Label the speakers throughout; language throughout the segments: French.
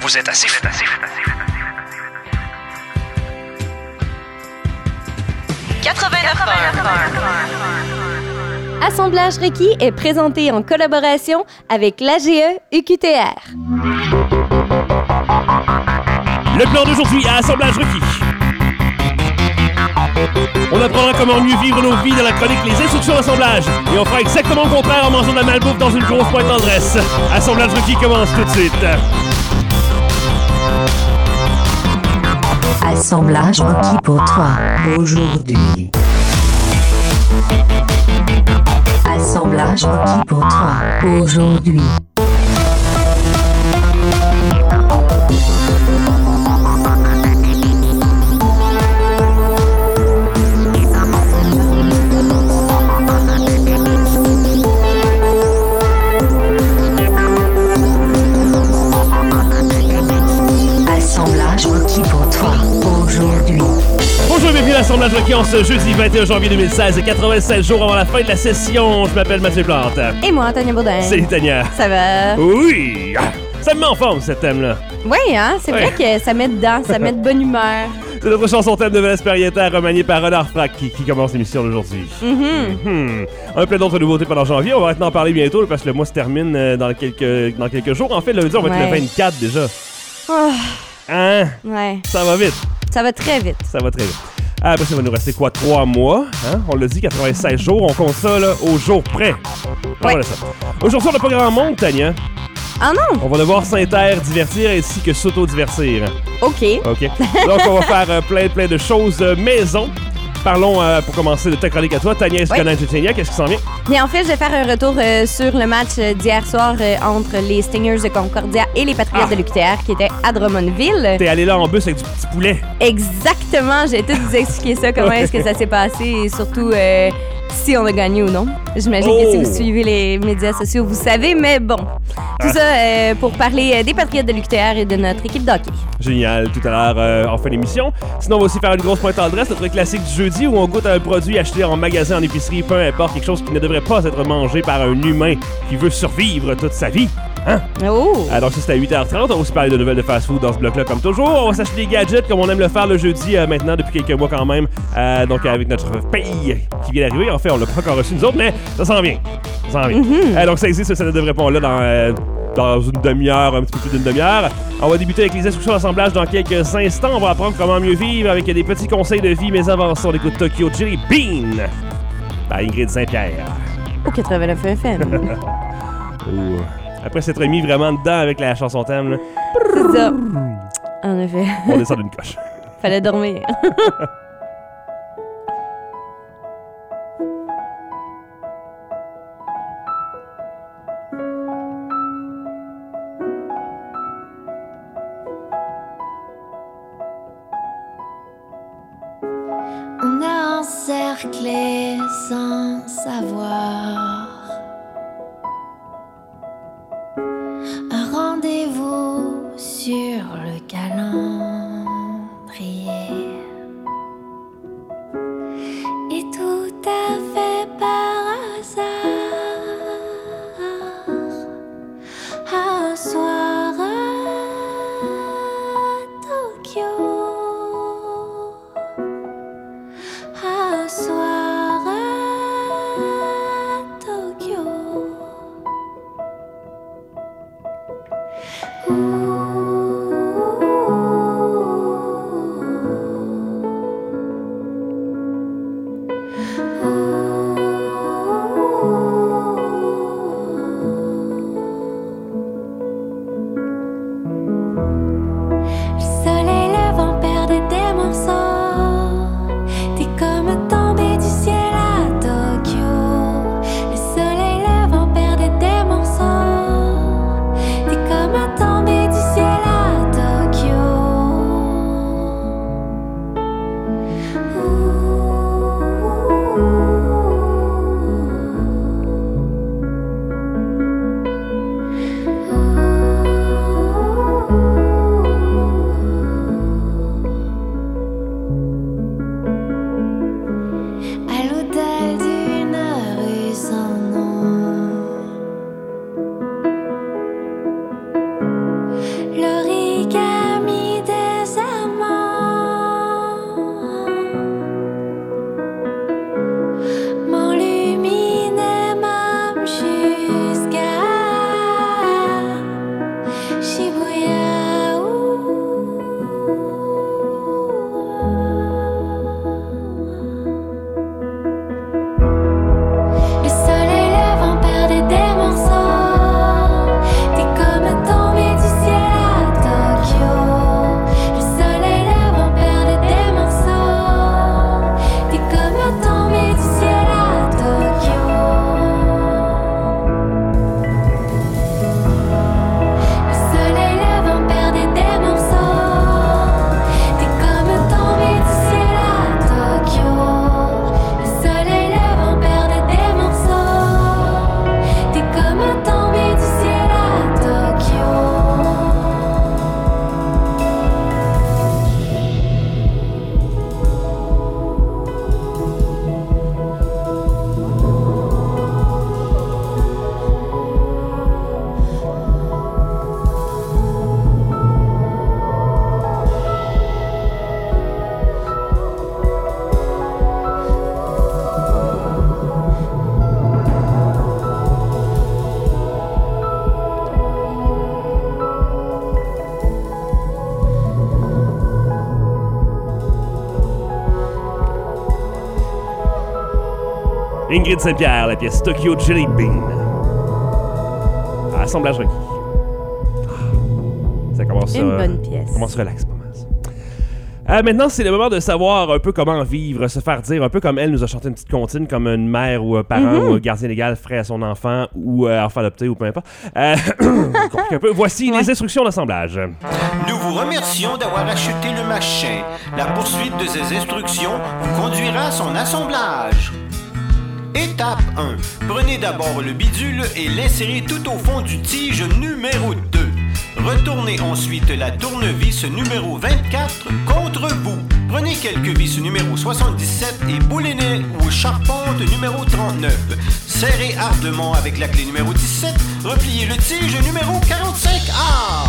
Speaker 1: Vous êtes assez fou.
Speaker 2: Assemblage requis est présenté en collaboration avec l'AGE UQTR.
Speaker 3: Le plan d'aujourd'hui à Assemblage requis. On apprendra comment mieux vivre nos vies dans la chronique Les instructions d'assemblage. Et on fera exactement le contraire en mangeant de la malbouffe dans une grosse pointe tendresse. Assemblage requis commence tout de suite.
Speaker 4: Assemblage requis pour toi aujourd'hui. Assemblage requis pour toi aujourd'hui. Assemblage requis pour toi aujourd'hui.
Speaker 3: Bonjour et bienvenue à l'Assemblage requis en ce jeudi 21 janvier 2016, 96 jours avant la fin de la session. Je m'appelle Mathieu Plante.
Speaker 2: Et moi, Tania Baudin.
Speaker 3: Salut Tania.
Speaker 2: Ça va?
Speaker 3: Oui! Ça me met en forme, ce thème-là.
Speaker 2: Oui, hein? C'est vrai que ça met dedans, ça met de bonne humeur.
Speaker 3: C'est notre chanson thème de Vesperieta, remaniée par Renard Frac, qui commence l'émission d'aujourd'hui. Un plein d'autres nouveautés pendant janvier. On va maintenant en parler bientôt, parce que le mois se termine dans quelques jours. En fait, lundi, on va être le 24 déjà.
Speaker 2: Oh,
Speaker 3: Hein?
Speaker 2: ouais,
Speaker 3: Ça va vite.
Speaker 2: ça va très vite.
Speaker 3: Ça va très vite. Après, ça va nous rester quoi? 3 mois? Hein? On l'a dit, 96 jours. On compte ça là, au jour près. Voilà ça. Aujourd'hui, on a pas grand monde, Tania.
Speaker 2: Ah non?
Speaker 3: On va devoir s'inter-divertir ainsi que s'auto-divertir.
Speaker 2: OK.
Speaker 3: OK? Donc, on va faire plein de choses maison. Parlons, pour commencer, de ta chronique à toi. Tania Esconan-Tchétchenia, qu'est-ce qui s'en vient?
Speaker 2: Bien, en fait, je vais faire un retour sur le match d'hier soir entre les Stingers de Concordia et les Patriotes de l'UQTR qui étaient à Drummondville.
Speaker 3: T'es allé là en bus avec du petit poulet.
Speaker 2: Exactement, j'ai tout vous expliquer ça, comment est-ce que ça s'est passé et surtout si on a gagné ou non. J'imagine que si vous suivez les médias sociaux, vous savez, mais bon. Tout ça pour parler des Patriotes de l'UQTR et de notre équipe d'hockey.
Speaker 3: Génial, tout à l'heure en fin d'émission. Sinon, on va aussi faire une grosse pointe tendresse, notre classique du jeudi où on goûte un produit acheté en magasin, en épicerie, peu importe, quelque chose qui ne devrait pas être mangé par un humain qui veut survivre toute sa vie. Hein?
Speaker 2: Oh!
Speaker 3: Donc ça, c'est à 8h30. On va aussi parler de nouvelles de fast-food dans ce bloc-là comme toujours. On va s'acheter des gadgets comme on aime le faire le jeudi maintenant depuis quelques mois quand même. Donc avec notre paye qui vient d'arriver. En fait, on l'a pas encore reçu nous autres, mais ça s'en vient. Ça s'en vient. Donc ça existe, ça ne devrait pas là dans une demi-heure, un petit peu plus d'une demi-heure. On va débuter avec les instructions d'assemblage dans quelques instants. On va apprendre comment mieux vivre avec des petits conseils de vie. Mais avant ça, on écoute Tokyo Jelly Bean par Ingrid Saint-Pierre.
Speaker 2: Au 89 FM.
Speaker 3: Après s'être mis vraiment dedans avec la chanson thème, là,
Speaker 2: C'est ça. En effet.
Speaker 3: on descend d'une coche.
Speaker 2: Fallait dormir.
Speaker 5: On a encerclé sans savoir un rendez-vous sur le calendrier. Et tout à fait par hasard, un soir à Tokyo. Un soir à Tokyo. Le soleil levant perdait des morceaux. T'es comme tombé du ciel à Tokyo. Le soleil levant perdait des morceaux. T'es comme tombé du ciel à Tokyo. À l'hôtel d'une rue sans nom,
Speaker 3: Ingrid Saint-Pierre, la pièce Tokyo Jelly Bean. Assemblage requis. Ça commence...
Speaker 2: Une bonne pièce.
Speaker 3: Commence relax, pas mal, ça. Maintenant, c'est le moment de savoir un peu comment vivre, se faire dire, un peu comme elle nous a chanté une petite comptine, comme une mère ou un parent ou un gardien légal ferait à son enfant ou enfant adopté ou peu importe. Compliqué un peu. Voici les instructions d'assemblage.
Speaker 1: Nous vous remercions d'avoir acheté le machin. La poursuite de ces instructions vous conduira à son assemblage. Étape 1. Prenez d'abord le bidule et l'insérez tout au fond du tige numéro 2. Retournez ensuite la tournevis numéro 24 contre vous. Prenez quelques vis numéro 77 et boulinez ou charpente numéro 39. Serrez ardemment avec la clé numéro 17. Repliez le tige numéro 45A.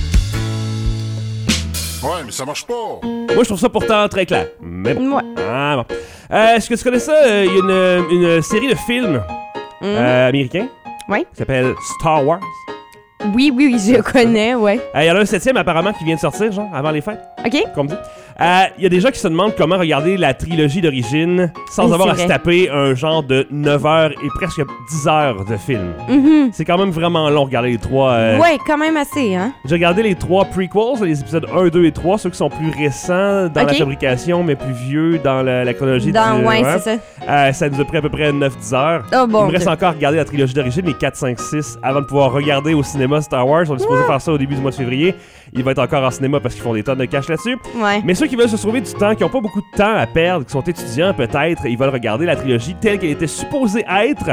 Speaker 6: Ouais, mais ça marche pas.
Speaker 3: Moi, je trouve ça pourtant très clair. Mais bon.
Speaker 2: Ouais.
Speaker 3: Ah, bon. Est-ce que tu connais ça? Il y a une série de films américains
Speaker 2: Oui.
Speaker 3: qui s'appelle Star Wars.
Speaker 2: Oui, je connais, ouais.
Speaker 3: Il y en a un 7e apparemment qui vient de sortir, genre, avant les fêtes,
Speaker 2: OK.
Speaker 3: comme dit. Il y a des gens qui se demandent comment regarder la trilogie d'origine sans
Speaker 2: Oui,
Speaker 3: avoir à
Speaker 2: c'est
Speaker 3: se
Speaker 2: vrai.
Speaker 3: taper un genre de 9 heures et presque 10 heures de film. C'est quand même vraiment long de regarder les trois.
Speaker 2: Ouais, quand même assez, hein.
Speaker 3: J'ai regardé les 3 prequels, les épisodes 1, 2 et 3, ceux qui sont plus récents dans la fabrication, mais plus vieux dans la chronologie
Speaker 2: Ouais,
Speaker 3: ouais.
Speaker 2: c'est ça.
Speaker 3: Ça nous a pris à peu près 9-10 heures.
Speaker 2: Oh, bon.
Speaker 3: Il me reste encore à regarder la trilogie d'origine, les 4, 5, 6, avant de pouvoir regarder au cinéma Star Wars. On est supposé faire ça au début du mois de février. Il va être encore en cinéma parce qu'ils font des tonnes de cash là-dessus.
Speaker 2: Ouais.
Speaker 3: Mais ceux qui veulent se sauver du temps, qui n'ont pas beaucoup de temps à perdre, qui sont étudiants peut-être, ils veulent regarder la trilogie telle qu'elle était supposée être,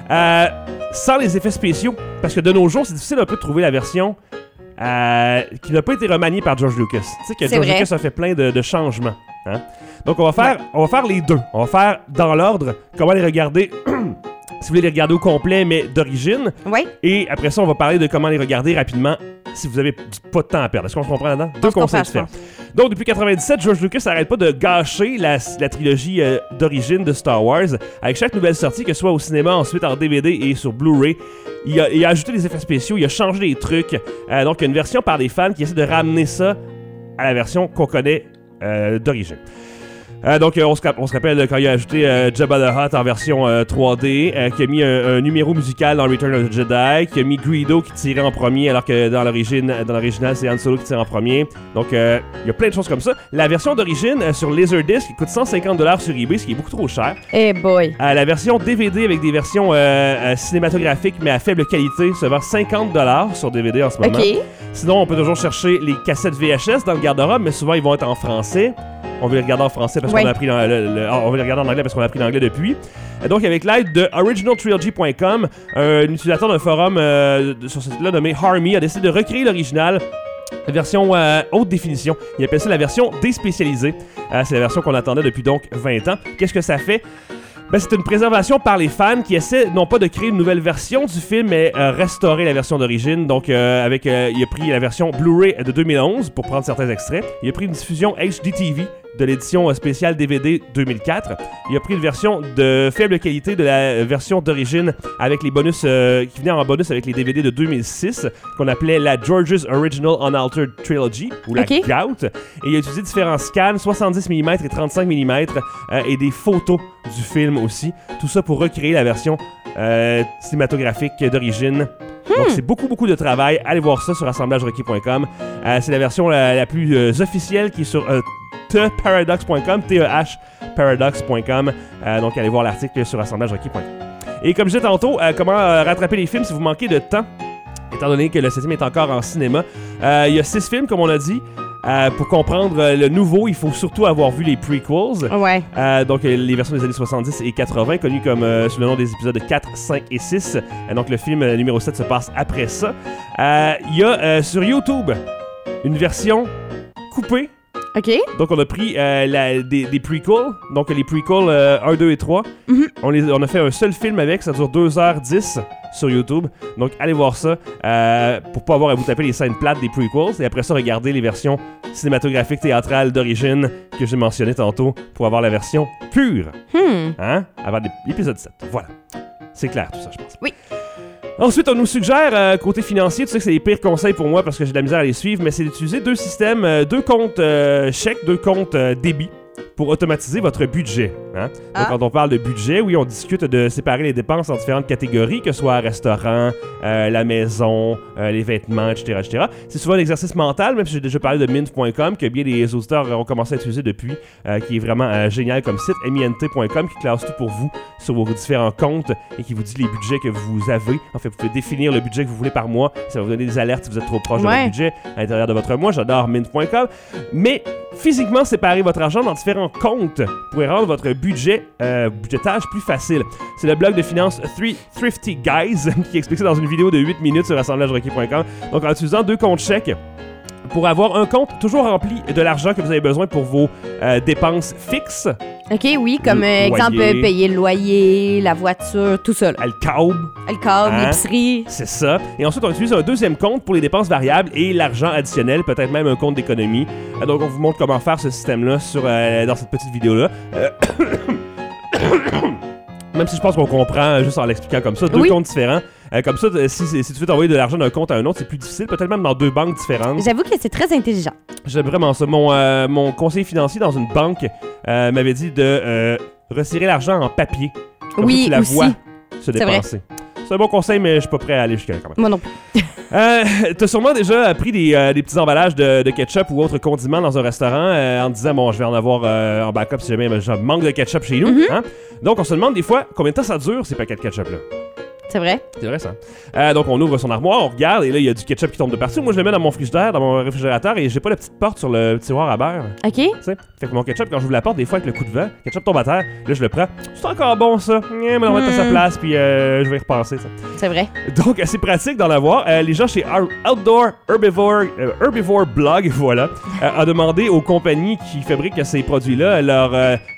Speaker 3: sans les effets spéciaux. Parce que de nos jours, c'est difficile un peu de trouver la version qui n'a pas été remaniée par George Lucas. Tu sais que
Speaker 2: C'est
Speaker 3: George
Speaker 2: vrai.
Speaker 3: Lucas a fait plein de changements. Hein? Donc on va faire les deux. On va faire dans l'ordre comment les regarder. Si vous voulez les regarder au complet, mais d'origine.
Speaker 2: Ouais.
Speaker 3: Et après ça, on va parler de comment les regarder rapidement si vous avez pas de temps à perdre. Est-ce qu'on se comprend là-dedans? Deux conseils différents. Donc, depuis 97, George Lucas n'arrête pas de gâcher la trilogie d'origine de Star Wars. Avec chaque nouvelle sortie, que ce soit au cinéma, ensuite en DVD et sur Blu-ray, il a ajouté des effets spéciaux, il a changé des trucs. Donc, il y a une version par des fans qui essaie de ramener ça à la version qu'on connaît d'origine. Donc, on se rappelle quand il a ajouté Jabba the Hutt en version 3D, qui a mis un numéro musical dans Return of the Jedi, qui a mis Greedo qui tirait en premier, alors que dans l'original, c'est Han Solo qui tire en premier. Donc, il y a plein de choses comme ça. La version d'origine sur Laserdisc coûte 150$ sur eBay, ce qui est beaucoup trop cher.
Speaker 2: Eh boy.
Speaker 3: La version DVD avec des versions cinématographiques, mais à faible qualité, se vend 50$ sur DVD en ce moment.
Speaker 2: OK.
Speaker 3: Sinon, on peut toujours chercher les cassettes VHS dans le garde-robe, mais souvent, ils vont être en français. On veut les regarder en français parce qu'on a appris on veut les regarder en anglais parce qu'on a appris l'anglais depuis. Et donc, avec l'aide de originaltrilogy.com, un utilisateur d'un forum sur ce site-là nommé Harmy a décidé de recréer l'original. La version haute définition. Il appelle ça la version déspécialisée. C'est la version qu'on attendait depuis donc 20 ans. Qu'est-ce que ça fait? Ben, c'est une préservation par les fans qui essaient non pas de créer une nouvelle version du film, mais restaurer la version d'origine. Donc, il a pris la version Blu-ray de 2011 pour prendre certains extraits. Il a pris une diffusion HDTV de l'édition spéciale DVD 2004. Il a pris une version de faible qualité de la version d'origine avec les bonus qui venaient en bonus avec les DVD de 2006 qu'on appelait la George's Original Unaltered Trilogy ou la GOUT. Et il a utilisé différents scans 70 mm et 35 mm et des photos du film aussi. Tout ça pour recréer la version cinématographique d'origine. Donc, c'est beaucoup de travail. Allez voir ça sur assemblagerequis.com. C'est la version la plus officielle qui est sur theparadox.com, TEH-paradox.com. Donc, allez voir l'article sur assemblagerequis.com. Et comme je disais tantôt, comment rattraper les films si vous manquez de temps, étant donné que le 7e est encore en cinéma. Il y a 6 films, comme on l'a dit. Pour comprendre le nouveau, il faut surtout avoir vu les prequels.
Speaker 2: Ouais.
Speaker 3: Donc, les versions des années 70 et 80, connues comme sous le nom des épisodes 4, 5 et 6. Donc, le film numéro 7 se passe après ça. Il y a sur YouTube une version coupée.
Speaker 2: OK.
Speaker 3: Donc, on a pris des prequels. Donc, les prequels 1, 2 et 3. On a fait un seul film avec. Ça dure 2h10 sur YouTube. Donc, allez voir ça pour pas avoir à vous taper les scènes plates des prequels. Et après ça, regardez les versions cinématographiques théâtrales d'origine que j'ai mentionnées tantôt pour avoir la version pure. Hein? Avant l'épisode 7. Voilà. C'est clair tout ça, je pense.
Speaker 2: Oui.
Speaker 3: Ensuite, on nous suggère, côté financier, tu sais que c'est les pires conseils pour moi parce que j'ai de la misère à les suivre, mais c'est d'utiliser 2 systèmes, 2 comptes chèques, 2 comptes débit pour automatiser votre budget. Hein? Donc, quand on parle de budget, oui, on discute de séparer les dépenses en différentes catégories, que ce soit restaurant, la maison, les vêtements, etc., etc. C'est souvent un exercice mental, même si j'ai déjà parlé de Mint.com, que bien des auditeurs ont commencé à utiliser depuis, qui est vraiment génial comme site, mint.com, qui classe tout pour vous sur vos différents comptes et qui vous dit les budgets que vous avez. En fait, vous pouvez définir le budget que vous voulez par mois. Ça va vous donner des alertes si vous êtes trop proche de votre budget à l'intérieur de votre mois. J'adore mint.com. Mais physiquement, séparer votre argent dans différents comptes pourrait rendre votre budgetage plus facile. C'est le blog de finance Thrifty Guys qui explique ça dans une vidéo de 8 minutes sur assemblagerequis.com. Donc, en utilisant 2 comptes chèques, pour avoir un compte toujours rempli de l'argent que vous avez besoin pour vos dépenses fixes.
Speaker 2: OK, oui, comme exemple, payer le loyer, la voiture, tout ça.
Speaker 3: Le câble,
Speaker 2: l'épicerie.
Speaker 3: C'est ça. Et ensuite, on utilise un deuxième compte pour les dépenses variables et l'argent additionnel, peut-être même un compte d'économie. Donc, on vous montre comment faire ce système-là dans cette petite vidéo-là. Même si je pense qu'on comprend juste en l'expliquant comme ça, 2 comptes différents. Comme ça, si tu veux t'envoyer de l'argent d'un compte à un autre, c'est plus difficile, peut-être même dans 2 banques différentes.
Speaker 2: J'avoue que c'est très intelligent.
Speaker 3: J'aime vraiment ça. Mon conseiller financier dans une banque m'avait dit de retirer l'argent en papier. Comme ça, tu la vois se dépenser. C'est un bon conseil, mais je suis pas prêt à aller jusqu'à là quand même.
Speaker 2: Moi non plus.
Speaker 3: T'as sûrement déjà pris des petits emballages de ketchup ou autres condiments dans un restaurant en te disant, bon, je vais en avoir en backup si jamais je manque de ketchup chez nous. Hein? Donc, on se demande des fois combien de temps ça dure, ces paquets de ketchup-là.
Speaker 2: C'est vrai?
Speaker 3: C'est vrai, ça. Donc, on ouvre son armoire, on regarde, et là, il y a du ketchup qui tombe de partout. Moi, je le mets dans mon frigidaire, dans mon réfrigérateur, et j'ai pas la petite porte sur le tiroir à beurre.
Speaker 2: OK.
Speaker 3: T'sais? Fait que mon ketchup, quand j'ouvre la porte, des fois, avec le coup de vent, le ketchup tombe à terre. Là, je le prends. C'est encore bon, ça. Mais on va mettre à sa place, puis je vais y repenser, ça.
Speaker 2: C'est vrai.
Speaker 3: Donc, c'est pratique d'en avoir. Les gens chez Outdoor Herbivore Blog, voilà, a demandé aux compagnies qui fabriquent ces produits-là, dans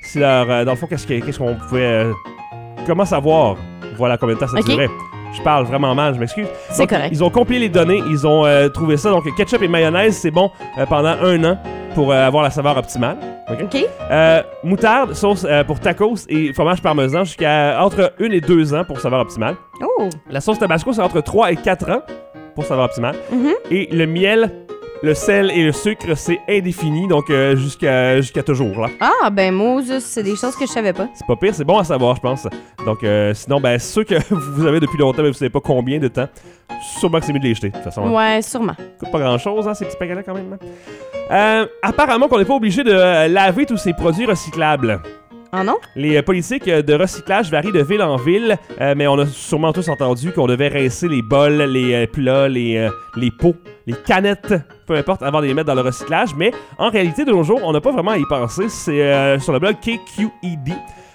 Speaker 3: le fond, qu'est-ce qu'on pouvait... comment savoir, voilà, combien de temps ça durait. Je parle vraiment mal, je m'excuse.
Speaker 2: C'est correct.
Speaker 3: Ils ont compilé les données, ils ont trouvé ça. Donc, ketchup et mayonnaise, c'est bon pendant 1 an pour avoir la saveur optimale. OK. Moutarde, sauce pour tacos et fromage parmesan jusqu'à entre 1 et 2 ans pour saveur optimale.
Speaker 2: Oh!
Speaker 3: La sauce tabasco, c'est entre 3 et 4 ans pour saveur optimale. Et le miel, le sel et le sucre, c'est indéfini, donc jusqu'à toujours, là.
Speaker 2: Ah, ben Moses, c'est des choses que je savais pas.
Speaker 3: C'est pas pire, c'est bon à savoir, je pense. Donc, sinon, ben, ceux que vous avez depuis longtemps, mais vous savez pas combien de temps, sûrement que c'est mieux de les jeter, de toute façon.
Speaker 2: Ouais, sûrement.
Speaker 3: Ça coûte pas grand-chose, hein, ces petits paquets-là, quand même. Apparemment qu'on n'est pas obligé de laver tous ces produits recyclables.
Speaker 2: Ah non?
Speaker 3: Les politiques de recyclage varient de ville en ville, mais on a sûrement tous entendu qu'on devait rincer les bols, les plats, les pots, les canettes, peu importe, avant de les mettre dans le recyclage. Mais en réalité, de nos jours, on n'a pas vraiment à y penser. C'est sur le blog KQED.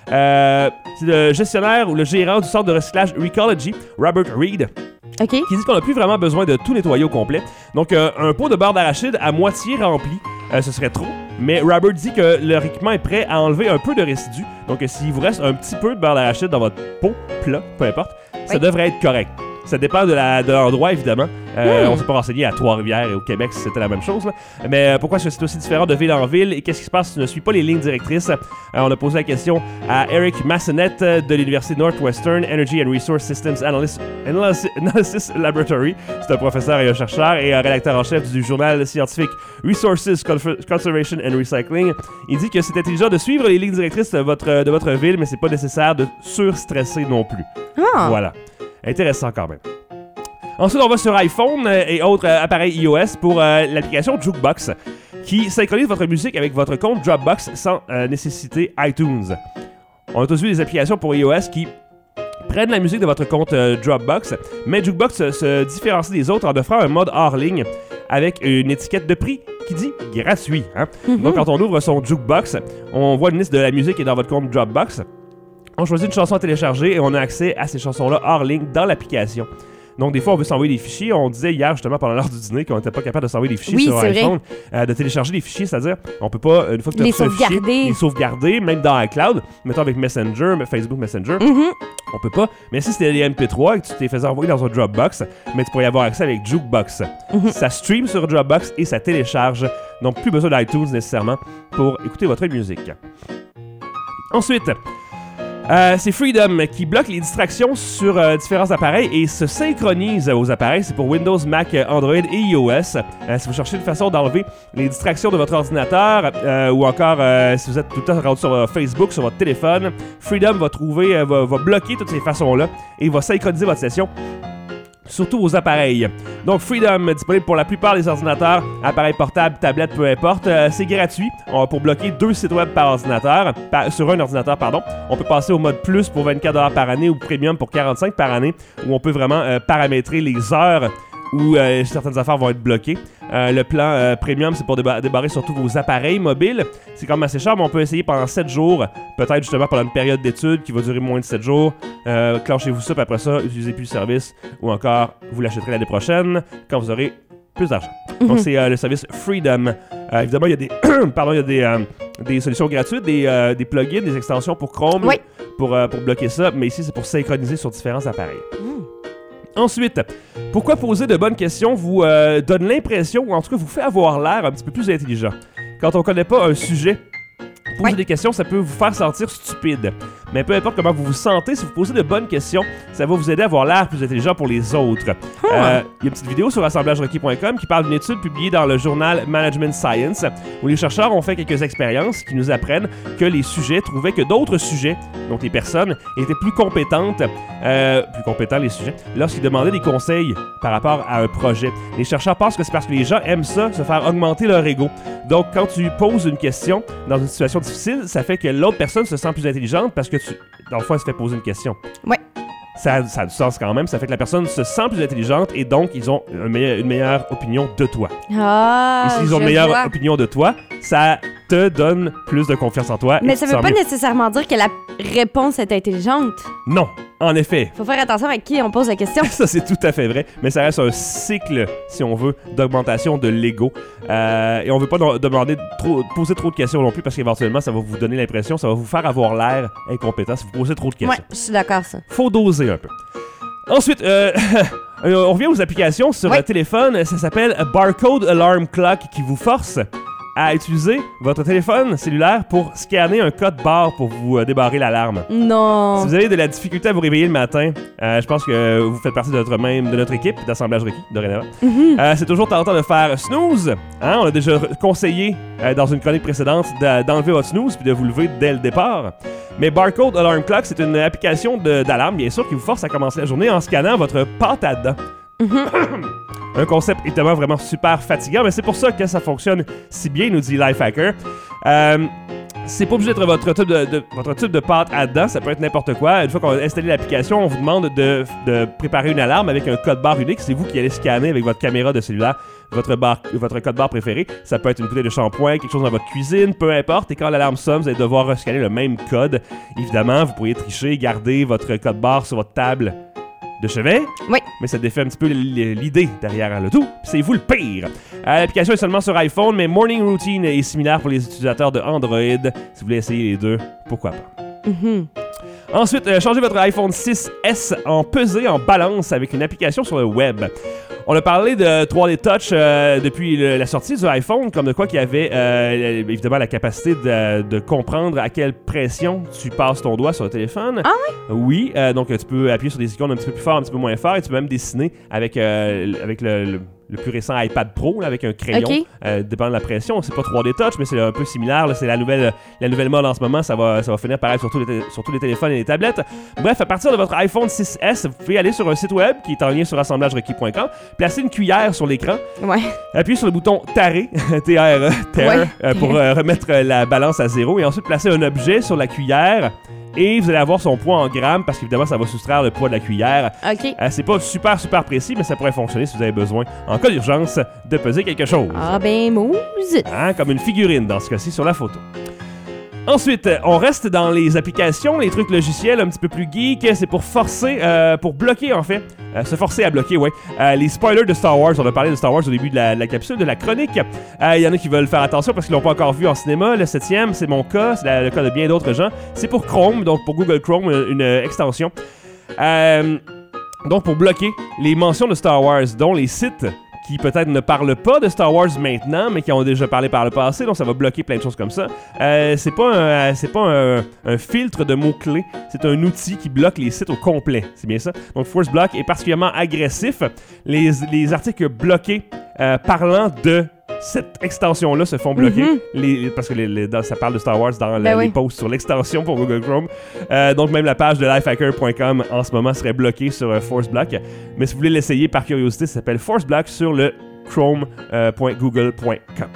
Speaker 3: C'est le gestionnaire ou le gérant du centre de recyclage Recology, Robert Reed, qui dit qu'on n'a plus vraiment besoin de tout nettoyer au complet. Donc, un pot de beurre d'arachide à moitié rempli, ce serait trop. Mais Robert dit que leur équipement est prêt à enlever un peu de résidus. Donc, s'il vous reste un petit peu de beurre d'arachide dans votre pot, plat, peu importe, ça devrait être correct. Ça dépend de l'endroit, évidemment. On s'est pas renseigné à Trois-Rivières et au Québec si c'était la même chose. Là. Mais pourquoi est-ce que c'est aussi différent de ville en ville? Et qu'est-ce qui se passe si tu ne suis pas les lignes directrices? On a posé la question à Eric Massenette de l'Université Northwestern Energy and Resource Systems Analysis Laboratory. C'est un professeur et un chercheur et un rédacteur en chef du journal scientifique Resources Conservation and Recycling. Il dit que c'est intelligent de suivre les lignes directrices de votre ville, mais c'est pas nécessaire de surstresser non plus. Voilà. Intéressant quand même. Ensuite, on va sur iPhone et autres appareils iOS pour l'application Jukebox qui synchronise votre musique avec votre compte Dropbox sans nécessiter iTunes. On a tous vu des applications pour iOS qui prennent la musique de votre compte Dropbox, mais Jukebox se différencie des autres en offrant un mode hors ligne avec une étiquette de prix qui dit gratuit. Hein? Donc, quand on ouvre son Jukebox, on voit une liste de la musique qui est dans votre compte Dropbox. On choisit une chanson à télécharger et on a accès à ces chansons-là hors ligne dans l'application. Donc, des fois, on veut s'envoyer des fichiers. On disait hier, justement, pendant l'heure du dîner, qu'on n'était pas capable de s'envoyer des fichiers sur iPhone. De télécharger des fichiers, c'est-à-dire, on peut pas, une fois que tu as reçu un fichier, les sauvegarder, même dans iCloud, mettons avec Messenger, Facebook Messenger, on peut pas. Mais si c'était des MP3 et que tu t'es fait envoyer dans un Dropbox, mais tu pourrais y avoir accès avec Jukebox. Ça stream sur Dropbox et ça télécharge. Donc, plus besoin d'iTunes nécessairement pour écouter votre musique. Ensuite, C'est Freedom qui bloque les distractions sur différents appareils et se synchronise aux appareils. C'est pour Windows, Mac, Android et iOS. Si vous cherchez une façon d'enlever les distractions de votre ordinateur ou encore si vous êtes tout le temps rendu sur Facebook, sur votre téléphone, Freedom va bloquer toutes ces façons-là et va synchroniser votre session. Surtout aux appareils. Donc Freedom disponible pour la plupart des ordinateurs, appareils portables, tablettes, peu importe. C'est gratuit pour bloquer 2 sites web par ordinateur, sur un ordinateur, pardon. On peut passer au mode plus pour 24$ par année ou premium pour 45$ par année, où on peut vraiment paramétrer les heures où certaines affaires vont être bloquées. Le plan premium, c'est pour débarrer surtout vos appareils mobiles. C'est quand même assez cher, mais on peut essayer pendant 7 jours, peut-être justement pendant une période d'études qui va durer moins de 7 jours. Clenchez-vous ça, puis après ça, utilisez plus le service, ou encore, vous l'achèterez l'année prochaine, quand vous aurez plus d'argent. Donc, c'est le service Freedom. Évidemment, il y a des, des solutions gratuites, des plugins, des extensions pour Chrome, pour bloquer ça, mais ici, c'est pour synchroniser sur différents appareils. Ensuite, pourquoi poser de bonnes questions vous donne l'impression, ou en tout cas vous fait avoir l'air un petit peu plus intelligent. Quand on connaît pas un sujet, poser des questions, ça peut vous faire sentir stupide. Mais peu importe comment vous vous sentez, si vous posez de bonnes questions, ça va vous aider à avoir l'air plus intelligent pour les autres. Il y a une petite vidéo sur assemblagerequis.com qui parle d'une étude publiée dans le journal Management Science, où les chercheurs ont fait quelques expériences qui nous apprennent que les sujets trouvaient que d'autres sujets, donc les personnes, étaient plus compétents les sujets, lorsqu'ils demandaient des conseils par rapport à un projet. Les chercheurs pensent que c'est parce que les gens aiment ça, se faire augmenter leur ego. Donc, quand tu poses une question dans une situation difficile, ça fait que l'autre personne se sent plus intelligente parce que dans le fond, elle se fait poser une question.
Speaker 2: Ouais.
Speaker 3: Ça a du sens quand même. Ça fait que la personne se sent plus intelligente et donc, ils ont une meilleure opinion de toi.
Speaker 2: Ah,
Speaker 3: et s'ils ont une meilleure opinion de toi, ça te donne plus de confiance en toi.
Speaker 2: Mais ça veut pas nécessairement dire que la réponse est intelligente.
Speaker 3: Non, en effet.
Speaker 2: Faut faire attention avec qui on pose la question.
Speaker 3: Ça, c'est tout à fait vrai. Mais ça reste un cycle, si on veut, d'augmentation de l'ego. Et on veut pas poser trop de questions non plus parce qu'éventuellement, ça va vous donner l'impression, ça va vous faire avoir l'air incompétent si vous posez trop de questions.
Speaker 2: Ouais, je suis d'accord, ça.
Speaker 3: Faut doser un peu. Ensuite, on revient aux applications sur téléphone. Ça s'appelle Barcode Alarm Clock qui vous force à utiliser votre téléphone cellulaire pour scanner un code barre pour vous débarrer l'alarme.
Speaker 2: Non.
Speaker 3: Si vous avez de la difficulté à vous réveiller le matin, je pense que vous faites partie de notre équipe d'assemblage requis, dorénavant. C'est toujours tentant de faire snooze. Hein? On a déjà conseillé dans une chronique précédente d'enlever votre snooze puis de vous lever dès le départ. Mais Barcode Alarm Clock, c'est une application d'alarme, bien sûr, qui vous force à commencer la journée en scannant votre pâte à dents. Un concept évidemment vraiment super fatigant, mais c'est pour ça que ça fonctionne si bien, nous dit Lifehacker. C'est pas obligé d'être votre tube de pâte à dents, ça peut être n'importe quoi. Une fois qu'on a installé l'application, on vous demande de préparer une alarme avec un code barre unique. C'est vous qui allez scanner avec votre caméra de cellulaire votre code barre préféré. Ça peut être une bouteille de shampoing, quelque chose dans votre cuisine, peu importe. Et quand l'alarme sonne, vous allez devoir rescanner le même code. Évidemment, vous pourriez tricher, garder votre code barre sur votre table de chevet. Oui. Mais ça défait un petit peu l'idée derrière le tout. C'est vous le pire. L'application est seulement sur iPhone, mais Morning Routine est similaire pour les utilisateurs de Android. Si vous voulez essayer les deux, pourquoi pas. Ensuite, changez votre iPhone 6S en pesée, en balance avec une application sur le web. On a parlé de 3D Touch depuis la sortie du iPhone, comme de quoi qu'il y avait évidemment la capacité de comprendre à quelle pression tu passes ton doigt sur le téléphone. Ah oui? Oui, donc tu peux appuyer sur des icônes un petit peu plus fort, un petit peu moins fort, et tu peux même dessiner avec le plus récent iPad Pro, là, avec un crayon, dépendant de la pression. C'est pas 3D Touch, mais c'est un peu similaire. Là, c'est la nouvelle mode en ce moment. Ça va finir par être sur tous les téléphones et les tablettes. Bref, à partir de votre iPhone 6S, vous pouvez aller sur un site web qui est en lien sur assemblagerequis.com, placer une cuillère sur l'écran, appuyer sur le bouton Tare, T-A-R-E, pour remettre la balance à 0, et ensuite placer un objet sur la cuillère. Et vous allez avoir son poids en grammes parce qu'évidemment, ça va soustraire le poids de la cuillère. C'est pas super précis, mais ça pourrait fonctionner si vous avez besoin, en cas d'urgence, de peser quelque chose. Ah ben, mousse! Comme une figurine, dans ce cas-ci, sur la photo. Ensuite, on reste dans les applications, les trucs logiciels un petit peu plus geek. C'est pour forcer, pour bloquer en fait, se forcer à bloquer, les spoilers de Star Wars. On a parlé de Star Wars au début de la capsule, de la chronique. Il y en a qui veulent faire attention parce qu'ils l'ont pas encore vu en cinéma. Le 7e, c'est mon cas, c'est le cas de bien d'autres gens. C'est pour Chrome, donc pour Google Chrome, une extension. Donc pour bloquer les mentions de Star Wars, dont les sites qui peut-être ne parlent pas de Star Wars maintenant, mais qui ont déjà parlé par le passé, donc ça va bloquer plein de choses comme ça. C'est pas un filtre de mots-clés, c'est un outil qui bloque les sites au complet, c'est bien ça. Donc Force Block est particulièrement agressif. Les articles bloqués parlant de cette extension-là se font bloquer, parce que ça parle de Star Wars dans les posts sur l'extension pour Google Chrome. Donc même la page de lifehacker.com en ce moment serait bloquée sur Force Block. Mais si vous voulez l'essayer par curiosité, ça s'appelle Force Block sur le chrome.google.com.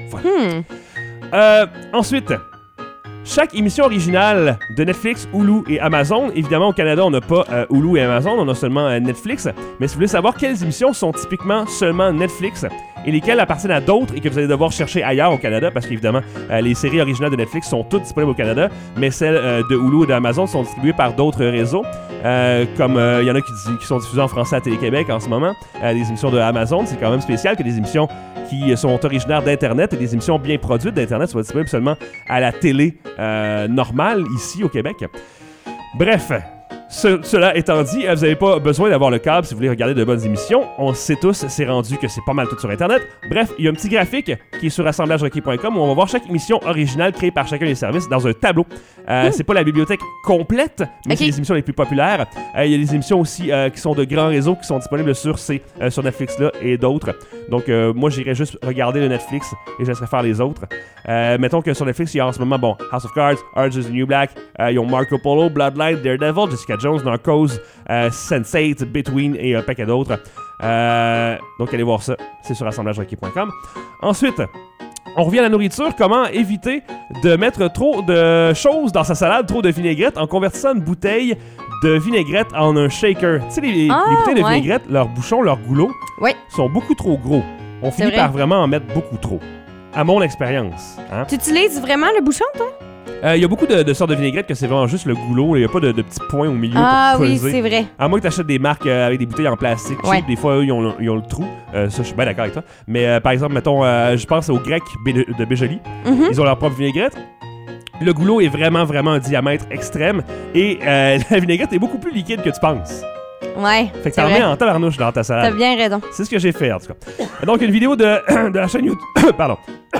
Speaker 3: Voilà. Ensuite, chaque émission originale de Netflix, Hulu et Amazon, évidemment au Canada on n'a pas Hulu et Amazon, on a seulement Netflix, mais si vous voulez savoir quelles émissions sont typiquement seulement Netflix et lesquelles appartiennent à d'autres et que vous allez devoir chercher ailleurs au Canada, parce qu'évidemment les séries originales de Netflix sont toutes disponibles au Canada, mais celles de Hulu et d'Amazon sont distribuées par d'autres réseaux, comme il y en a qui sont diffusées en français à Télé-Québec en ce moment. Les émissions de Amazon, c'est quand même spécial que des émissions qui sont originaires d'Internet et des émissions bien produites d'Internet soient disponibles seulement à la télé normale ici au Québec. Bref, cela étant dit, vous n'avez pas besoin d'avoir le câble si vous voulez regarder de bonnes émissions. On sait tous, c'est rendu que c'est pas mal tout sur Internet. Bref, il y a un petit graphique qui est sur assemblagerequis.com où on va voir chaque émission originale créée par chacun des services dans un tableau. C'est pas la bibliothèque complète, mais c'est les émissions les plus populaires. Il y a des émissions aussi qui sont de grands réseaux qui sont disponibles sur Netflix-là et d'autres. Donc, moi, j'irais juste regarder le Netflix et je laisserai faire les autres. Mettons que sur Netflix, il y a en ce moment, House of Cards, Orange is the New Black, ils ont Marco Polo, Bloodline, Daredevil, Jessica Jones, Narcos, Sense8, Between et un paquet d'autres. Donc, allez voir ça. C'est sur assemblagerequis.com. Ensuite, on revient à la nourriture. Comment éviter de mettre trop de choses dans sa salade, trop de vinaigrette, en convertissant une bouteille de vinaigrette en un shaker. Tu sais, les bouteilles de vinaigrette, leurs bouchons, leurs goulots sont beaucoup trop gros. On finit par vraiment en mettre beaucoup trop. À mon expérience. Hein?
Speaker 2: Tu utilises vraiment le bouchon, toi?
Speaker 3: Il y a beaucoup de sortes de vinaigrettes que c'est vraiment juste le goulot. Il n'y a pas de petits points au milieu pour creuser.
Speaker 2: Oui, c'est vrai.
Speaker 3: À moins que tu achètes des marques avec des bouteilles en plastique. Des fois, eux, ils ont le trou. Ça, je suis bien d'accord avec toi. Mais par exemple, mettons, je pense aux Grecs de Béjoly. Ils ont leur propre vinaigrette. Le goulot est vraiment, vraiment un diamètre extrême. Et la vinaigrette est beaucoup plus liquide que tu penses.
Speaker 2: Ouais.
Speaker 3: Fait que t'en mets en tabarnouche dans ta salade.
Speaker 2: T'as bien raison.
Speaker 3: C'est ce que j'ai fait, en tout cas. Donc, une vidéo de la chaîne YouTube... Pardon.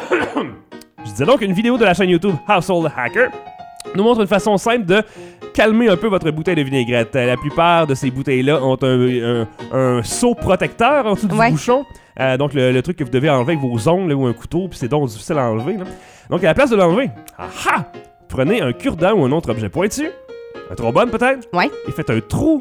Speaker 3: Je disais donc, une vidéo de la chaîne YouTube Household Hacker nous montre une façon simple de calmer un peu votre bouteille de vinaigrette. La plupart de ces bouteilles-là ont un seau protecteur en dessous du bouchon. Donc, le truc que vous devez enlever avec vos ongles là, ou un couteau, puis c'est donc difficile à enlever. Là. Donc, à la place de l'enlever, prenez un cure-dent ou un autre objet pointu, un trombone peut-être, et faites un trou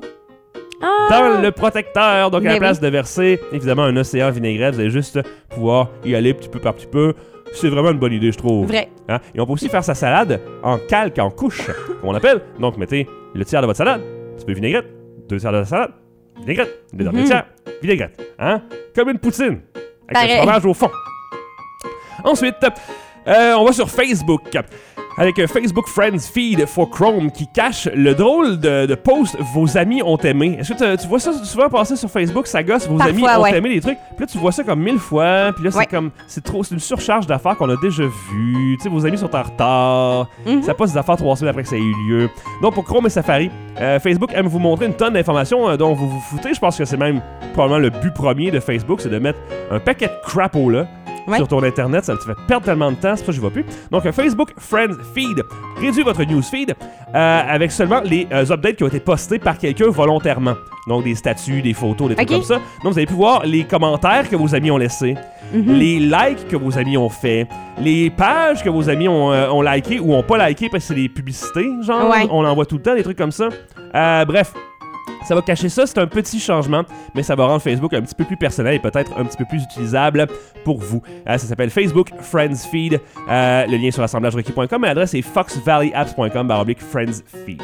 Speaker 3: dans le protecteur. Donc, à la place de verser, évidemment, un océan vinaigrette, vous allez juste pouvoir y aller petit peu par petit peu. C'est vraiment une bonne idée, je trouve.
Speaker 2: Vrai.
Speaker 3: Hein? Et on peut aussi faire sa salade en calque, en couche, comme on appelle. Donc, mettez le tiers de votre salade, un petit peu de vinaigrette, 2 tiers de la salade, vinaigrette, le dernier tiers, vinaigrette. Hein? Comme une poutine, avec le fromage au fond. Ensuite, on va sur Facebook. Avec un Facebook Friends Feed for Chrome qui cache le drôle de post vos amis ont aimé. Est-ce que tu vois ça souvent passer sur Facebook, ça gosse, vos amis ont aimé des trucs, puis là tu vois ça comme 1000 fois, puis là c'est comme, c'est une surcharge d'affaires qu'on a déjà vues, tu sais, vos amis sont en retard, ça passe des affaires 3 semaines après que ça ait eu lieu. Donc pour Chrome et Safari, Facebook aime vous montrer une tonne d'informations dont vous vous foutez. Je pense que c'est même probablement le but premier de Facebook, c'est de mettre un paquet de crapo là. Sur ton Internet, ça te fait perdre tellement de temps, c'est pour ça que je ne vois plus. Donc, un Facebook Friends Feed réduit votre newsfeed avec seulement les updates qui ont été postés par quelqu'un volontairement. Donc, des statuts, des photos, des trucs comme ça. Donc, vous allez pouvoir voir les commentaires que vos amis ont laissés, les likes que vos amis ont fait, les pages que vos amis ont likées ou ont pas likées parce que c'est des publicités, genre. On en voit tout le temps, des trucs comme ça. Bref. Ça va cacher ça, c'est un petit changement, mais ça va rendre Facebook un petit peu plus personnel et peut-être un petit peu plus utilisable pour vous. Ça s'appelle Facebook Friends Feed. Le lien sur assemblagerequis.com et l'adresse est foxvalleyapps.com/friendsfeed.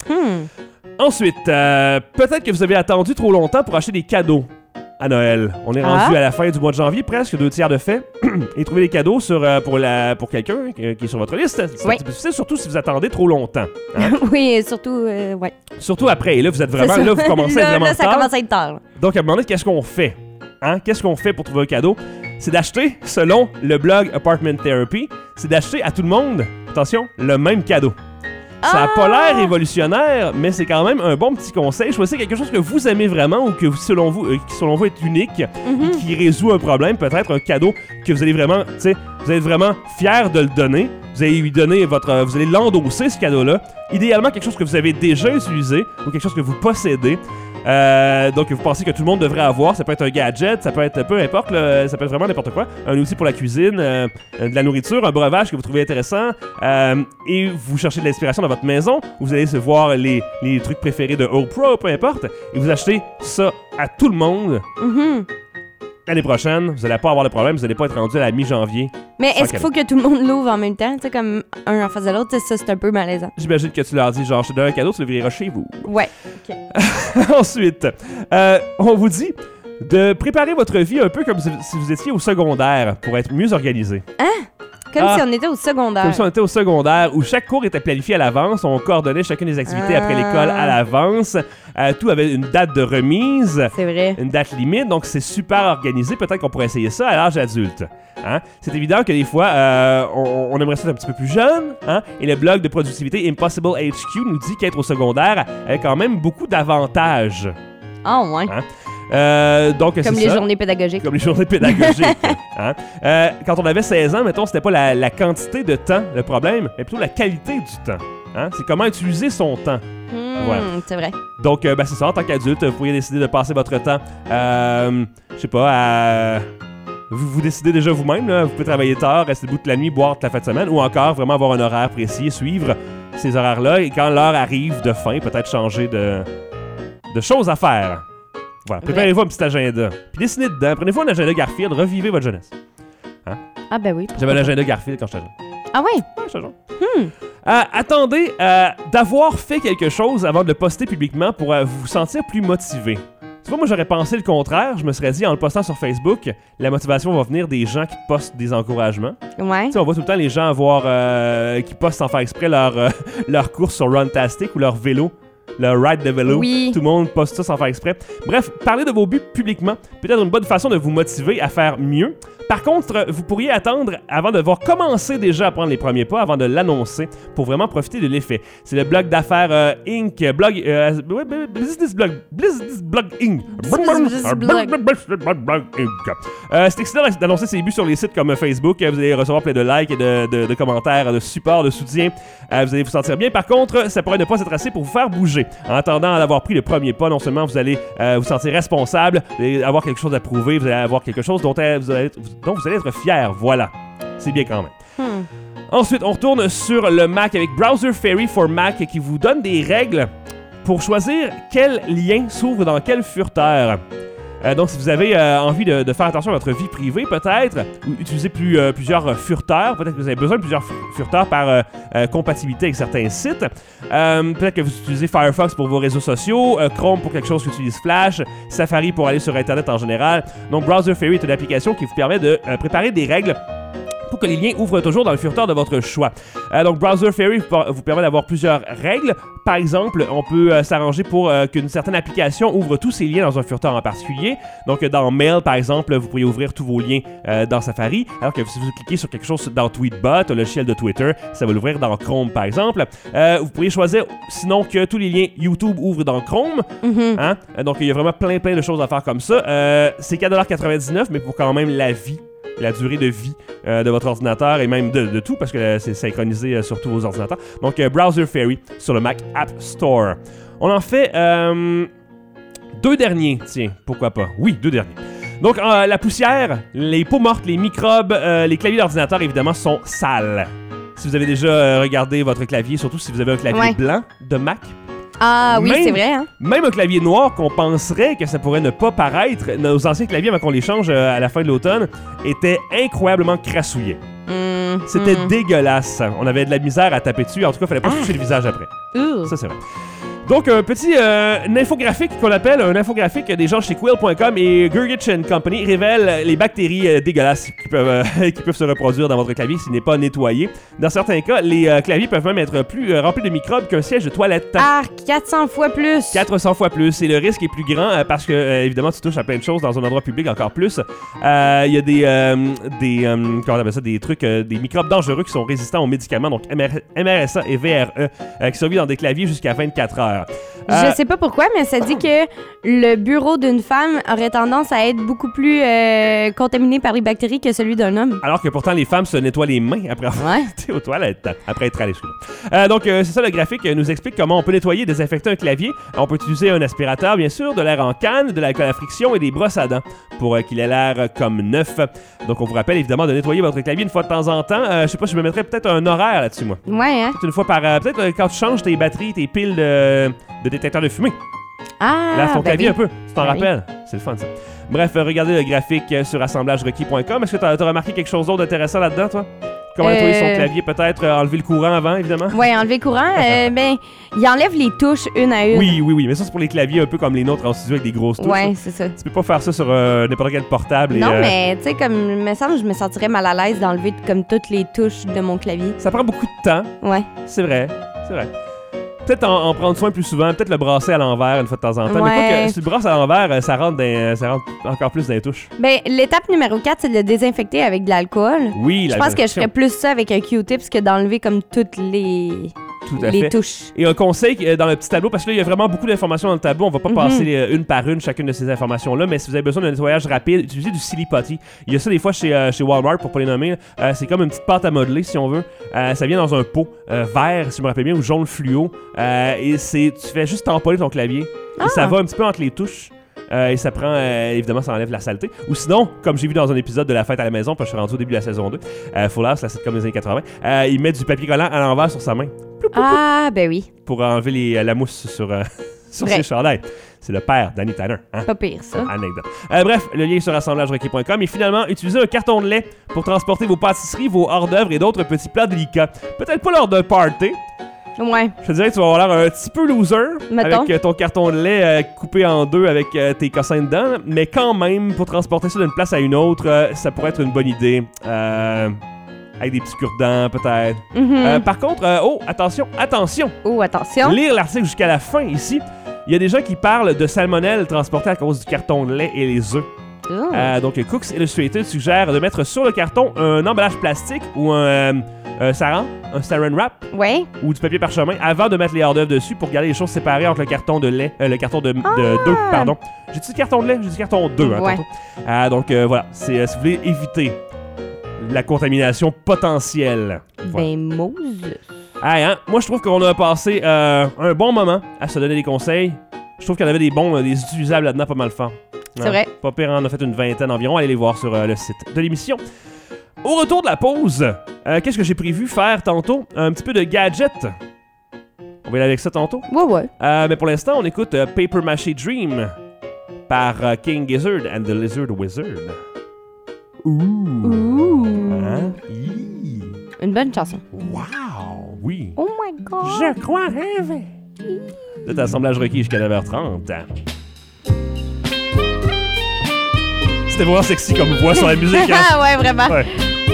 Speaker 3: Ensuite, peut-être que vous avez attendu trop longtemps pour acheter des cadeaux à Noël. On est rendu à la fin du mois de janvier, presque 2 tiers de fait. Et trouver des cadeaux pour quelqu'un qui est sur votre liste, c'est difficile, surtout si vous attendez trop longtemps. Hein?
Speaker 2: Oui, surtout,
Speaker 3: Surtout après. Et là, vous êtes vraiment là, vous commencez à être vraiment
Speaker 2: là, ça
Speaker 3: tard.
Speaker 2: commence à être tard.
Speaker 3: Donc, à un moment donné, qu'est-ce qu'on fait? Hein? Qu'est-ce qu'on fait pour trouver un cadeau? C'est d'acheter, selon le blog Apartment Therapy, c'est d'acheter à tout le monde, attention, le même cadeau. Ça n'a pas l'air révolutionnaire, mais c'est quand même un bon petit conseil. Choisissez quelque chose que vous aimez vraiment ou que selon vous, qui selon vous est unique et qui résout un problème. Peut-être un cadeau que vous allez vraiment, tu sais, vous êtes vraiment fier de le donner. Vous allez lui donner vous allez l'endosser, ce cadeau-là. Idéalement, quelque chose que vous avez déjà utilisé ou quelque chose que vous possédez. Donc, vous pensez que tout le monde devrait avoir. Ça peut être un gadget, ça peut être peu importe, ça peut être vraiment n'importe quoi. Un outil pour la cuisine, de la nourriture, un breuvage que vous trouvez intéressant. Et vous cherchez de l'inspiration dans votre maison. Vous allez se voir les trucs préférés de Oprah, peu importe. Et vous achetez ça à tout le monde. L'année prochaine, vous n'allez pas avoir de problème, vous n'allez pas être rendu à la mi-janvier.
Speaker 2: Mais est-ce qu'il faut que tout le monde l'ouvre en même temps? Tu sais, comme un en face de l'autre, ça, c'est un peu malaisant.
Speaker 3: J'imagine que tu leur dis, genre, je te donne un cadeau, tu le vireras chez vous.
Speaker 2: Ouais, OK.
Speaker 3: Ensuite, on vous dit de préparer votre vie un peu comme si vous étiez au secondaire pour être mieux organisé.
Speaker 2: Comme si on était au secondaire.
Speaker 3: Comme si on était au secondaire, où chaque cours était planifié à l'avance. On coordonnait chacune des activités après l'école à l'avance. Tout avait une date de remise.
Speaker 2: C'est vrai.
Speaker 3: Une date limite, donc c'est super organisé. Peut-être qu'on pourrait essayer ça à l'âge adulte. Hein? C'est évident que des fois, on aimerait ça être un petit peu plus jeune. Hein? Et le blog de productivité Impossible HQ nous dit qu'être au secondaire a quand même beaucoup d'avantages.
Speaker 2: Ah, ouais.
Speaker 3: Hein? Donc,
Speaker 2: comme les journées pédagogiques.
Speaker 3: Comme les journées pédagogiques. Hein? Quand on avait 16 ans, mettons, c'était pas la quantité de temps le problème, mais plutôt la qualité du temps. Hein? C'est comment utiliser son temps. Voilà.
Speaker 2: C'est vrai.
Speaker 3: Donc, c'est ça, en tant qu'adulte, vous pourriez décider de passer votre temps, je sais pas, vous décidez déjà vous-même, là, vous pouvez travailler tard, rester debout toute la nuit, boire toute la fin de semaine, ou encore vraiment avoir un horaire précis, suivre ces horaires-là, et quand l'heure arrive de fin, peut-être changer de choses à faire. Voilà, préparez-vous un petit agenda. Puis dessinez dedans. Prenez-vous un agenda Garfield, revivez votre jeunesse. Hein?
Speaker 2: Ah ben oui.
Speaker 3: J'avais un agenda Garfield quand j'étais jeune.
Speaker 2: Ah oui?
Speaker 3: Ouais, j'étais jeune. Attendez d'avoir fait quelque chose avant de le poster publiquement pour vous sentir plus motivé. Tu vois, moi j'aurais pensé le contraire. Je me serais dit, en le postant sur Facebook, la motivation va venir des gens qui postent des encouragements.
Speaker 2: Ouais.
Speaker 3: Tu sais, on voit tout le temps les gens qui postent sans faire exprès leur course sur Runtastic ou leur vélo. Le ride de vélo.
Speaker 2: Oui.
Speaker 3: Tout le monde poste ça sans faire exprès. Bref, parlez de vos buts publiquement. Peut-être une bonne façon de vous motiver à faire mieux. Par contre, vous pourriez attendre avant de devoir commencer déjà à prendre les premiers pas, avant de l'annoncer, pour vraiment profiter de l'effet. C'est le blog d'affaires Inc. Business Blog Inc. C'est excellent d'annoncer ses buts sur les sites comme Facebook. Vous allez recevoir plein de likes et de commentaires, de support, de soutien. Vous allez vous sentir bien. Par contre, ça pourrait ne pas être assez pour vous faire bouger. En attendant d'avoir pris le premier pas, non seulement vous allez vous sentir responsable, vous allez avoir quelque chose à prouver, vous allez avoir quelque chose dont vous allez être fier. Voilà. C'est bien quand même. Ensuite, on retourne sur le Mac avec Browser Fairy for Mac qui vous donne des règles pour choisir quel lien s'ouvre dans quel furteur. Donc, si vous avez envie de faire attention à votre vie privée, peut-être, ou utiliser plusieurs furteurs, peut-être que vous avez besoin de plusieurs furteurs par compatibilité avec certains sites. Peut-être que vous utilisez Firefox pour vos réseaux sociaux, Chrome pour quelque chose qui utilise Flash, Safari pour aller sur Internet en général. Donc, Browser Fairy est une application qui vous permet de préparer des règles pour que les liens ouvrent toujours dans le furteur de votre choix. Donc, Browser Fairy vous permet d'avoir plusieurs règles. Par exemple, on peut s'arranger pour qu'une certaine application ouvre tous ses liens dans un furteur en particulier. Donc, dans Mail, par exemple, vous pourriez ouvrir tous vos liens dans Safari, alors que si vous cliquez sur quelque chose dans Tweetbot, le logiciel de Twitter, ça va l'ouvrir dans Chrome, par exemple. Vous pourriez choisir, sinon, que tous les liens YouTube ouvrent dans Chrome. Hein? Donc, il y a vraiment plein de choses à faire comme ça. C'est 4,99$, mais pour quand même la durée de vie de votre ordinateur et même de tout, parce que c'est synchronisé sur tous vos ordinateurs. Donc, Browser Fairy sur le Mac App Store. On en fait 2 derniers, tiens, pourquoi pas. Oui, 2 derniers. Donc, la poussière, les peaux mortes, les microbes, les claviers d'ordinateur, évidemment, sont sales. Si vous avez déjà regardé votre clavier, surtout si vous avez un clavier blanc de Mac.
Speaker 2: Ah oui, c'est vrai, hein?
Speaker 3: Même un clavier noir qu'on penserait que ça pourrait ne pas paraître, nos anciens claviers, avant qu'on les change à la fin de l'automne, étaient incroyablement crassouillés. C'était dégueulasse. On avait de la misère à taper dessus. En tout cas, il fallait pas toucher le visage après. Ça, c'est vrai. Donc, un petit une infographique qu'on appelle un infographique des gens chez Quill.com et Gurgitch & Company révèle les bactéries dégueulasses qui peuvent se reproduire dans votre clavier s'il n'est pas nettoyé. Dans certains cas, les claviers peuvent même être plus remplis de microbes qu'un siège de toilette.
Speaker 2: 400 fois plus.
Speaker 3: 400 fois plus. Et le risque est plus grand parce que, évidemment, tu touches à plein de choses dans un endroit public encore plus. Il y a comment on appelle ça, des trucs, des microbes dangereux qui sont résistants aux médicaments, donc MRSA et VRE, qui survivent dans des claviers jusqu'à 24 heures.
Speaker 2: Je sais pas pourquoi, mais ça dit que le bureau d'une femme aurait tendance à être beaucoup plus contaminé par les bactéries que celui d'un homme.
Speaker 3: Alors que pourtant, les femmes se nettoient les mains après avoir été aux toilettes, après être allées sous. Donc, c'est ça le graphique nous explique comment on peut nettoyer et désinfecter un clavier. On peut utiliser un aspirateur, bien sûr, de l'air en canne, de l'alcool à friction et des brosses à dents pour qu'il ait l'air comme neuf. Donc, on vous rappelle évidemment de nettoyer votre clavier une fois de temps en temps. Je sais pas, je me mettrais peut-être un horaire là-dessus, moi.
Speaker 2: Ouais, hein?
Speaker 3: Peut-être une fois par... peut-être quand tu changes tes batteries, tes piles de détecteur de fumée.
Speaker 2: Ah,
Speaker 3: Lave ton clavier
Speaker 2: oui.
Speaker 3: un peu, tu t'en rappelles. C'est le fun, ça. Bref, regardez le graphique sur assemblagerequis.com. Est-ce que t'as remarqué quelque chose d'autre d'intéressant là-dedans, toi? Comment nettoyer son clavier, peut-être enlever le courant avant, évidemment?
Speaker 2: Ouais, enlever le courant. Ben, il enlève les touches une à une.
Speaker 3: Oui, mais ça, c'est pour les claviers un peu comme les nôtres en studio avec des grosses touches.
Speaker 2: Ouais,
Speaker 3: là.
Speaker 2: c'est ça.
Speaker 3: Tu peux pas faire ça sur n'importe quel portable.
Speaker 2: Non, mais tu sais, comme, il me semble, je me sentirais mal à l'aise d'enlever comme toutes les touches de mon clavier.
Speaker 3: Ça prend beaucoup de temps.
Speaker 2: Ouais.
Speaker 3: C'est vrai. Peut-être en prendre soin plus souvent, peut-être le brasser à l'envers une fois de temps en temps.
Speaker 2: Ouais.
Speaker 3: Mais quoi que si tu le brasses à l'envers, ça rentre encore plus dans les touches.
Speaker 2: Ben, l'étape numéro 4, c'est de le désinfecter avec de l'alcool.
Speaker 3: Oui,
Speaker 2: Je pense que je ferais plus ça avec un Q-tips que d'enlever comme toutes les touches.
Speaker 3: Et un conseil dans le petit tableau, parce que là, il y a vraiment beaucoup d'informations dans le tableau. On va pas passer une par une chacune de ces informations-là, mais si vous avez besoin d'un nettoyage rapide, utilisez du Silly Putty. Il y a ça des fois chez Walmart, pour pas les nommer. C'est comme une petite pâte à modeler, si on veut. Ça vient dans un pot vert, si je me rappelle bien, ou jaune fluo. Et tu fais juste tamponner ton clavier. Et ça va un petit peu entre les touches. Et ça prend, évidemment, ça enlève la saleté. Ou sinon, comme j'ai vu dans un épisode de La Fête à la maison, parce que je suis rendu au début de la saison 2, Full House, la sitcom des années 80, il met du papier collant à l'envers sur sa main.
Speaker 2: Ah, ben oui.
Speaker 3: Pour enlever la mousse sur ses chandails. C'est le père d'Annie Tanner. Hein?
Speaker 2: Pas pire, ça.
Speaker 3: Anecdote. Bref, le lien est sur assemblagerequis.com. Et finalement, utilisez un carton de lait pour transporter vos pâtisseries, vos hors-d'œuvre et d'autres petits plats délicats. Peut-être pas lors d'un party.
Speaker 2: Ouais.
Speaker 3: Je te dirais que tu vas avoir l'air un petit peu loser
Speaker 2: Mettons.
Speaker 3: avec ton carton de lait coupé en deux avec tes cossins dedans. Mais quand même, pour transporter ça d'une place à une autre, ça pourrait être une bonne idée. Avec des petits cure-dents, peut-être. Par contre, attention!
Speaker 2: Oh, attention.
Speaker 3: Lire l'article jusqu'à la fin, ici. Il y a des gens qui parlent de salmonelle transportée à cause du carton de lait et les œufs. Donc, Cooks Illustrated suggère de mettre sur le carton un emballage plastique ou un saran wrap
Speaker 2: Ouais.
Speaker 3: ou du papier parchemin avant de mettre les hors-d'œuvre dessus pour garder les choses séparées entre le carton de lait, le carton de 2, pardon. J'ai dit carton de lait? J'ai dit carton 2, hein,
Speaker 2: Ouais.
Speaker 3: tantôt. Donc, voilà. Si vous voulez éviter la contamination potentielle. Voilà.
Speaker 2: Ben, Moses.
Speaker 3: Hey, hein? Moi, je trouve qu'on a passé un bon moment à se donner des conseils. Je trouve qu'il y en avait des bons, des utilisables là-dedans, pas mal forts.
Speaker 2: C'est vrai.
Speaker 3: Pas pire, on a fait une vingtaine environ. Allez les voir sur le site de l'émission. Au retour de la pause, qu'est-ce que j'ai prévu faire tantôt? Un petit peu de gadget. On va y aller avec ça tantôt.
Speaker 2: Ouais.
Speaker 3: Mais pour l'instant, on écoute Paper Maché Dream par King Gizzard and the Lizard Wizard.
Speaker 2: Ouh.
Speaker 3: Hein?
Speaker 2: Une bonne chanson.
Speaker 3: Wow! Oui.
Speaker 2: Oh my God.
Speaker 3: Je crois rêver. C'est assemblage requis jusqu'à 9h30. C'était vraiment sexy comme voix sur la musique. Hein?
Speaker 2: Ah ouais, vraiment.
Speaker 3: Ouais.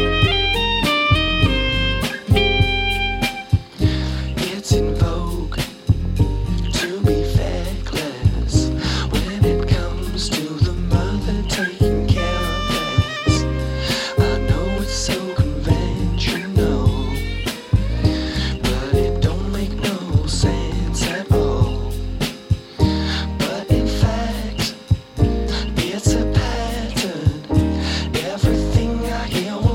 Speaker 7: It's in vogue to be feckless when it comes to the mother taking care of us. I know it's so conventional, but it don't make no sense at all. But in fact, it's a pattern. Everything I hear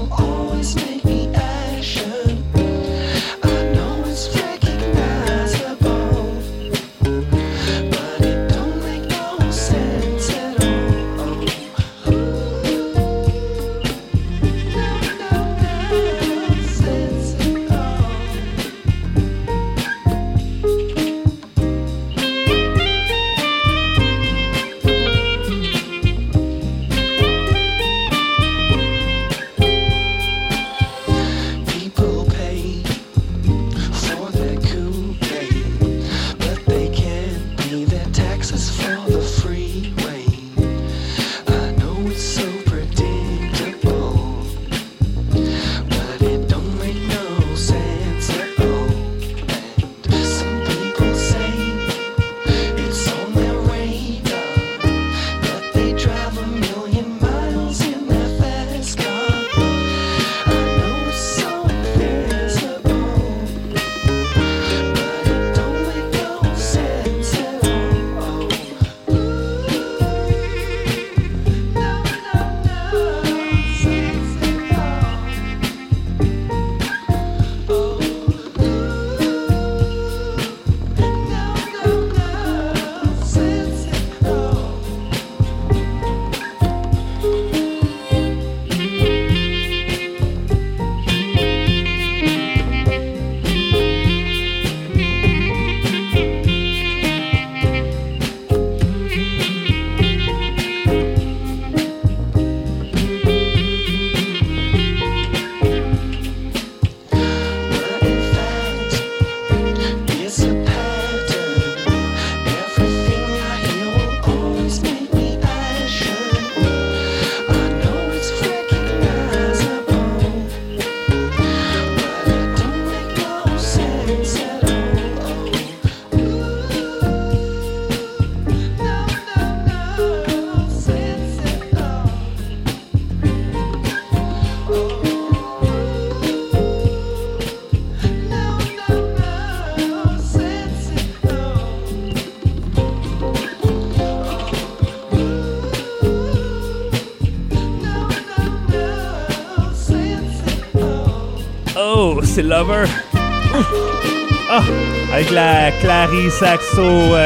Speaker 3: Oh, c'est Lover. Ah, avec la Clary saxo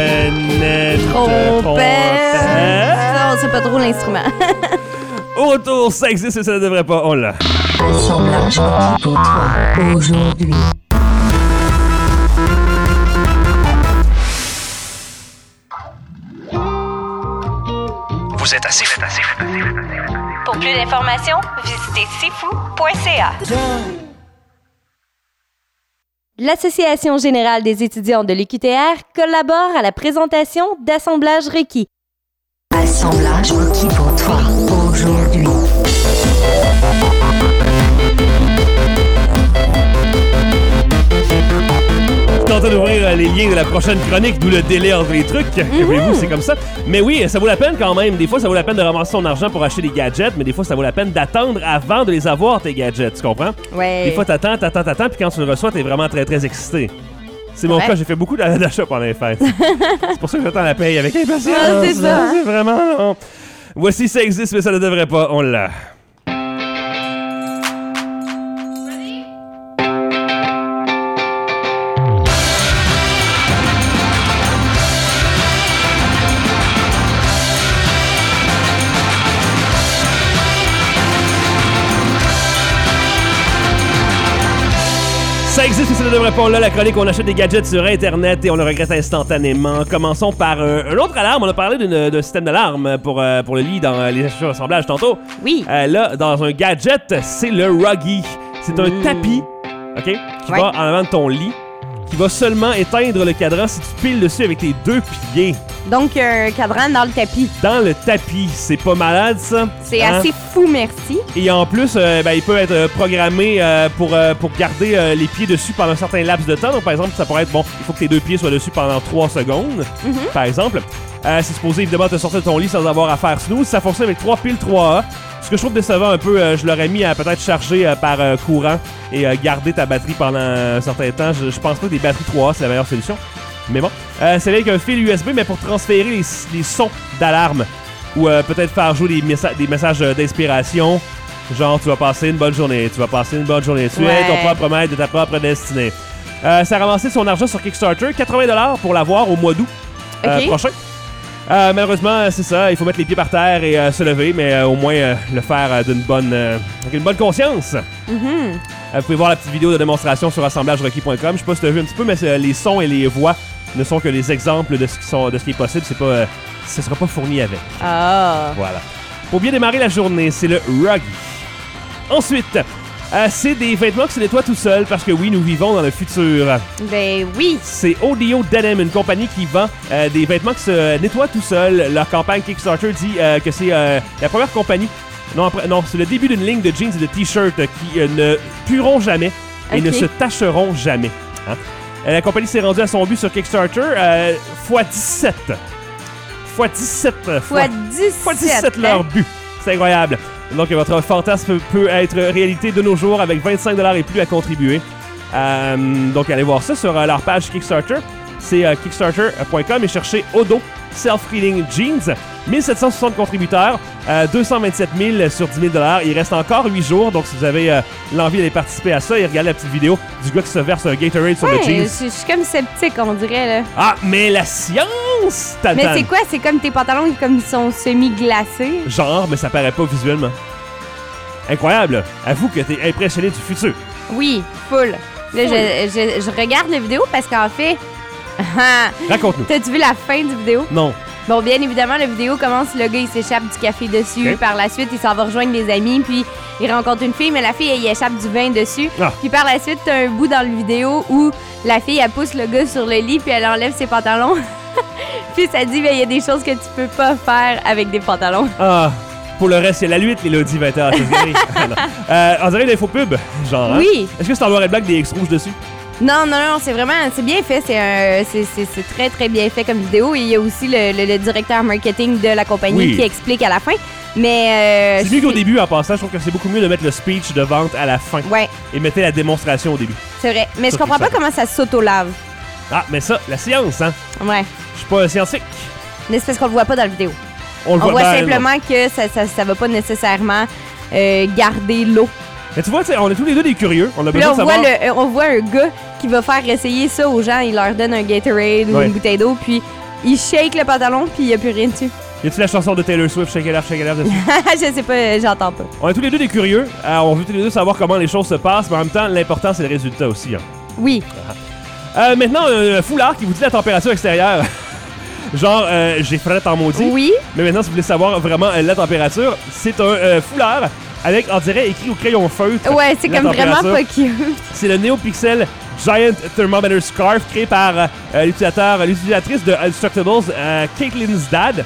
Speaker 2: Trompette. Ça, on sait pas trop l'instrument.
Speaker 3: Autour, ça existe et ça ne devrait pas. On l'a.
Speaker 4: Assemblage requis pour toi aujourd'hui.
Speaker 8: Vous êtes assez fou.
Speaker 2: Pour plus d'informations, visitez sifou.ca. L'Association générale des étudiants de l'UQTR collabore à la présentation d'Assemblage requis.
Speaker 4: Assemblage requis pour toi aujourd'hui.
Speaker 3: Je suis en train d'ouvrir les liens de la prochaine chronique, d'où le délai entre les trucs. Que voulez-vous, c'est comme ça. Mais oui, ça vaut la peine quand même. Des fois, ça vaut la peine de ramasser son argent pour acheter des gadgets, mais des fois, ça vaut la peine d'attendre avant de les avoir, tes gadgets. Tu comprends?
Speaker 2: Ouais.
Speaker 3: Des fois, t'attends, puis quand tu le reçois, t'es vraiment très, très excité. C'est mon cas, j'ai fait beaucoup d'achats pendant les fêtes. C'est pour ça que j'attends la paye avec impatience.
Speaker 2: Ouais, c'est ça.
Speaker 3: C'est vraiment non. Voici, ça existe, mais ça ne devrait pas. On l'a. Ça existe et ça ne devrait pas. Là, la chronique, on achète des gadgets sur Internet et on le regrette instantanément. Commençons par un autre alarme. On a parlé d'un système d'alarme pour le lit dans les assemblages tantôt.
Speaker 2: Oui.
Speaker 3: Là, dans un gadget, c'est le Ruggy. C'est un tapis, OK, qui va en avant de ton lit, qui va seulement éteindre le cadran si tu piles dessus avec tes deux pieds.
Speaker 2: Donc, un cadran dans le tapis.
Speaker 3: Dans le tapis. C'est pas malade, ça?
Speaker 2: C'est
Speaker 3: Hein?
Speaker 2: assez fou, merci.
Speaker 3: Et en plus, il peut être programmé pour garder les pieds dessus pendant un certain laps de temps. Donc, par exemple, ça pourrait être, il faut que tes deux pieds soient dessus pendant 3 secondes, par exemple. C'est supposé, évidemment, te sortir de ton lit sans avoir à faire snooze. Ça fonctionne avec 3 piles 3A. Ce que je trouve décevant un peu, je l'aurais mis à peut-être charger par courant et garder ta batterie pendant un certain temps. Je pense pas que des batteries 3A, c'est la meilleure solution. Mais bon, c'est avec un fil USB, mais pour transférer les sons d'alarme ou peut-être faire jouer des messages d'inspiration. Genre, tu vas passer une bonne journée, tu es ton propre maître de ta propre destinée. Ça a ramassé son argent sur Kickstarter, 80$ pour l'avoir au mois d'août prochain. Malheureusement, c'est ça, il faut mettre les pieds par terre et se lever, mais au moins le faire avec une bonne conscience. Vous pouvez voir la petite vidéo de démonstration sur assemblagerequis.com. Je sais pas si tu as vu un petit peu, mais les sons et les voix ne sont que les exemples de ce qui est possible. Ce sera pas fourni avec.
Speaker 2: Ah.
Speaker 3: Voilà. Pour bien démarrer la journée, c'est le Ruggy. Ensuite, c'est des vêtements qui se nettoient tout seul parce que oui, nous vivons dans le futur.
Speaker 2: Ben oui.
Speaker 3: C'est Odeo Denim, une compagnie qui vend des vêtements qui se nettoient tout seul. Leur campagne Kickstarter dit que c'est la première compagnie. Non, c'est le début d'une ligne de jeans et de t-shirts qui ne pueront jamais et ne se tacheront jamais. Hein? La compagnie s'est rendue à son but sur Kickstarter x17. x17 leur but. C'est incroyable. Donc, votre fantasme peut être réalité de nos jours avec 25$ et plus à contribuer. Donc, allez voir ça sur leur page Kickstarter. C'est kickstarter.com et cherchez Odo Self-Cleaning Jeans. 1760 contributeurs, 227 000 sur 10 000 $. Il reste encore 8 jours, donc si vous avez l'envie d'aller participer à ça et regarder la petite vidéo du gars qui se verse un Gatorade sur le jeans.
Speaker 2: Je suis comme sceptique, on dirait, là.
Speaker 3: Ah, mais la science!
Speaker 2: Mais c'est quoi? C'est comme tes pantalons qui sont semi-glacés?
Speaker 3: Genre, mais ça paraît pas visuellement. Incroyable! Avoue que t'es impressionné du futur.
Speaker 2: Oui, full. Là, je regarde la vidéo parce qu'en fait...
Speaker 3: Raconte-nous.
Speaker 2: T'as-tu vu la fin du vidéo?
Speaker 3: Non.
Speaker 2: Bon, bien évidemment, la vidéo commence, le gars, il s'échappe du café dessus.
Speaker 3: Okay.
Speaker 2: Par la suite, il s'en va rejoindre des amis, puis il rencontre une fille, mais la fille, elle y échappe du vin dessus.
Speaker 3: Ah.
Speaker 2: Puis par la suite, t'as un bout dans la vidéo où la fille, elle pousse le gars sur le lit, puis elle enlève ses pantalons. Puis ça dit, il y a des choses que tu peux pas faire avec des pantalons.
Speaker 3: Ah, pour le reste, il y a la 8, Mélodie 20h. On dirait une infopub, genre. Hein?
Speaker 2: Oui.
Speaker 3: Est-ce que c'est en noir et blanc avec des X rouges dessus?
Speaker 2: Non, c'est bien fait. C'est très, très bien fait comme vidéo. Et il y a aussi le directeur marketing de la compagnie qui explique à la fin. Mais
Speaker 3: c'est mieux qu'au début, en passant. Je trouve que c'est beaucoup mieux de mettre le speech de vente à la fin.
Speaker 2: Ouais.
Speaker 3: Et mettez la démonstration au début.
Speaker 2: C'est vrai. Mais je comprends pas comment ça s'auto-lave.
Speaker 3: Ah, mais ça, la science, hein?
Speaker 2: Ouais.
Speaker 3: Je suis pas scientifique.
Speaker 2: Mais c'est parce qu'on le voit pas dans la vidéo.
Speaker 3: On voit
Speaker 2: simplement que ça va pas nécessairement garder l'eau
Speaker 3: Mais tu vois, on est tous les deux des curieux. On a
Speaker 2: Puis
Speaker 3: besoin
Speaker 2: là,
Speaker 3: de savoir.
Speaker 2: on voit un gars qui va faire essayer ça aux gens. Il leur donne un Gatorade ou
Speaker 3: Ouais.
Speaker 2: une bouteille d'eau, puis il shake le pantalon, puis il n'y a plus rien dessus.
Speaker 3: Y a-tu la chanson de Taylor Swift, Shake It Off dessus?
Speaker 2: Je sais pas, j'entends pas.
Speaker 3: On est tous les deux des curieux. On veut tous les deux savoir comment les choses se passent, mais en même temps, l'important, c'est le résultat aussi. Hein.
Speaker 2: Oui.
Speaker 3: Maintenant, un foulard qui vous dit la température extérieure. Genre, j'ai fret en maudit.
Speaker 2: Oui.
Speaker 3: Mais maintenant, si vous voulez savoir vraiment la température, c'est un foulard avec, on dirait, écrit au crayon feutre.
Speaker 2: Ouais, c'est
Speaker 3: la
Speaker 2: comme vraiment
Speaker 3: température.
Speaker 2: pas cute.
Speaker 3: C'est le NeoPixel Giant Thermometer Scarf créé par l'utilisatrice de Unstructables, Caitlin's Dad.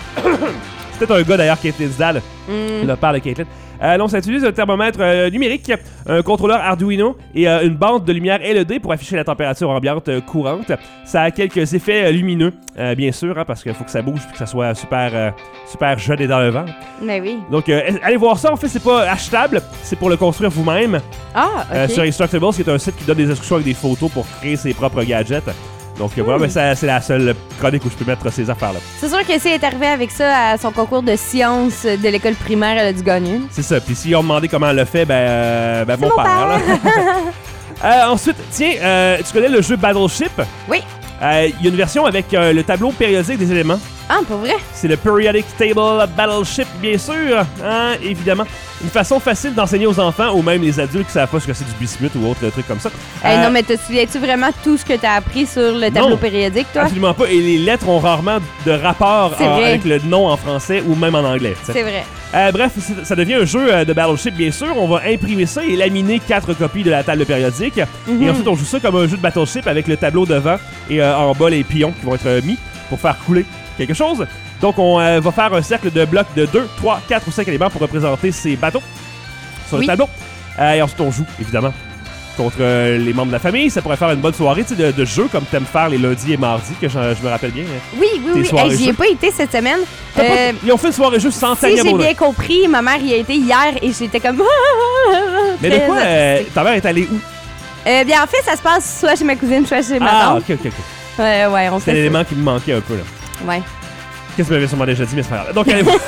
Speaker 3: C'était un gars d'ailleurs, Caitlin's Dad, le père de Caitlin. Donc, ça utilise un thermomètre numérique, un contrôleur Arduino et une bande de lumière LED pour afficher la température ambiante courante. Ça a quelques effets lumineux, bien sûr, hein, parce qu'il faut que ça bouge et que ça soit super jeune et dans le vent.
Speaker 2: Mais oui.
Speaker 3: Donc, allez voir ça. En fait, c'est pas achetable, c'est pour le construire vous-même.
Speaker 2: Ah, ok.
Speaker 3: Sur Instructables, qui est un site qui donne des instructions avec des photos pour créer ses propres gadgets. Donc voilà, mais c'est la seule chronique où je peux mettre ces affaires-là.
Speaker 2: C'est sûr que si elle est arrivée avec ça à son concours de sciences de l'école primaire, elle a dû gagner.
Speaker 3: C'est ça. Puis s'ils ont demandé comment elle l'a fait, ben mon père. Là. Ensuite, tiens, tu connais le jeu Battleship?
Speaker 2: Oui.
Speaker 3: Il y a une version avec le tableau périodique des éléments.
Speaker 2: Ah, pour vrai?
Speaker 3: C'est le Periodic Table Battleship, bien sûr, hein, évidemment. Une façon facile d'enseigner aux enfants ou même les adultes qui savent pas ce que c'est du bismuth ou autre truc comme ça.
Speaker 2: Non, mais te souviens-tu vraiment tout ce que t'as appris sur le tableau périodique, toi?
Speaker 3: Absolument pas. Et les lettres ont rarement de rapport avec le nom en français ou même en anglais. T'sais.
Speaker 2: C'est vrai.
Speaker 3: Bref, ça devient un jeu de Battleship, bien sûr. On va imprimer ça et laminer 4 copies de la table périodique. Et ensuite, on joue ça comme un jeu de Battleship avec le tableau devant et en bas les pions qui vont être mis pour faire couler quelque chose. Donc, on va faire un cercle de blocs de 2, 3, 4 ou 5 éléments pour représenter ces bateaux sur le tableau. Et ensuite, on joue, évidemment, contre les membres de la famille. Ça pourrait faire une bonne soirée de jeu comme t'aimes faire les lundis et mardis, que je me rappelle bien.
Speaker 2: Oui. Hey, j'y ai pas été cette semaine.
Speaker 3: Ils ont fait une soirée jeu sans Tania
Speaker 2: Si j'ai
Speaker 3: Baudin.
Speaker 2: bien compris, ma mère y a été hier et j'étais comme...
Speaker 3: Mais de quoi ta mère est allée où?
Speaker 2: Bien, en fait, ça se passe soit chez ma cousine, soit chez ma tante.
Speaker 3: Ok.
Speaker 2: Ouais, on
Speaker 3: C'était
Speaker 2: sait
Speaker 3: l'élément qui me manquait un peu, là.
Speaker 2: Ouais.
Speaker 3: Qu'est-ce que tu m'avais sûrement déjà dit, mais c'est pas grave. Donc, allez voir,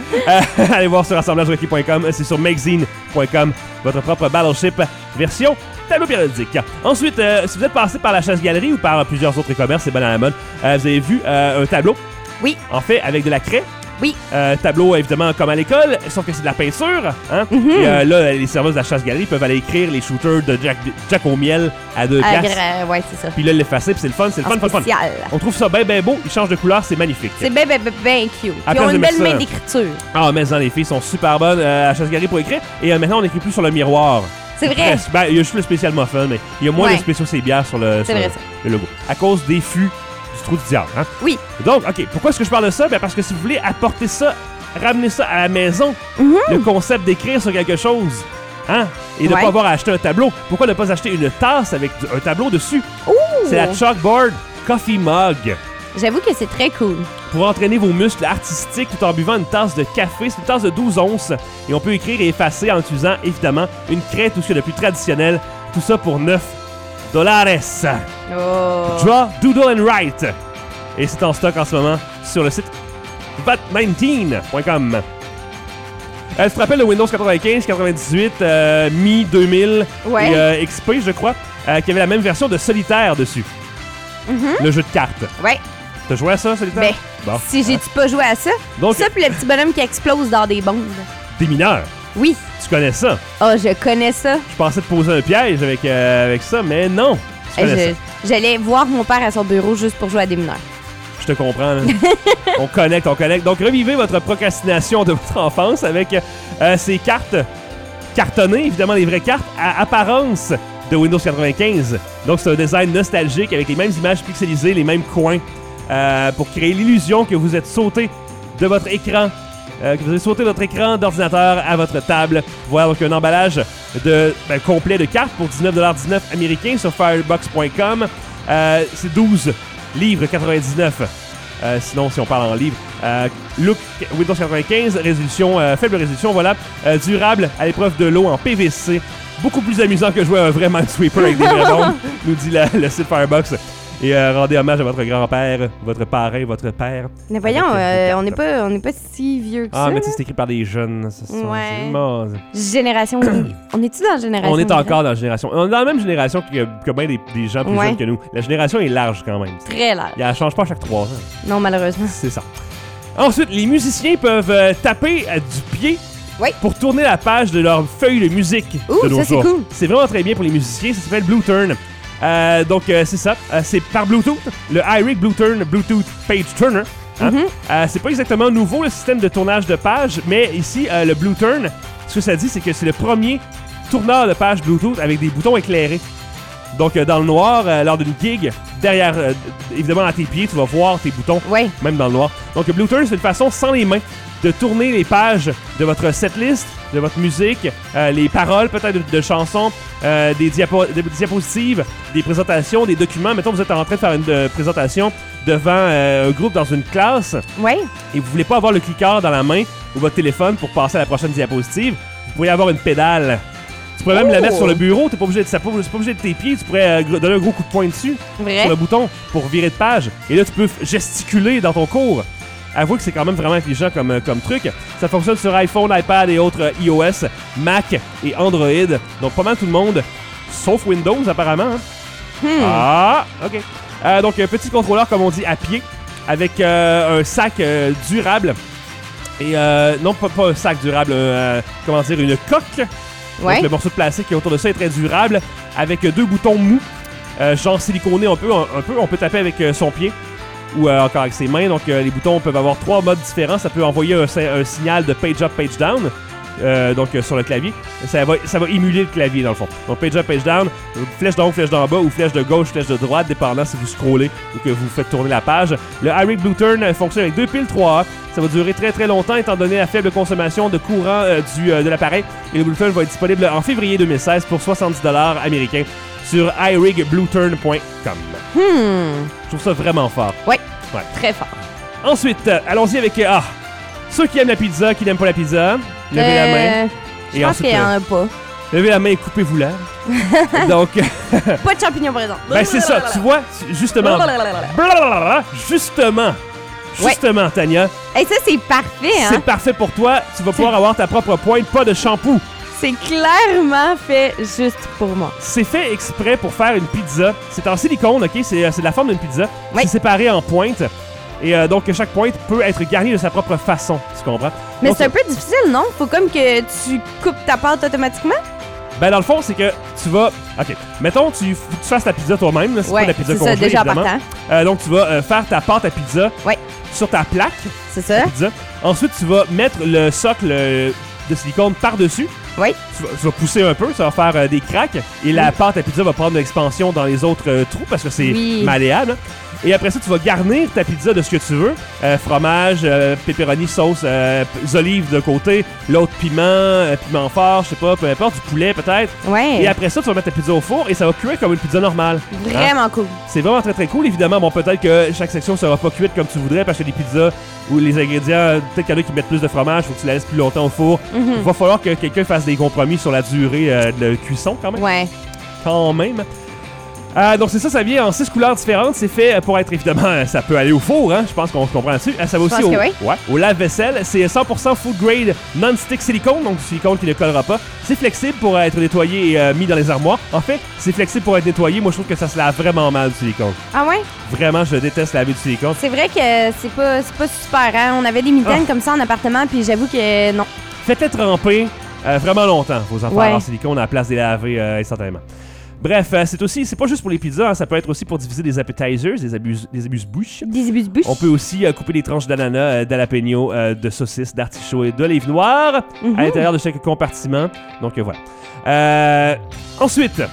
Speaker 3: allez voir sur assemblagerequis.com. C'est sur magazine.com, votre propre Battleship version tableau périodique. Ensuite, si vous êtes passé par la chasse-galerie ou par plusieurs autres e-commerces, c'est bon à la mode, vous avez vu un tableau.
Speaker 2: Oui.
Speaker 3: En fait, avec de la craie.
Speaker 2: Oui.
Speaker 3: Tableau, évidemment, comme à l'école, sauf que c'est de la peinture. Hein? Et là, les serveuses de la chasse-galerie peuvent aller écrire les shooters de Jack au miel à 2 piastres.
Speaker 2: Ouais, c'est ça.
Speaker 3: Puis là, l'effacer, puis c'est le fun, c'est le fun.
Speaker 2: Spécial.
Speaker 3: On trouve ça bien beau, il change de couleur, c'est magnifique.
Speaker 2: C'est bien cute.
Speaker 3: À
Speaker 2: Ils ont
Speaker 3: place de
Speaker 2: une
Speaker 3: mettre
Speaker 2: belle
Speaker 3: ça-
Speaker 2: main d'écriture.
Speaker 3: Ah, mais les filles sont super bonnes à la chasse-galerie pour écrire. Et maintenant, on n'écrit plus sur le miroir.
Speaker 2: C'est vrai.
Speaker 3: Presque. Ben, il y a juste le spécial muffin, mais il y a moins
Speaker 2: Ouais.
Speaker 3: de spéciaux c'est bières sur le
Speaker 2: C'est vrai, ça.
Speaker 3: le logo. À cause des fûts du trou du diable. Hein?
Speaker 2: Oui.
Speaker 3: Donc, OK, pourquoi est-ce que je parle de ça? Ben, parce que si vous voulez apporter ça, ramener ça à la maison, le concept d'écrire sur quelque chose, hein, et de ne
Speaker 2: Ouais.
Speaker 3: pas avoir à acheter un tableau, pourquoi ne pas acheter une tasse avec un tableau dessus?
Speaker 2: Ouh!
Speaker 3: C'est la Chalkboard Coffee Mug.
Speaker 2: J'avoue que c'est très cool.
Speaker 3: Pour entraîner vos muscles artistiques tout en buvant une tasse de café. C'est une tasse de 12 onces. Et on peut écrire et effacer en utilisant, évidemment, une craie, tout ce qu'il y a de plus traditionnel. Tout ça pour $9.
Speaker 2: Oh.
Speaker 3: Draw, Doodle and Write. Et c'est en stock en ce moment sur le site bat19.com. Tu te rappelles le Windows 95, 98, Mi 2000
Speaker 2: Ouais.
Speaker 3: et XP, je crois, qui avait la même version de Solitaire dessus. Le jeu de cartes.
Speaker 2: Ouais.
Speaker 3: T'as joué à ça, Solitaire?
Speaker 2: Ben,
Speaker 3: Bon.
Speaker 2: si j'ai-tu pas joué à ça?
Speaker 3: Donc,
Speaker 2: Ça, puis le petit bonhomme qui explose dans des bombes.
Speaker 3: des mineurs.
Speaker 2: Oui.
Speaker 3: Tu connais ça?
Speaker 2: Oh, je connais ça.
Speaker 3: Je pensais te poser un piège avec ça, mais non. Tu connais ça.
Speaker 2: J'allais voir mon père à son bureau juste pour jouer à des mineurs.
Speaker 3: Je te comprends. Là. on connecte. Donc, revivez votre procrastination de votre enfance avec ces cartes cartonnées, évidemment les vraies cartes, à apparence de Windows 95. Donc, c'est un design nostalgique avec les mêmes images pixelisées, les mêmes coins, pour créer l'illusion que vous êtes sauté de votre écran, que vous avez sauté de votre écran d'ordinateur à votre table. Voilà donc un emballage complet de cartes pour $19,19 américains sur Firebox.com. C'est 12 livres 99. Sinon, si on parle en livres, look Windows 95, résolution, faible résolution, voilà, durable à l'épreuve de l'eau en PVC. Beaucoup plus amusant que jouer à un vrai Minesweeper avec des vraies bombes, nous dit le site Firebox. Et rendez hommage à votre grand-père, votre parrain, votre père.
Speaker 2: Mais voyons,
Speaker 3: Avec,
Speaker 2: on n'est pas si vieux que ça.
Speaker 3: Ah, mais tu sais, c'est écrit par des jeunes.
Speaker 2: Ouais. Génération... on est-tu dans la génération?
Speaker 3: On est encore dans la génération. On est dans la même génération que bien des gens plus jeunes que nous. La génération est large quand même.
Speaker 2: Très large.
Speaker 3: Elle change pas chaque 3 ans.
Speaker 2: Non, malheureusement.
Speaker 3: C'est ça. Ensuite, les musiciens peuvent taper du pied pour tourner la page de leur feuille de musique de nos
Speaker 2: ça,
Speaker 3: jours.
Speaker 2: c'est cool.
Speaker 3: C'est vraiment très bien pour les musiciens. Ça s'appelle Blue Turn. Donc, c'est ça. C'est par Bluetooth. Le iRig Blue Turn Bluetooth Page Turner. Hein? C'est pas exactement nouveau le système de tournage de page, mais ici, le Blue Turn, ce que ça dit, c'est que c'est le premier tourneur de page Bluetooth avec des boutons éclairés. Donc, dans le noir, lors d'une gig, derrière, évidemment, à tes pieds, tu vas voir tes boutons, même dans le noir. Donc, Blue Turn, c'est une façon, sans les mains, de tourner les pages de votre setlist, de votre musique, les paroles peut-être de chansons, des diapositives, des présentations, des documents. Mettons, vous êtes en train de faire une présentation devant un groupe dans une classe et vous voulez pas avoir le cliqueur dans la main ou votre téléphone pour passer à la prochaine diapositive. Vous pourriez avoir une pédale. Tu pourrais même la mettre sur le bureau, c'est pas obligé de tes pieds, tu pourrais donner un gros coup de poing dessus sur le bouton pour virer de page. Et là, tu peux gesticuler dans ton cours. Avoue que c'est quand même vraiment intelligent comme truc. Ça fonctionne sur iPhone, iPad et autres iOS, Mac et Android. Donc pas mal tout le monde, sauf Windows apparemment. Hein? Ah, ok. Donc petit contrôleur comme on dit à pied, avec un sac durable. Et non, pas un sac durable, comment dire, une coque. Donc le morceau de plastique qui est autour de ça est très durable, avec 2 boutons mous, genre siliconés un peu. On peut taper avec son pied. Ou encore avec ses mains. Donc, les boutons peuvent avoir 3 modes différents. Ça peut envoyer un signal de page up, page down. Sur le clavier. Ça va émuler le clavier, dans le fond. Donc, page up, page down, flèche d'en haut, flèche d'en bas, ou flèche de gauche, flèche de droite, dépendant si vous scrollez ou que vous faites tourner la page. Le iRig Blue Turn fonctionne avec 2 piles 3A. Ça va durer très très longtemps, étant donné la faible consommation de courant de l'appareil. Et le Blue Turn va être disponible en février 2016 pour 70$ américains sur irigblueturn.com. Je trouve ça vraiment fort.
Speaker 2: Ouais. Très fort.
Speaker 3: Ensuite, allons-y avec ceux qui aiment la pizza, qui n'aiment pas la pizza. Levez la main.
Speaker 2: Je pense qu'il y en a pas.
Speaker 3: Levez la main et coupez-vous-la. Donc.
Speaker 2: Pas de champignons, par exemple.
Speaker 3: Ben, c'est ça, tu vois, justement. Justement, Tania.
Speaker 2: Et ça, c'est parfait, hein?
Speaker 3: C'est parfait pour toi. Tu vas pouvoir avoir ta propre pointe, pas de shampoo.
Speaker 2: C'est clairement fait juste pour moi.
Speaker 3: C'est fait exprès pour faire une pizza. C'est en silicone, OK? C'est de la forme d'une pizza. C'est séparé en pointes. Et donc, chaque pointe peut être garnie de sa propre façon. Tu comprends?
Speaker 2: Mais
Speaker 3: donc,
Speaker 2: c'est un peu difficile, non? Faut comme que tu coupes ta pâte automatiquement?
Speaker 3: Ben, dans le fond, c'est que tu vas... OK. Mettons, tu fasses ta pizza toi-même. C'est pas de la pizza congelée,
Speaker 2: déjà
Speaker 3: évidemment. Donc, tu vas faire ta pâte à pizza sur ta plaque.
Speaker 2: C'est ça.
Speaker 3: Pizza. Ensuite, tu vas mettre le socle de silicone par-dessus.
Speaker 2: Oui.
Speaker 3: Tu vas pousser un peu, ça va faire des craques. Et la pâte à pizza va prendre de l'expansion dans les autres trous parce que c'est malléable. Et après ça, tu vas garnir ta pizza de ce que tu veux. Fromage, pepperoni, sauce, olives de côté, l'autre piment fort, je sais pas, peu importe, du poulet peut-être.
Speaker 2: Ouais.
Speaker 3: Et après ça, tu vas mettre ta pizza au four et ça va cuire comme une pizza normale.
Speaker 2: Vraiment cool.
Speaker 3: C'est vraiment très très cool. Évidemment, bon, peut-être que chaque section sera pas cuite comme tu voudrais parce que les pizzas où les ingrédients, peut-être qu'il y en a qui mettent plus de fromage, faut que tu la laisses plus longtemps au four. Il va falloir que quelqu'un fasse des compromis sur la durée de cuisson quand même.
Speaker 2: Ouais.
Speaker 3: Quand même. Donc c'est ça, ça vient en 6 couleurs différentes. C'est fait pour être, évidemment, ça peut aller au four, hein, je pense qu'on se comprend là-dessus. Ça va aussi au lave-vaisselle. C'est 100% food grade non-stick silicone, donc du silicone qui ne collera pas. C'est flexible pour être nettoyé et mis dans les armoires. En fait, c'est flexible pour être nettoyé. Moi, je trouve que ça se lave vraiment mal du silicone.
Speaker 2: Ah ouais?
Speaker 3: Vraiment, je déteste laver du silicone.
Speaker 2: C'est vrai que c'est pas super, hein? On avait des mitaines comme ça en appartement, puis j'avoue que non.
Speaker 3: Faites-les tremper vraiment longtemps, vos affaires en silicone à la place de les laver instantanément. Bref, c'est pas juste pour les pizzas, hein, ça peut être aussi pour diviser des appetizers, des amuse-bouches.
Speaker 2: Des amuse-bouches.
Speaker 3: On peut aussi couper des tranches d'ananas, d'jalapeno, de saucisses, d'artichauts et d'olives noires à l'intérieur de chaque compartiment. Donc voilà. Ensuite,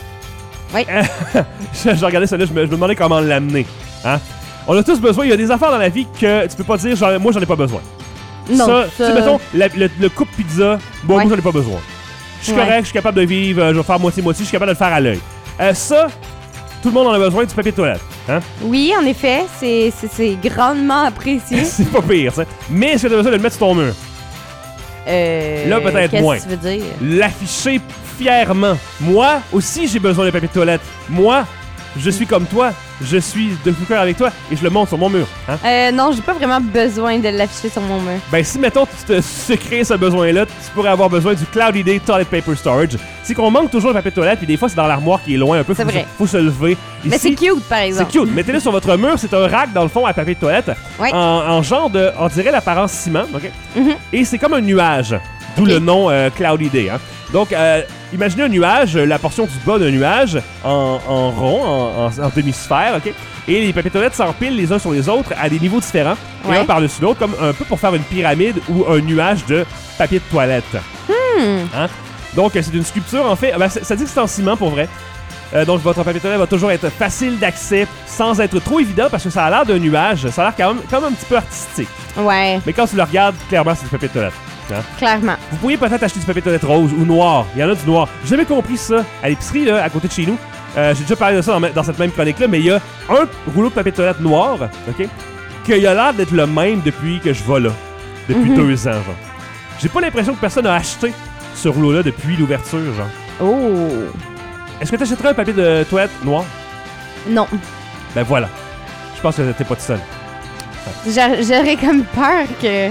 Speaker 3: je regardais ça là, je me demandais comment l'amener. Hein? On a tous besoin, il y a des affaires dans la vie que tu peux pas dire, genre, moi j'en ai pas besoin.
Speaker 2: Non.
Speaker 3: Tu sais, mettons, le coupe pizza, moi j'en ai pas besoin. Je suis correct, je suis capable de vivre, je vais faire moitié-moitié, je suis capable de le faire à l'œil. Ça, tout le monde en a besoin du papier de toilette. Hein?
Speaker 2: Oui, en effet, c'est grandement apprécié.
Speaker 3: C'est pas pire, ça. Mais est-ce que tu as besoin de le mettre sur ton mur? Là, peut-être moins.
Speaker 2: Qu'est-ce que tu veux dire?
Speaker 3: L'afficher fièrement. Moi aussi, j'ai besoin de papier de toilette. Moi, je suis comme toi, je suis de tout cœur avec toi et je le montre sur mon mur. Hein?
Speaker 2: Non, j'ai pas vraiment besoin de l'afficher sur mon mur.
Speaker 3: Ben, si, mettons, tu te crées ce besoin-là, tu pourrais avoir besoin du Cloudy Day Toilet Paper Storage. C'est qu'on manque toujours de papier de toilette, puis des fois, c'est dans l'armoire qui est loin un peu.
Speaker 2: C'est vrai.
Speaker 3: Faut se lever.
Speaker 2: Mais
Speaker 3: Ici,
Speaker 2: c'est cute, par exemple.
Speaker 3: c'est cute. Mettez-le sur votre mur. C'est un rack, dans le fond, à papier de toilette.
Speaker 2: Ouais.
Speaker 3: En genre de, on dirait l'apparence ciment, OK?
Speaker 2: Mhm.
Speaker 3: Et c'est comme un nuage, d'où
Speaker 2: Ok.
Speaker 3: le nom Cloudy Day. Hein? Donc, imaginez un nuage, la portion du bas d'un nuage, en rond, en demi-sphère, OK? Et les papiers de toilette s'empilent les uns sur les autres à des niveaux différents, et
Speaker 2: Ouais.
Speaker 3: un par-dessus l'autre, comme un peu pour faire une pyramide ou un nuage de papier de toilette. Hein? Donc, c'est une sculpture, en fait. Ben, ça dit que c'est en ciment, pour vrai. Donc, votre papier de toilette va toujours être facile d'accès, sans être trop évident, parce que ça a l'air d'un nuage. Ça a l'air quand même un petit peu artistique.
Speaker 2: Ouais,
Speaker 3: Mais quand tu le regardes, clairement, c'est du papier de toilette. Hein?
Speaker 2: clairement.
Speaker 3: Vous pourriez peut-être acheter du papier de toilette rose ou noir. Il y en a du noir. J'ai jamais compris ça. À l'épicerie, là, à côté de chez nous, j'ai déjà parlé de ça dans cette même chronique-là, mais il y a un rouleau de papier de toilette noir, OK, qu'il a l'air d'être le même depuis que je vais là. Depuis 2 ans, genre. J'ai pas l'impression que personne a acheté ce rouleau-là depuis l'ouverture, genre.
Speaker 2: Oh.
Speaker 3: Est-ce que tu achèterais un papier de toilette noir?
Speaker 2: Non.
Speaker 3: Ben voilà. Je pense que t'es pas tout seul.
Speaker 2: J'aurais comme peur que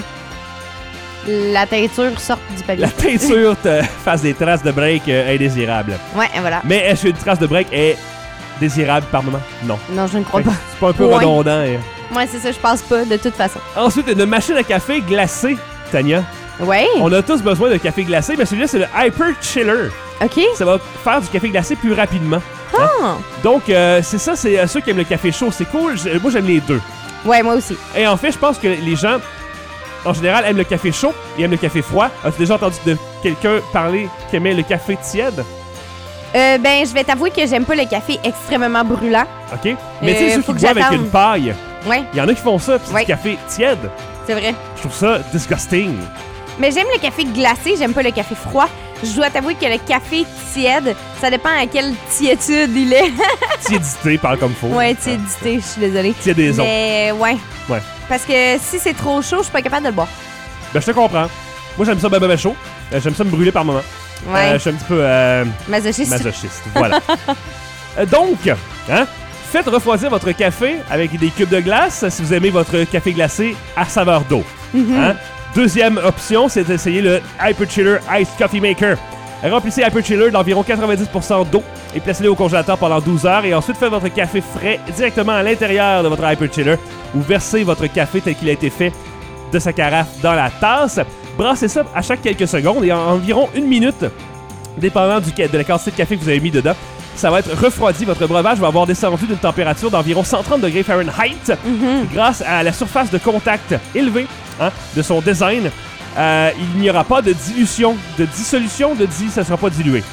Speaker 2: la teinture sorte du papier.
Speaker 3: La teinture te fasse des traces de break indésirables.
Speaker 2: Ouais, voilà.
Speaker 3: Mais est-ce qu'une trace de break est désirable par moment? Non.
Speaker 2: Non, je ne crois
Speaker 3: Fait que
Speaker 2: pas.
Speaker 3: C'est pas un peu
Speaker 2: Ouais.
Speaker 3: redondant.
Speaker 2: Ouais, c'est ça, je pense pas, de toute façon.
Speaker 3: Ensuite, une machine à café glacé, Tania.
Speaker 2: Ouais.
Speaker 3: On a tous besoin de café glacé, mais celui-là, c'est le Hyper Chiller.
Speaker 2: OK.
Speaker 3: Ça va faire du café glacé plus rapidement.
Speaker 2: Ah.
Speaker 3: Donc, c'est ça, c'est ceux qui aiment le café chaud. C'est cool. Moi, j'aime les deux.
Speaker 2: Ouais, moi aussi.
Speaker 3: Et en fait, je pense que les gens, en général, aiment le café chaud et aiment le café froid. As-tu déjà entendu de quelqu'un parler qui aimait le café tiède?
Speaker 2: Ben, je vais t'avouer que j'aime pas le café extrêmement brûlant.
Speaker 3: OK? Mais tu sais, ceux
Speaker 2: faut
Speaker 3: qui
Speaker 2: que
Speaker 3: boivent avec
Speaker 2: j'attende.
Speaker 3: une paille,
Speaker 2: Ouais,
Speaker 3: il y en a qui font ça, puis c'est
Speaker 2: Ouais.
Speaker 3: du café tiède.
Speaker 2: c'est vrai.
Speaker 3: Je trouve ça disgusting.
Speaker 2: Mais j'aime le café glacé, j'aime pas le café froid. Je dois t'avouer que le café tiède, ça dépend à quelle tiétude il est.
Speaker 3: Tiédité, parle comme faut.
Speaker 2: Ouais, tiédité, je suis désolée.
Speaker 3: Tiédaison.
Speaker 2: Mais ouais.
Speaker 3: Ouais.
Speaker 2: Parce que si c'est trop chaud, je suis pas capable de le boire.
Speaker 3: Ben, je te comprends. Moi, j'aime ça ben chaud. J'aime ça me brûler par moment.
Speaker 2: Ouais.
Speaker 3: Je suis un petit peu
Speaker 2: Masochiste.
Speaker 3: masochiste. Voilà. Donc, hein, faites refroidir votre café avec des cubes de glace si vous aimez votre café glacé à saveur d'eau. Hein? Deuxième option, c'est d'essayer le Hyper Chiller Iced Coffee Maker. Remplissez Hyper Chiller d'environ 90% d'eau et placez-le au congélateur pendant 12 heures et ensuite faites votre café frais directement à l'intérieur de votre Hyper Chiller ou versez votre café tel qu'il a été fait de sa carafe dans la tasse. Brassez ça à chaque quelques secondes et en environ 1 minute, dépendant de la quantité de café que vous avez mis dedans, ça va être refroidi. Votre breuvage va avoir descendu d'une température d'environ 130 degrés Fahrenheit grâce à la surface de contact élevée de son design. Il n'y aura pas de dilution, ça ne sera pas dilué.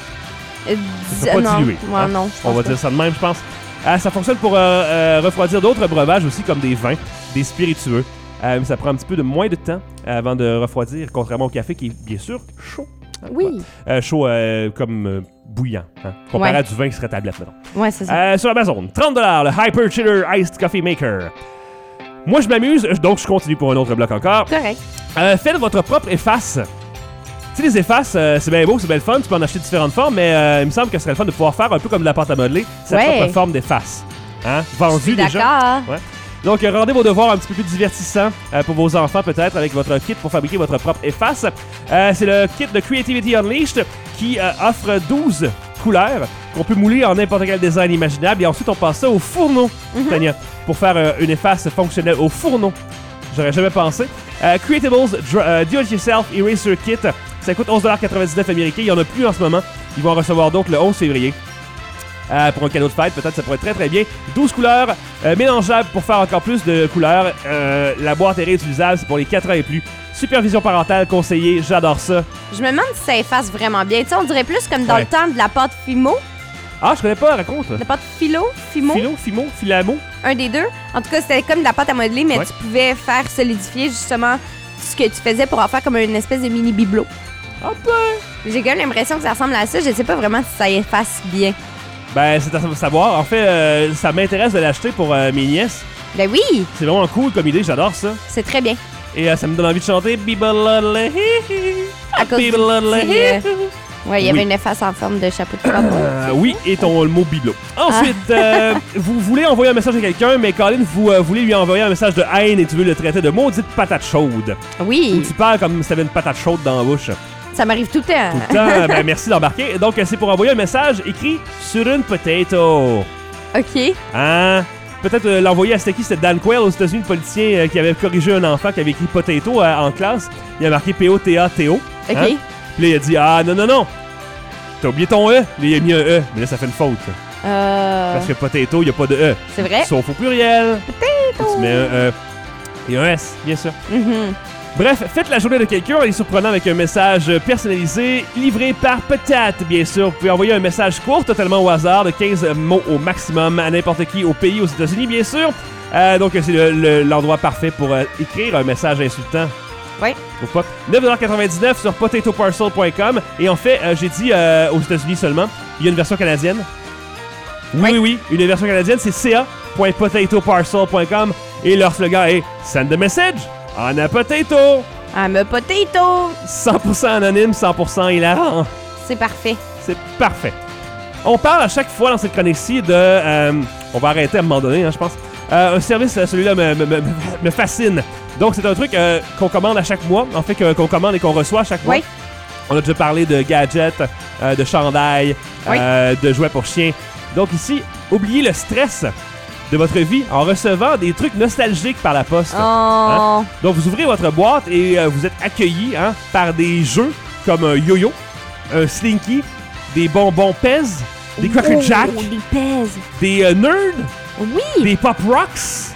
Speaker 3: Ça sera pas
Speaker 2: non.
Speaker 3: dilué.
Speaker 2: Ouais, non, je
Speaker 3: On
Speaker 2: pense
Speaker 3: va
Speaker 2: pas.
Speaker 3: dire ça de même, je pense. Ça fonctionne pour refroidir d'autres breuvages aussi, comme des vins, des spiritueux. Mais ça prend un petit peu moins de temps avant de refroidir, contrairement au café qui est bien sûr chaud.
Speaker 2: Oui.
Speaker 3: Chaud comme bouillant. Comparé
Speaker 2: Ouais.
Speaker 3: à du vin qui serait tablette, mettons.
Speaker 2: Ouais, c'est ça.
Speaker 3: Sur Amazon, 30$, le Hyper Chiller Iced Coffee Maker. Moi, je m'amuse, donc je continue pour un autre bloc encore.
Speaker 2: Correct.
Speaker 3: Faites votre propre efface. Tu sais, les effaces, c'est bien beau, c'est bien le fun, tu peux en acheter différentes formes, mais il me semble que ce serait le fun de pouvoir faire un peu comme de la pâte à modeler, sa
Speaker 2: Ouais.
Speaker 3: propre forme d'efface. Hein? Vendue déjà.
Speaker 2: D'accord.
Speaker 3: Ouais. Donc, rendez vos devoirs un petit peu plus divertissants pour vos enfants, peut-être, avec votre kit pour fabriquer votre propre efface. C'est le kit de Creativity Unleashed qui offre 12 couleurs qu'on peut mouler en n'importe quel design imaginable. Et ensuite, on passe ça au fourneau, Tania, pour faire une efface fonctionnelle au fourneau. J'aurais jamais pensé. Creatables Do-It-Yourself Eraser Kit. Ça coûte 11,99$ américains. Il n'y en a plus en ce moment. Ils vont en recevoir d'autres le 11 février. Pour un cadeau de fête, peut-être ça pourrait être très très bien. 12 couleurs mélangeables pour faire encore plus de couleurs. La boîte est réutilisable, c'est pour les 4 ans et plus. Supervision parentale conseillée, j'adore ça.
Speaker 2: Je me demande si ça efface vraiment bien. Tu sais, on dirait plus comme dans
Speaker 3: Ouais.
Speaker 2: le temps de la pâte Fimo.
Speaker 3: Ah, je connais pas, raconte.
Speaker 2: La pâte Fimo.
Speaker 3: Fimo, Filamo.
Speaker 2: Un des deux. En tout cas, c'était comme de la pâte à modeler, mais
Speaker 3: Ouais.
Speaker 2: tu pouvais faire solidifier justement ce que tu faisais pour en faire comme une espèce de mini bibelot.
Speaker 3: Ah ben.
Speaker 2: J'ai quand même l'impression que ça ressemble à ça. Je sais pas vraiment si ça efface bien.
Speaker 3: Ben, c'est à savoir. En fait, ça m'intéresse de l'acheter pour mes nièces.
Speaker 2: Ben oui,
Speaker 3: C'est vraiment cool comme idée, j'adore ça.
Speaker 2: c'est très bien.
Speaker 3: Et ça me donne envie de chanter Bibalala.
Speaker 2: À cause du petit, Ouais, il y avait
Speaker 3: Oui.
Speaker 2: une efface en forme de chapeau de cowboy.
Speaker 3: Oui, et le mot bibelot. Ensuite, vous voulez envoyer un message à quelqu'un, mais Colin, vous voulez lui envoyer un message de haine et tu veux le traiter de maudite patate chaude. Ou
Speaker 2: Oui,
Speaker 3: tu parles comme si t'avais une patate chaude dans la bouche.
Speaker 2: ça m'arrive tout le temps.
Speaker 3: Tout le temps, ben merci d'embarquer. Donc, c'est pour envoyer un message écrit sur une potato.
Speaker 2: OK.
Speaker 3: Hein? Peut-être l'envoyer à c'était qui? C'était Dan Quayle aux États-Unis, le politicien qui avait corrigé un enfant qui avait écrit potato en classe. Il a marqué P-O-T-A-T-O.
Speaker 2: OK.
Speaker 3: Hein? Puis là, il a dit ah non. T'as oublié ton E. Là, il a mis un E. Mais là, ça fait une faute. Parce que potato, il n'y a pas de E.
Speaker 2: C'est vrai?
Speaker 3: Sauf au pluriel.
Speaker 2: Potato.
Speaker 3: Tu mets un E. Et un S, bien sûr.
Speaker 2: Mhm.
Speaker 3: Bref, faites la journée de quelqu'un en les surprenant avec un message personnalisé, livré par Patate, bien sûr. Vous pouvez envoyer un message court, totalement au hasard, de 15 mots au maximum, à n'importe qui, au pays, aux États-Unis, bien sûr. Donc, c'est l'endroit parfait pour écrire un message insultant.
Speaker 2: Oui.
Speaker 3: Ou pas. 9,99$ sur potatoparcel.com. Et en fait, j'ai dit aux États-Unis seulement, il y a une version canadienne. Oui, une version canadienne, c'est ca.potatoparcel.com. Et leur slogan est Send a message on a potato.
Speaker 2: I'm a potato.
Speaker 3: 100% anonyme, 100% hilarant.
Speaker 2: C'est parfait.
Speaker 3: C'est parfait. On parle à chaque fois dans cette chronique-ci de... on va arrêter à un moment donné, hein, je pense. Un service, celui-là me fascine. Donc, c'est un truc qu'on commande à chaque mois. En fait, qu'on commande et qu'on reçoit à chaque mois.
Speaker 2: Oui.
Speaker 3: On a déjà parlé de gadgets, de chandails,
Speaker 2: Oui.
Speaker 3: de jouets pour chiens. Donc ici, oubliez le stress de votre vie en recevant des trucs nostalgiques par la poste.
Speaker 2: Oh.
Speaker 3: Hein? Donc, vous ouvrez votre boîte et vous êtes accueilli par des jeux comme un yo-yo, un Slinky, des bonbons Pez, des Cracker Jack,
Speaker 2: Oh, des pèses.
Speaker 3: des Nerds,
Speaker 2: Oui.
Speaker 3: des Pop Rocks,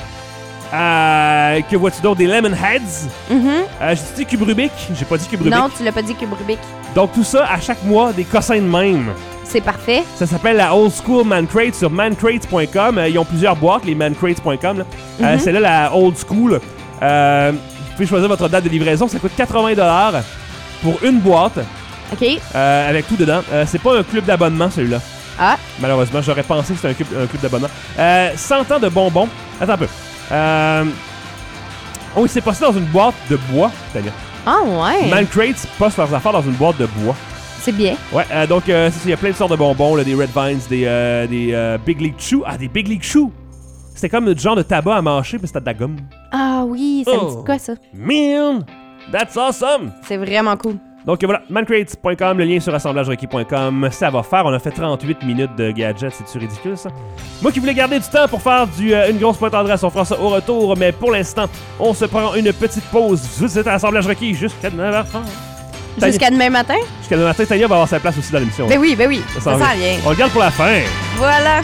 Speaker 3: que vois-tu d'autre? Des Lemon Heads.
Speaker 2: Mhm.
Speaker 3: J'ai dit Cube Rubik, j'ai pas dit Cube Rubik.
Speaker 2: Non, tu l'as pas dit, Cube Rubik.
Speaker 3: Donc, tout ça, à chaque mois, des cossins de même.
Speaker 2: C'est parfait.
Speaker 3: Ça s'appelle la Old School Man Crate sur mancrates.com. Ils ont plusieurs boîtes, les mancrates.com. Là. Celle-là, la Old School. Vous pouvez choisir votre date de livraison. Ça coûte 80$ pour une boîte
Speaker 2: OK.
Speaker 3: avec tout dedans. C'est pas un club d'abonnement, celui-là.
Speaker 2: Ah.
Speaker 3: Malheureusement, j'aurais pensé que c'était un club d'abonnement. 100 ans de bonbons. Attends un peu. Oui, c'est passé dans une boîte de bois, Tania.
Speaker 2: Ah, ouais.
Speaker 3: Mancrates poste leurs affaires dans une boîte de bois.
Speaker 2: C'est bien.
Speaker 3: Ouais, donc c'est ça, il y a plein de sortes de bonbons, là, des Red Vines, des Big League Chew. Ah, des Big League Chew! C'était comme du genre de tabac à mâcher, mais c'était de la gomme.
Speaker 2: Ah oui, ça me dit de quoi, ça?
Speaker 3: Man! That's awesome!
Speaker 2: C'est vraiment cool.
Speaker 3: Donc voilà, mancrates.com, le lien sur assemblagerequis.com, ça va faire. On a fait 38 minutes de gadgets, c'est-tu ridicule, ça? Moi qui voulais garder du temps pour faire une grosse pointe d'adresse, on fera ça au retour, mais pour l'instant, on se prend une petite pause. Vous êtes à Assemblage Requis jusqu'à 9h30.
Speaker 2: Jusqu'à demain matin?
Speaker 3: Jusqu'à demain matin, Tania va avoir sa place aussi dans l'émission.
Speaker 2: Ben oui, ben oui. Ça
Speaker 3: s'en
Speaker 2: sent bien.
Speaker 3: On le garde pour la fin.
Speaker 2: Voilà.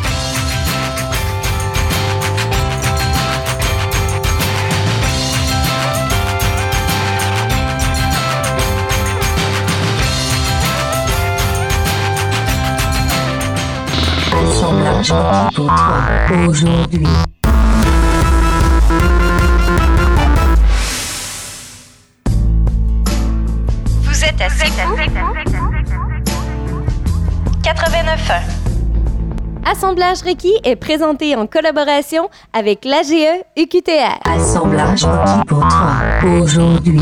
Speaker 4: Assemblage requis pour toi aujourd'hui.
Speaker 9: Vous êtes à C'est fou? 89.1.
Speaker 2: Assemblage requis est présenté en collaboration avec l'AGE UQTR.
Speaker 4: Assemblage requis pour toi aujourd'hui.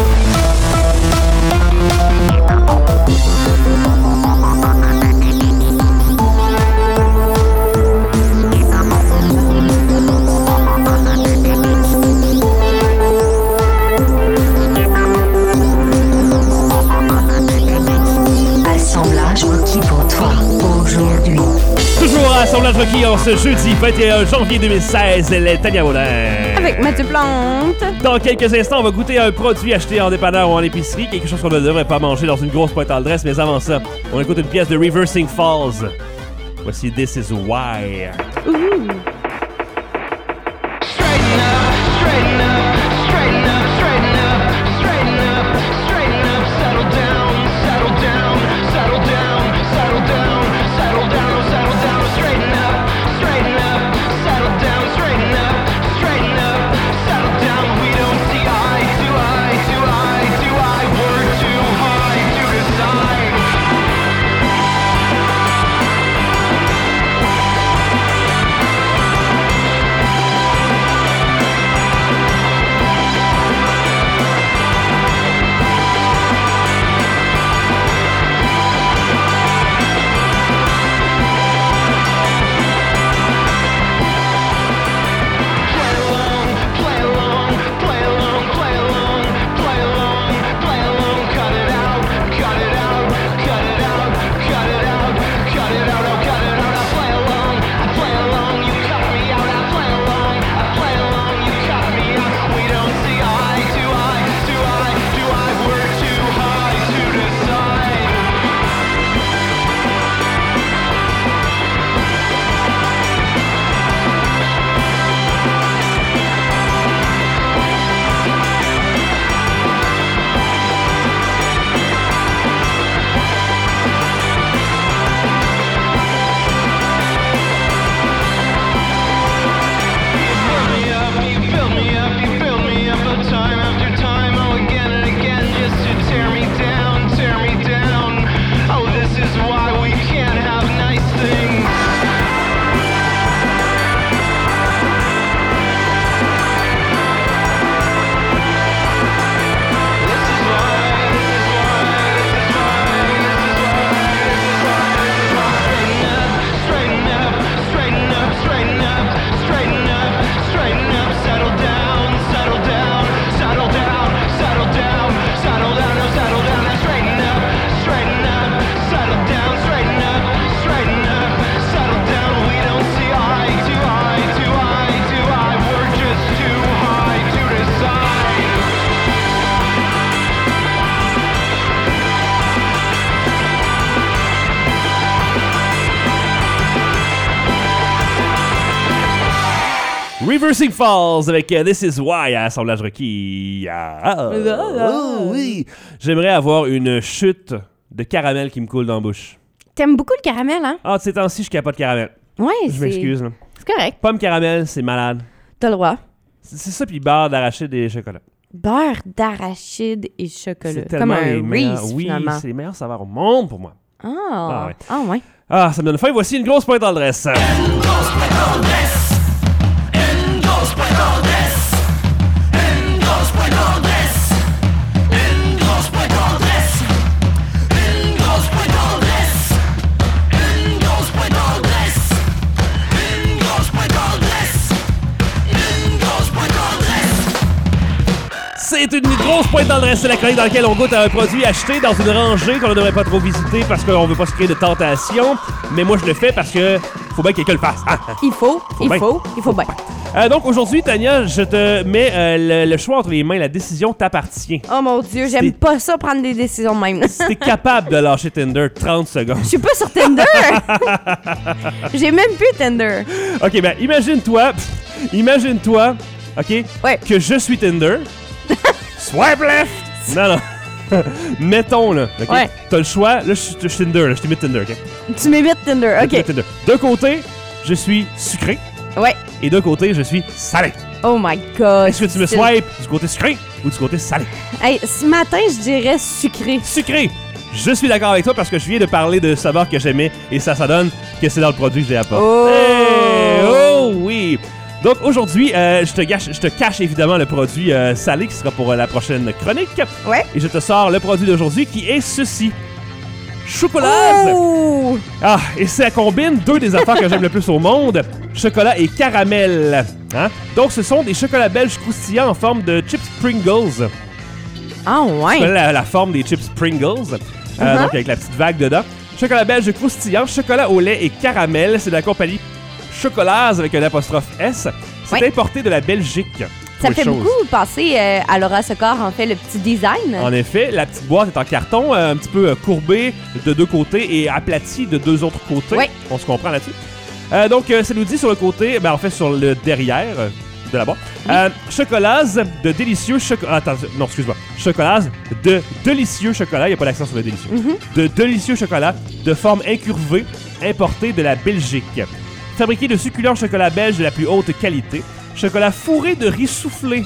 Speaker 4: Assemblage requis pour toi aujourd'hui.
Speaker 3: Toujours à Assemblage Requis en ce jeudi 21 janvier 2016, elle est Tania Baudin.
Speaker 2: Avec Mathieu Plante.
Speaker 3: Dans quelques instants, on va goûter un produit acheté en dépanneur ou en épicerie, quelque chose qu'on ne devrait pas manger dans une grosse pointe à l'adresse, mais avant ça, on écoute une pièce de Reversing Falls. Voici This Is Why. Reversing Falls avec This Is Why à Assemblage requis. Oui. J'aimerais avoir une chute de caramel qui me coule dans la bouche.
Speaker 2: T'aimes beaucoup le caramel, hein?
Speaker 3: Ah, de ces temps-ci, je capote caramel.
Speaker 2: Ouais,
Speaker 3: Je m'excuse, là.
Speaker 2: C'est correct.
Speaker 3: Pomme caramel, c'est malade.
Speaker 2: T'as le droit.
Speaker 3: C'est ça, puis beurre d'arachide et chocolat.
Speaker 2: Beurre d'arachide et chocolat.
Speaker 3: C'est
Speaker 2: Comme
Speaker 3: tellement
Speaker 2: un
Speaker 3: les meilleurs.
Speaker 2: Reese,
Speaker 3: Oui,
Speaker 2: finalement.
Speaker 3: c'est les meilleurs saveurs au monde pour moi.
Speaker 2: Ah,
Speaker 3: ouais.
Speaker 2: ah ouais.
Speaker 3: Ah, ça me donne faim. Voici une grosse pointe en dresse. C'est une grosse pointe d'adresse, c'est la chronique dans laquelle on goûte à un produit acheté dans une rangée qu'on ne devrait pas trop visiter parce qu'on veut pas se créer de tentation. Mais moi, je le fais parce que faut bien que quelqu'un le fasse.
Speaker 2: Il faut bien.
Speaker 3: Donc aujourd'hui, Tania, je te mets le choix entre les mains. La décision t'appartient.
Speaker 2: Oh mon Dieu, j'aime pas ça prendre des décisions de même.
Speaker 3: Si t'es capable de lâcher Tinder 30 secondes.
Speaker 2: Je suis pas sur Tinder. J'ai même plus Tinder.
Speaker 3: OK, ben imagine-toi, OK,
Speaker 2: Ouais.
Speaker 3: que je suis Tinder. Swipe left! Non. Mettons, là, OK?
Speaker 2: Ouais.
Speaker 3: T'as le choix. Là, je suis Tinder, là. Je t'imite Tinder, OK?
Speaker 2: Tu m'évites Tinder,
Speaker 3: Je t'imite
Speaker 2: ok.
Speaker 3: Tinder. D'un côté, je suis sucré.
Speaker 2: Ouais.
Speaker 3: Et d'un côté, je suis salé.
Speaker 2: Oh my God.
Speaker 3: Est-ce que tu me swipes du côté sucré ou du côté salé?
Speaker 2: Hey, ce matin, je dirais sucré.
Speaker 3: Sucré! Je suis d'accord avec toi parce que je viens de parler de saveurs que j'aimais et ça donne que c'est dans le produit que j'ai apporté.
Speaker 2: Oh!
Speaker 3: Hey! Oh oui! Donc aujourd'hui, je te cache évidemment le produit salé qui sera pour la prochaine chronique.
Speaker 2: Ouais.
Speaker 3: Et je te sors le produit d'aujourd'hui qui est ceci. Chocolat!
Speaker 2: Oh!
Speaker 3: Ah, et ça combine deux des affaires que j'aime le plus au monde, chocolat et caramel. Hein? Donc ce sont des chocolats belges croustillants en forme de chips Pringles.
Speaker 2: Ah
Speaker 3: Tu
Speaker 2: ouais.
Speaker 3: connais la forme des chips Pringles, donc avec la petite vague dedans. Chocolat belge croustillant, chocolat au lait et caramel, c'est de la compagnie Chocolaz avec un apostrophe S. C'est
Speaker 2: Ouais.
Speaker 3: importé de la Belgique.
Speaker 2: Ça
Speaker 3: Autre
Speaker 2: fait
Speaker 3: chose.
Speaker 2: beaucoup passer à Laura Secor, en fait, le petit design.
Speaker 3: En effet, la petite boîte est en carton, un petit peu courbée de deux côtés et aplatie de deux autres côtés.
Speaker 2: Ouais.
Speaker 3: On se comprend là-dessus. Donc, ça nous dit sur le côté, en fait, sur le derrière de la boîte, Chocolaz de délicieux chocolat. Attends, non, excuse-moi. Chocolaz de délicieux chocolat. Il n'y a pas d'accent sur le délicieux. De délicieux chocolat de forme incurvée, importé de la Belgique. Fabriqué de succulents chocolat belge de la plus haute qualité. Chocolat fourré de riz soufflé.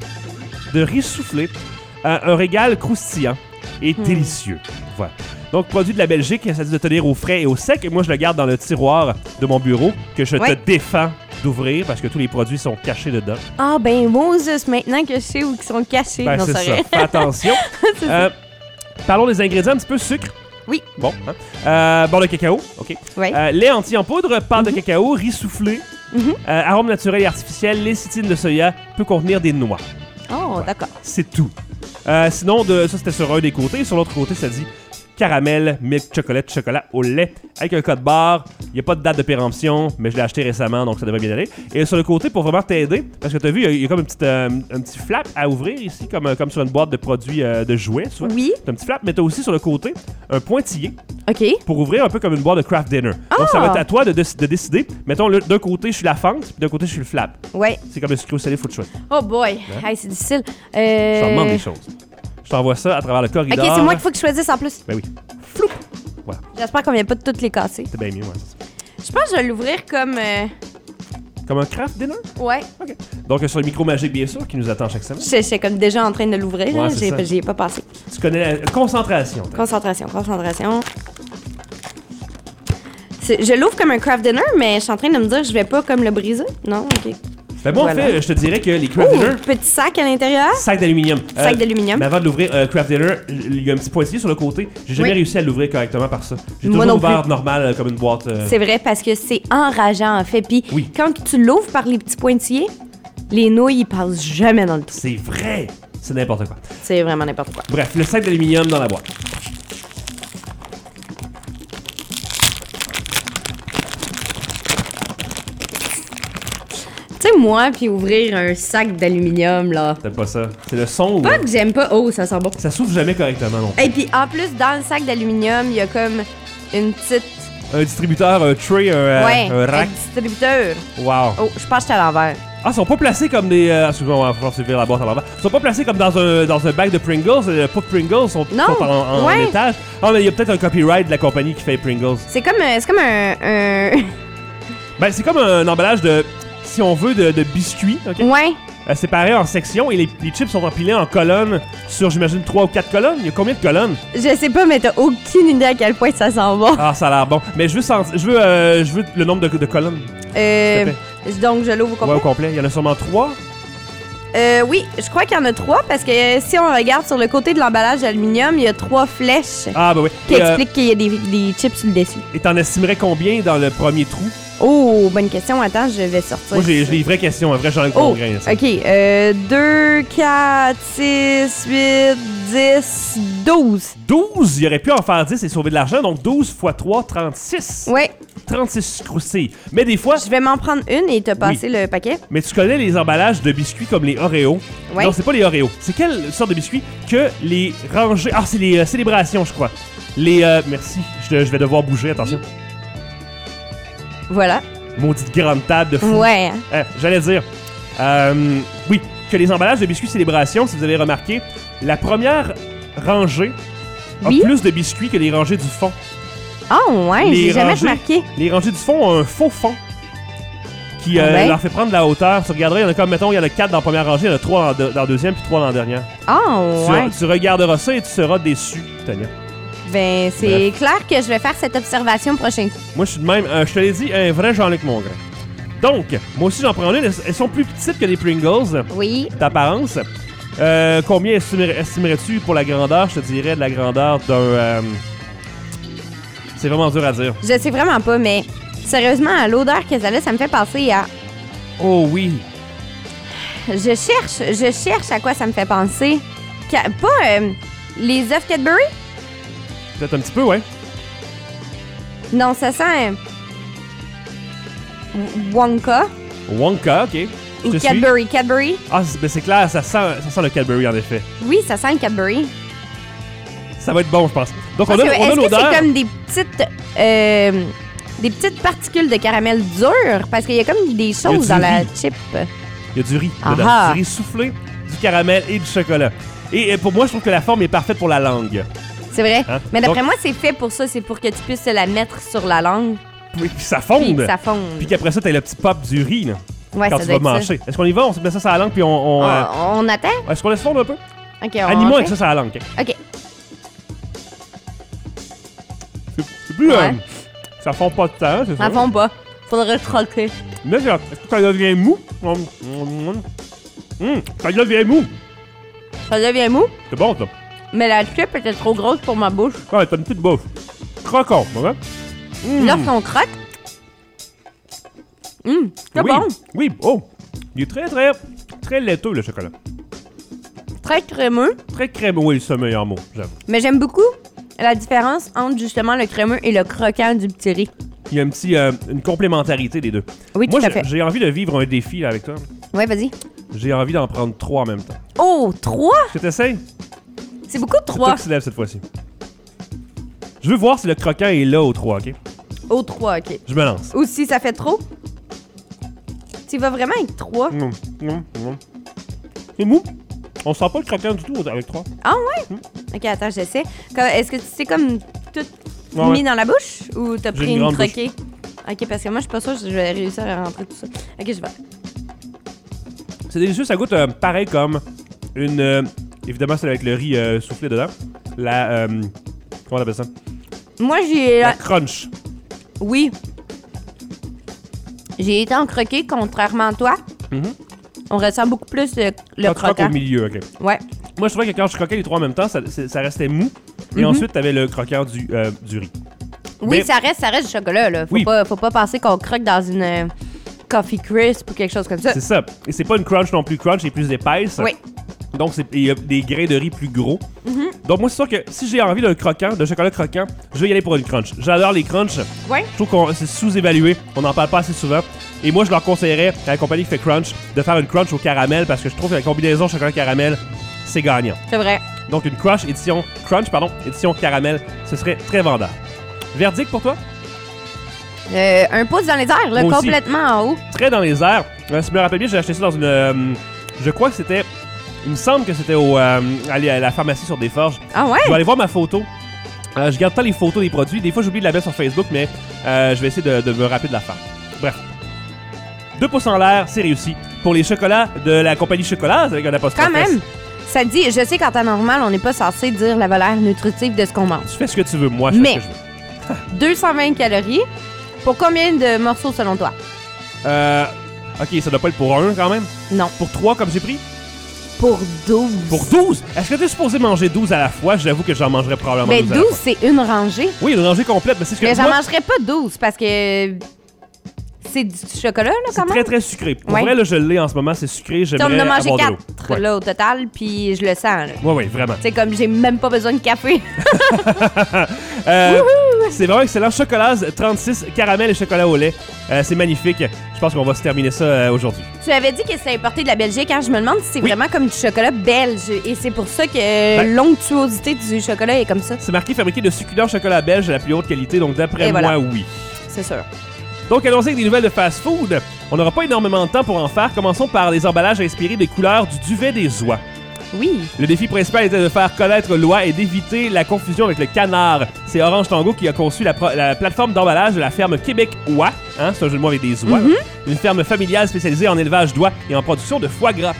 Speaker 3: Un régal croustillant et délicieux. Voilà. Donc, produit de la Belgique, ça dit de tenir au frais et au sec. Et moi, je le garde dans le tiroir de mon bureau que je te défends d'ouvrir parce que tous les produits sont cachés dedans.
Speaker 2: Ah ben, Moses, maintenant que je sais où ils sont cachés.
Speaker 3: Ben,
Speaker 2: non,
Speaker 3: c'est ça.
Speaker 2: vrai.
Speaker 3: Fais attention. Parlons des ingrédients, un petit peu sucre.
Speaker 2: Oui.
Speaker 3: Bon. Beurre de cacao. OK.
Speaker 2: Ouais.
Speaker 3: Lait entier en poudre, pâte de cacao, riz soufflé, arôme naturel et artificiel, lécithine de soya, peut contenir des noix.
Speaker 2: Oh, d'accord.
Speaker 3: C'est tout. Sinon, ça c'était sur un des côtés. Sur l'autre côté, ça dit caramel, milk, chocolat au lait, avec un code barre. Il n'y a pas de date de péremption, mais je l'ai acheté récemment, donc ça devrait bien aller. Et sur le côté, pour vraiment t'aider, parce que tu as vu, il y a comme un petit flap à ouvrir ici, comme sur une boîte de produits de jouets, soit.
Speaker 2: Oui.
Speaker 3: T'as un petit flap, mais tu as aussi sur le côté un pointillé
Speaker 2: OK.
Speaker 3: pour ouvrir un peu comme une boîte de craft dinner. Donc ça va être à toi de décider. Mettons, d'un côté, je suis la fente, puis d'un côté, je suis le flap.
Speaker 2: Ouais.
Speaker 3: C'est comme le sucre salé, faut le choix.
Speaker 2: Oh boy. Hey, c'est difficile.
Speaker 3: Je t'en demande des choses. Je t'envoie ça à travers le corridor.
Speaker 2: OK, c'est moi qu'il faut que je choisisse en plus.
Speaker 3: Ben oui. Floup! Voilà.
Speaker 2: J'espère qu'on vient pas de toutes les casser.
Speaker 3: C'est bien mieux, ouais.
Speaker 2: Je pense que je vais l'ouvrir comme...
Speaker 3: Comme un craft dinner?
Speaker 2: Ouais.
Speaker 3: OK. Donc, sur le micro magique, bien sûr, qui nous attend chaque semaine.
Speaker 2: Je suis comme déjà en train de l'ouvrir.
Speaker 3: Ouais,
Speaker 2: là.
Speaker 3: c'est ça.
Speaker 2: J'y ai pas passé.
Speaker 3: Tu connais la concentration.
Speaker 2: Concentration. Je l'ouvre comme un craft dinner, mais je suis en train de me dire que je vais pas comme le briser. Non, OK.
Speaker 3: Ben bon,
Speaker 2: Voilà.
Speaker 3: en fait, je te dirais que les craft dinner...
Speaker 2: Petit sac à l'intérieur.
Speaker 3: Sac d'aluminium.
Speaker 2: Sac d'aluminium.
Speaker 3: Mais avant de l'ouvrir, craft dinner, il y a un petit pointillé sur le côté. J'ai jamais
Speaker 2: Oui.
Speaker 3: réussi à l'ouvrir correctement par ça. J'ai
Speaker 2: Moi
Speaker 3: toujours
Speaker 2: non plus.
Speaker 3: ouvert normal, comme une boîte.
Speaker 2: C'est vrai parce que c'est enrageant en fait. Puis
Speaker 3: Oui.
Speaker 2: quand tu l'ouvres par les petits pointillés, les nouilles ils passent jamais dans le trou.
Speaker 3: C'est vrai! C'est n'importe quoi.
Speaker 2: C'est vraiment n'importe quoi.
Speaker 3: Bref, le sac d'aluminium dans la boîte.
Speaker 2: Tu sais, moi, puis ouvrir un sac d'aluminium, là.
Speaker 3: T'aimes pas ça? C'est le son ou...
Speaker 2: Pas que j'aime pas. Oh, ça sent bon.
Speaker 3: Ça s'ouvre jamais correctement, non plus.
Speaker 2: Et puis en plus, dans le sac d'aluminium, il y a comme une petite.
Speaker 3: Un distributeur, un tray, un
Speaker 2: un
Speaker 3: rack.
Speaker 2: distributeur.
Speaker 3: Wow.
Speaker 2: Oh, je pense que j'étais à l'envers.
Speaker 3: Ah, ils sont pas placés comme des... excusez-moi, on va falloir suivre la boîte à l'envers. Ils sont pas placés comme dans un bac de Pringles. Pas Pringles, sont en étage. Ah, mais il y a peut-être un copyright de la compagnie qui fait Pringles.
Speaker 2: C'est comme un...
Speaker 3: Ben, c'est comme un emballage de... Si on veut, de biscuits, OK?
Speaker 2: Ouais.
Speaker 3: Séparés en sections et les chips sont empilés en colonnes sur, j'imagine, 3 ou 4 colonnes. Il y a combien de colonnes?
Speaker 2: Je sais pas, mais t'as aucune idée à quel point ça sent bon.
Speaker 3: Ah, ça a l'air bon. Mais je veux le nombre de colonnes.
Speaker 2: Donc, je l'ouvre au complet.
Speaker 3: Ouais, au complet. Il y en a sûrement 3.
Speaker 2: Oui, je crois qu'il y en a 3 parce que si on regarde sur le côté de l'emballage d'aluminium, il y a 3 flèches
Speaker 3: Ah, ben oui.
Speaker 2: qui expliquent qu'il y a des chips sur le dessus.
Speaker 3: Et t'en estimerais combien dans le premier trou?
Speaker 2: Oh, bonne question. Attends, je vais sortir.
Speaker 3: Moi, j'ai des vraies questions, un vrai Jean-Luc Mongrain.
Speaker 2: OK. 2, 4, 6, 8, 10, 12.
Speaker 3: 12? Il aurait pu en faire 10 et sauver de l'argent. Donc 12 x 3, 36.
Speaker 2: Ouais.
Speaker 3: 36 croustilles. Mais des fois...
Speaker 2: Je vais m'en prendre une et te passer le paquet.
Speaker 3: Mais tu connais les emballages de biscuits comme les Oreos?
Speaker 2: Ouais.
Speaker 3: Non, c'est pas les Oreos. C'est quelle sorte de biscuits que les rangées... Ah, c'est les célébrations, je crois. Les... merci. Je vais devoir bouger, attention.
Speaker 2: Voilà.
Speaker 3: Maudite grande table de fou.
Speaker 2: Ouais.
Speaker 3: J'allais dire... oui, que les emballages de biscuits célébration, si vous avez remarqué, la première rangée a plus de biscuits que les rangées du fond.
Speaker 2: Ah ouais, j'ai jamais remarqué.
Speaker 3: Les rangées du fond ont un faux fond qui leur fait prendre de la hauteur. Tu regarderas, il y en a comme, mettons, il y en a 4 dans la première rangée, il y en a 3 dans la deuxième, puis 3 dans la dernière.
Speaker 2: Ah ouais.
Speaker 3: Tu regarderas ça et tu seras déçu, Tania.
Speaker 2: Ben, c'est clair que je vais faire cette observation prochain coup.
Speaker 3: Moi, je suis de même, je te l'ai dit, un vrai Jean-Luc Mongrain. Donc, moi aussi, j'en prends une. Elles sont plus petites que les Pringles.
Speaker 2: Oui.
Speaker 3: D'apparence. Combien estimerais-tu pour la grandeur? Je te dirais de la grandeur d'un... C'est vraiment dur à dire.
Speaker 2: Je sais vraiment pas, mais sérieusement, à l'odeur que ça a, ça me fait penser à...
Speaker 3: Oh oui.
Speaker 2: Je cherche à quoi ça me fait penser. Pas les œufs Cadbury?
Speaker 3: Peut-être un petit peu, ouais.
Speaker 2: Non, ça sent... Wonka.
Speaker 3: Wonka, OK.
Speaker 2: Ou Cadbury. Cadbury?
Speaker 3: Ah, c'est clair, ça sent le Cadbury, en effet.
Speaker 2: Oui, ça sent le Cadbury.
Speaker 3: Ça va être bon, je pense. Donc, on a l'odeur...
Speaker 2: Est-ce que c'est comme des petites particules de caramel dur? Parce qu'il y a comme des choses dans la chip.
Speaker 3: Il y a du riz dedans. Du riz soufflé, du caramel et du chocolat. Et pour moi, je trouve que la forme est parfaite pour la langue.
Speaker 2: C'est vrai.
Speaker 3: Hein?
Speaker 2: Mais d'après moi, c'est fait pour ça. C'est pour que tu puisses la mettre sur la langue.
Speaker 3: Oui, puis ça fonde.
Speaker 2: Puis ça fonde.
Speaker 3: Puis qu'après ça, t'as le petit pop du riz, là.
Speaker 2: Ouais,
Speaker 3: quand
Speaker 2: ça
Speaker 3: tu vas mâcher. Est-ce qu'on y va? On se met ça sur la langue, puis on
Speaker 2: attend?
Speaker 3: Est-ce qu'on laisse fondre un peu?
Speaker 2: OK,
Speaker 3: Animons avec ça sur la langue.
Speaker 2: OK.
Speaker 3: C'est plus... ça fond pas de temps, c'est ça?
Speaker 2: Ça fond pas. Faudrait le croquer.
Speaker 3: Mais est-ce que ça devient mou? Ça devient mou.
Speaker 2: Ça devient mou?
Speaker 3: C'est bon, ça.
Speaker 2: Mais la chip était trop grosse pour ma bouche.
Speaker 3: Ouais, t'as une petite bouffe. Croquant, ouais.
Speaker 2: Lorsqu'on croque... c'est bon.
Speaker 3: Oui, oh. Il est très, très, très laiteux, le chocolat.
Speaker 2: Très crémeux.
Speaker 3: Très crémeux, oui, c'est le meilleur mot, j'avoue.
Speaker 2: Mais j'aime beaucoup la différence entre justement le crémeux et le croquant du petit riz.
Speaker 3: Il y a une complémentarité des deux.
Speaker 2: Oui, tout à fait.
Speaker 3: J'ai envie de vivre un défi là, avec toi.
Speaker 2: Ouais, vas-y.
Speaker 3: J'ai envie d'en prendre 3 en même temps.
Speaker 2: Oh, 3?
Speaker 3: Tu t'essayes?
Speaker 2: C'est beaucoup de 3.
Speaker 3: C'est toi qui se lève cette fois-ci. Je veux voir si le croquant est là au 3, OK?
Speaker 2: Au 3, OK.
Speaker 3: Je me lance.
Speaker 2: Ou si ça fait trop? Tu vas vraiment avec 3?
Speaker 3: C'est mou. On sent pas le croquant du tout avec 3.
Speaker 2: Ah ouais? OK, attends, j'essaie. Est-ce que tu sais comme tout mis dans la bouche? Ou t'as pris une croquée? OK, parce que moi, je suis pas sûre que je vais réussir à rentrer tout ça. OK, je vais.
Speaker 3: C'est délicieux, ça goûte pareil comme une... évidemment, c'est avec le riz soufflé dedans. La... comment on appelle ça?
Speaker 2: Moi, j'ai...
Speaker 3: La crunch.
Speaker 2: Oui. J'ai été en croqué, contrairement à toi. On ressent beaucoup plus le croquant.
Speaker 3: Au milieu, OK.
Speaker 2: Ouais.
Speaker 3: Moi, je trouvais que quand je croquais les 3 en même temps, ça restait mou. Et ensuite, t'avais le croquant du riz.
Speaker 2: Oui,
Speaker 3: mais...
Speaker 2: ça reste du chocolat, là. Faut pas penser qu'on croque dans une Coffee Crisp ou quelque chose comme ça.
Speaker 3: C'est ça. Et c'est pas une crunch non plus. Crunch est plus épaisse.
Speaker 2: Oui.
Speaker 3: Donc, il y a des grains de riz plus gros. Donc, moi, c'est sûr que si j'ai envie d'un croquant, de chocolat croquant, je vais y aller pour une crunch. J'adore les crunchs.
Speaker 2: Ouais.
Speaker 3: Je trouve que c'est sous-évalué. On n'en parle pas assez souvent. Et moi, je leur conseillerais à la compagnie qui fait crunch de faire une crunch au caramel parce que je trouve que la combinaison chocolat-caramel, c'est gagnant.
Speaker 2: C'est vrai.
Speaker 3: Donc, une crunch édition caramel, ce serait très vendeur. Verdict pour toi?
Speaker 2: Un pouce dans les airs, là,
Speaker 3: Moi aussi.
Speaker 2: complètement en haut.
Speaker 3: Très dans les airs. Si je me rappelle bien, j'ai acheté ça dans une... je crois que c'était... Il me semble que c'était à la pharmacie sur Desforges.
Speaker 2: Ah ouais?
Speaker 3: Je vais aller voir ma photo. Je garde pas les photos des produits. Des fois, j'oublie de la mettre sur Facebook, mais je vais essayer de me rappeler de la faire. Bref. 2 pouces en l'air, c'est réussi. Pour les chocolats de la compagnie Chocolat, avec un apostrophe.
Speaker 2: Quand même. Ça dit, je sais qu'en temps normal, on n'est pas censé dire la valeur nutritive de ce qu'on mange.
Speaker 3: Tu fais ce que tu veux, moi, je fais ce que je veux.
Speaker 2: 220 calories. Pour combien de morceaux selon toi?
Speaker 3: Ok, ça doit pas être pour 1 quand même.
Speaker 2: Non.
Speaker 3: Pour 3 comme j'ai pris?
Speaker 2: Pour 12.
Speaker 3: Pour 12? Est-ce que tu es supposé manger 12 à la fois? J'avoue que j'en mangerais probablement
Speaker 2: Mais
Speaker 3: 12 à la
Speaker 2: 12,
Speaker 3: fois.
Speaker 2: c'est une rangée.
Speaker 3: Oui, une rangée complète, mais c'est ce que
Speaker 2: Mais j'en
Speaker 3: moi,
Speaker 2: mangerais pas 12 parce que c'est du chocolat, là,
Speaker 3: c'est
Speaker 2: quand même.
Speaker 3: très très sucré. Pour
Speaker 2: Ouais.
Speaker 3: vrai, là, je l'ai en ce moment, c'est sucré.
Speaker 2: On
Speaker 3: J'aimerais
Speaker 2: en a mangé
Speaker 3: avoir de
Speaker 2: 4
Speaker 3: l'eau. Ouais.
Speaker 2: là, au total, puis je le sens. Là.
Speaker 3: Oui, vraiment.
Speaker 2: C'est comme j'ai même pas besoin de café.
Speaker 3: C'est vraiment excellent. Chocolat 36, caramel et chocolat au lait. C'est magnifique. Je pense qu'on va se terminer ça aujourd'hui.
Speaker 2: Tu avais dit que c'était importé de la Belgique. Hein? Je me demande si c'est vraiment comme du chocolat belge. Et c'est pour ça que l'onctuosité du chocolat est comme ça.
Speaker 3: C'est marqué fabriqué de succulent chocolat belge de la plus haute qualité, donc d'après
Speaker 2: Et
Speaker 3: moi,
Speaker 2: voilà.
Speaker 3: oui.
Speaker 2: C'est sûr.
Speaker 3: Donc, allons-y avec des nouvelles de fast-food. On n'aura pas énormément de temps pour en faire. Commençons par les emballages inspirés des couleurs du duvet des oies.
Speaker 2: Oui.
Speaker 3: Le défi principal était de faire connaître l'oie et d'éviter la confusion avec le canard. C'est Orange Tango qui a conçu la plateforme d'emballage de la ferme Québec Oie. Hein, c'est un jeu de mots avec des oies. Une ferme familiale spécialisée en élevage d'oies et en production de foie gras.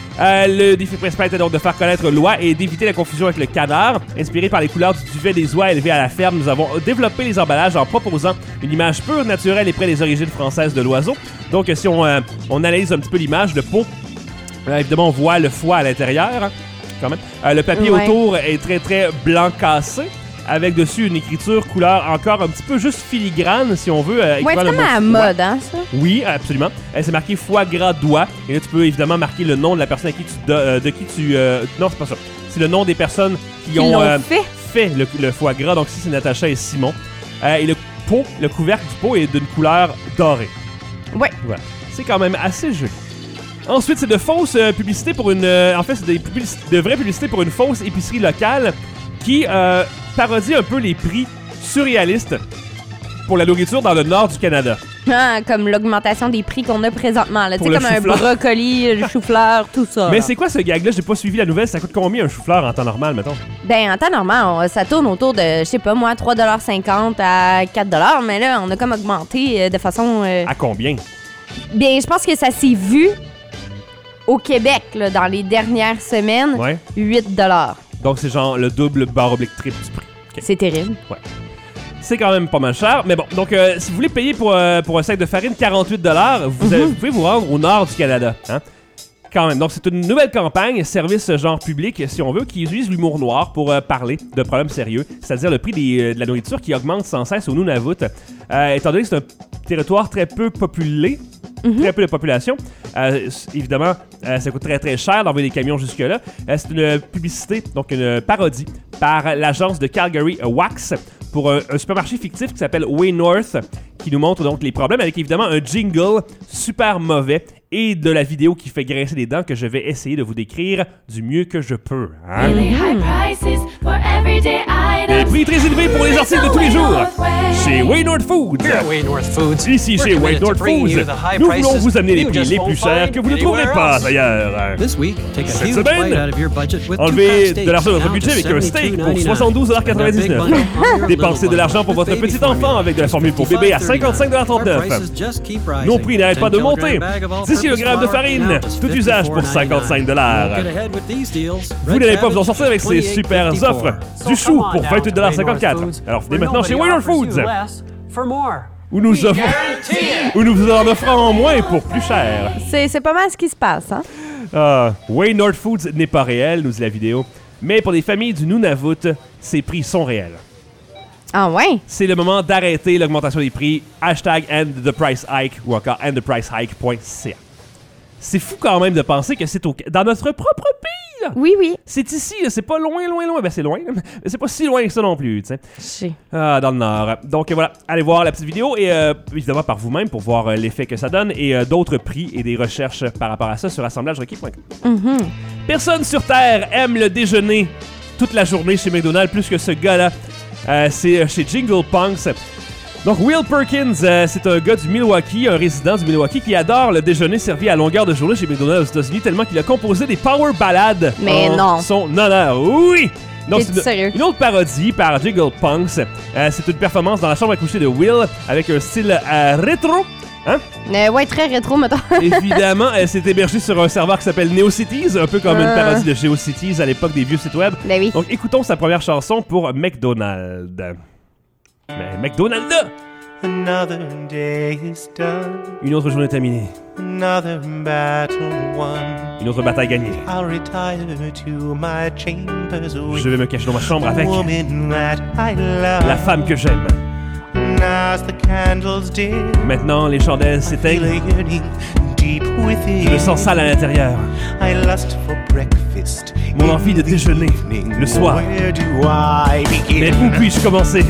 Speaker 3: Le défi principal était donc de faire connaître l'oie et d'éviter la confusion avec le canard. Inspiré par les couleurs du duvet des oies élevées à la ferme, nous avons développé les emballages en proposant une image pure, naturelle et près des origines françaises de l'oiseau. Donc, si on analyse un petit peu l'image, le pot, évidemment, on voit le foie à l'intérieur, hein, quand même. Le papier autour est très, très blanc cassé, avec dessus une écriture couleur encore un petit peu juste filigrane, si on veut.
Speaker 2: Ouais, c'est comme à la mode, hein, ça?
Speaker 3: Oui, absolument. C'est marqué foie gras d'oie. Et là, tu peux évidemment marquer le nom de la personne à qui tu... non, c'est pas ça. C'est le nom des personnes qui ont fait le foie gras. Donc, ici, c'est Natacha et Simon. Et le pot, le couvercle du pot est d'une couleur dorée.
Speaker 2: Ouais.
Speaker 3: Voilà. C'est quand même assez joli. Ensuite, c'est de fausses publicités pour une... en fait, c'est de vraies publicités pour une fausse épicerie locale qui parodie un peu les prix surréalistes pour la nourriture dans le nord du Canada.
Speaker 2: Ah, comme l'augmentation des prix qu'on a présentement. Tu sais,
Speaker 3: Pour le
Speaker 2: comme un
Speaker 3: chou-fleur.
Speaker 2: brocoli, le chou-fleur, tout ça.
Speaker 3: Mais
Speaker 2: là.
Speaker 3: c'est quoi ce gag-là? J'ai pas suivi la nouvelle. Ça coûte combien un chou-fleur en temps normal, mettons?
Speaker 2: Ben, en temps normal, ça tourne autour de, je sais pas moi, 3,50$ à 4$. Mais là, on a comme augmenté de façon...
Speaker 3: À combien?
Speaker 2: Bien, je pense que ça s'est vu au Québec, là, dans les dernières semaines.
Speaker 3: Ouais.
Speaker 2: 8$.
Speaker 3: Donc, c'est genre le double barre oblique triple du prix. Ok.
Speaker 2: C'est terrible.
Speaker 3: Ouais. C'est quand même pas mal cher. Mais bon, donc, si vous voulez payer pour un sac de farine 48$, vous pouvez vous rendre au nord du Canada. Hein? Quand même. Donc, c'est une nouvelle campagne, service genre public, si on veut, qui utilise l'humour noir pour parler de problèmes sérieux, c'est-à-dire le prix de la nourriture qui augmente sans cesse au Nunavut. Étant donné que c'est un territoire très peu populé, très peu de population, évidemment, ça coûte très très cher d'envoyer des camions jusque-là. C'est une publicité, donc une parodie, par l'agence de Calgary Wax pour un supermarché fictif qui s'appelle Way North, qui nous montre donc les problèmes avec évidemment un jingle super mauvais et de la vidéo qui fait grincer les dents que je vais essayer de vous décrire du mieux que je peux. Hein? Des prix très élevés pour les articles de tous les jours. Chez Way North Foods. Ici chez Way North Foods, nous voulons vous amener les prix les plus chers que vous ne trouverez pas ailleurs. Cette semaine, enlevez de l'argent de votre budget avec un steak pour 72,99$. Dépensez de l'argent pour votre petit enfant avec de la formule pour bébé à 55,39$. Nos prix n'arrêtent pas de monter. 10 kg de farine, tout usage pour 55$. Vous n'allez pas vous en sortir avec ces super offres. Du chou pour 28,54$. Alors venez maintenant chez Way North Foods, où nous en offrons moins pour plus cher.
Speaker 2: C'est pas mal ce qui se passe, hein?
Speaker 3: Way North Foods n'est pas réel, nous dit la vidéo. Mais pour les familles du Nunavut, ces prix sont réels.
Speaker 2: Ah ouais?
Speaker 3: C'est le moment d'arrêter l'augmentation des prix. #end the price hike ou encore endthepricehike.ca. C'est fou quand même de penser que c'est dans notre propre pays. Là.
Speaker 2: Oui, oui.
Speaker 3: C'est ici, là, c'est pas loin. Ben c'est loin, mais c'est pas si loin que ça non plus, tu sais.
Speaker 2: Je sais.
Speaker 3: Dans le nord. Donc voilà, allez voir la petite vidéo et évidemment par vous-même pour voir l'effet que ça donne et d'autres prix et des recherches par rapport à ça sur assemblagerequis.com. Personne sur Terre aime le déjeuner toute la journée chez McDonald's plus que ce gars-là. C'est chez Jingle Punks. Donc, Will Perkins, c'est un gars du Milwaukee, un résident du Milwaukee qui adore le déjeuner servi à longueur de journée chez McDonald's aux États-Unis, tellement qu'il a composé des power ballades
Speaker 2: Mais
Speaker 3: en
Speaker 2: non.
Speaker 3: son honneur. Oui! Donc,
Speaker 2: Es-tu sérieux?
Speaker 3: une autre parodie par Jingle Punks. C'est une performance dans la chambre à coucher de Will avec un style rétro. Hein?
Speaker 2: Ouais, très rétro, mettons.
Speaker 3: Évidemment, c'est hébergé sur un serveur qui s'appelle NeoCities, un peu comme une parodie de GeoCities à l'époque des vieux sites web.
Speaker 2: Ben oui.
Speaker 3: Donc, écoutons sa première chanson pour McDonald. Mais McDonald!
Speaker 10: Another day is done.
Speaker 3: Une autre journée terminée.
Speaker 10: Another battle won.
Speaker 3: Une autre bataille gagnée.
Speaker 10: I'll retire to my chambers with
Speaker 3: Je vais me cacher dans ma chambre avec
Speaker 10: woman that I love.
Speaker 3: la femme que j'aime.
Speaker 10: As the candles dim,
Speaker 3: Maintenant, les chandelles
Speaker 10: feel
Speaker 3: s'éteignent.
Speaker 10: a yearning deep within.
Speaker 3: Je me sens sale à l'intérieur.
Speaker 10: I lust for breakfast.
Speaker 3: Mon envie de déjeuner le soir.
Speaker 10: Where do I
Speaker 3: Mais
Speaker 10: begin?
Speaker 3: où puis-je commencer?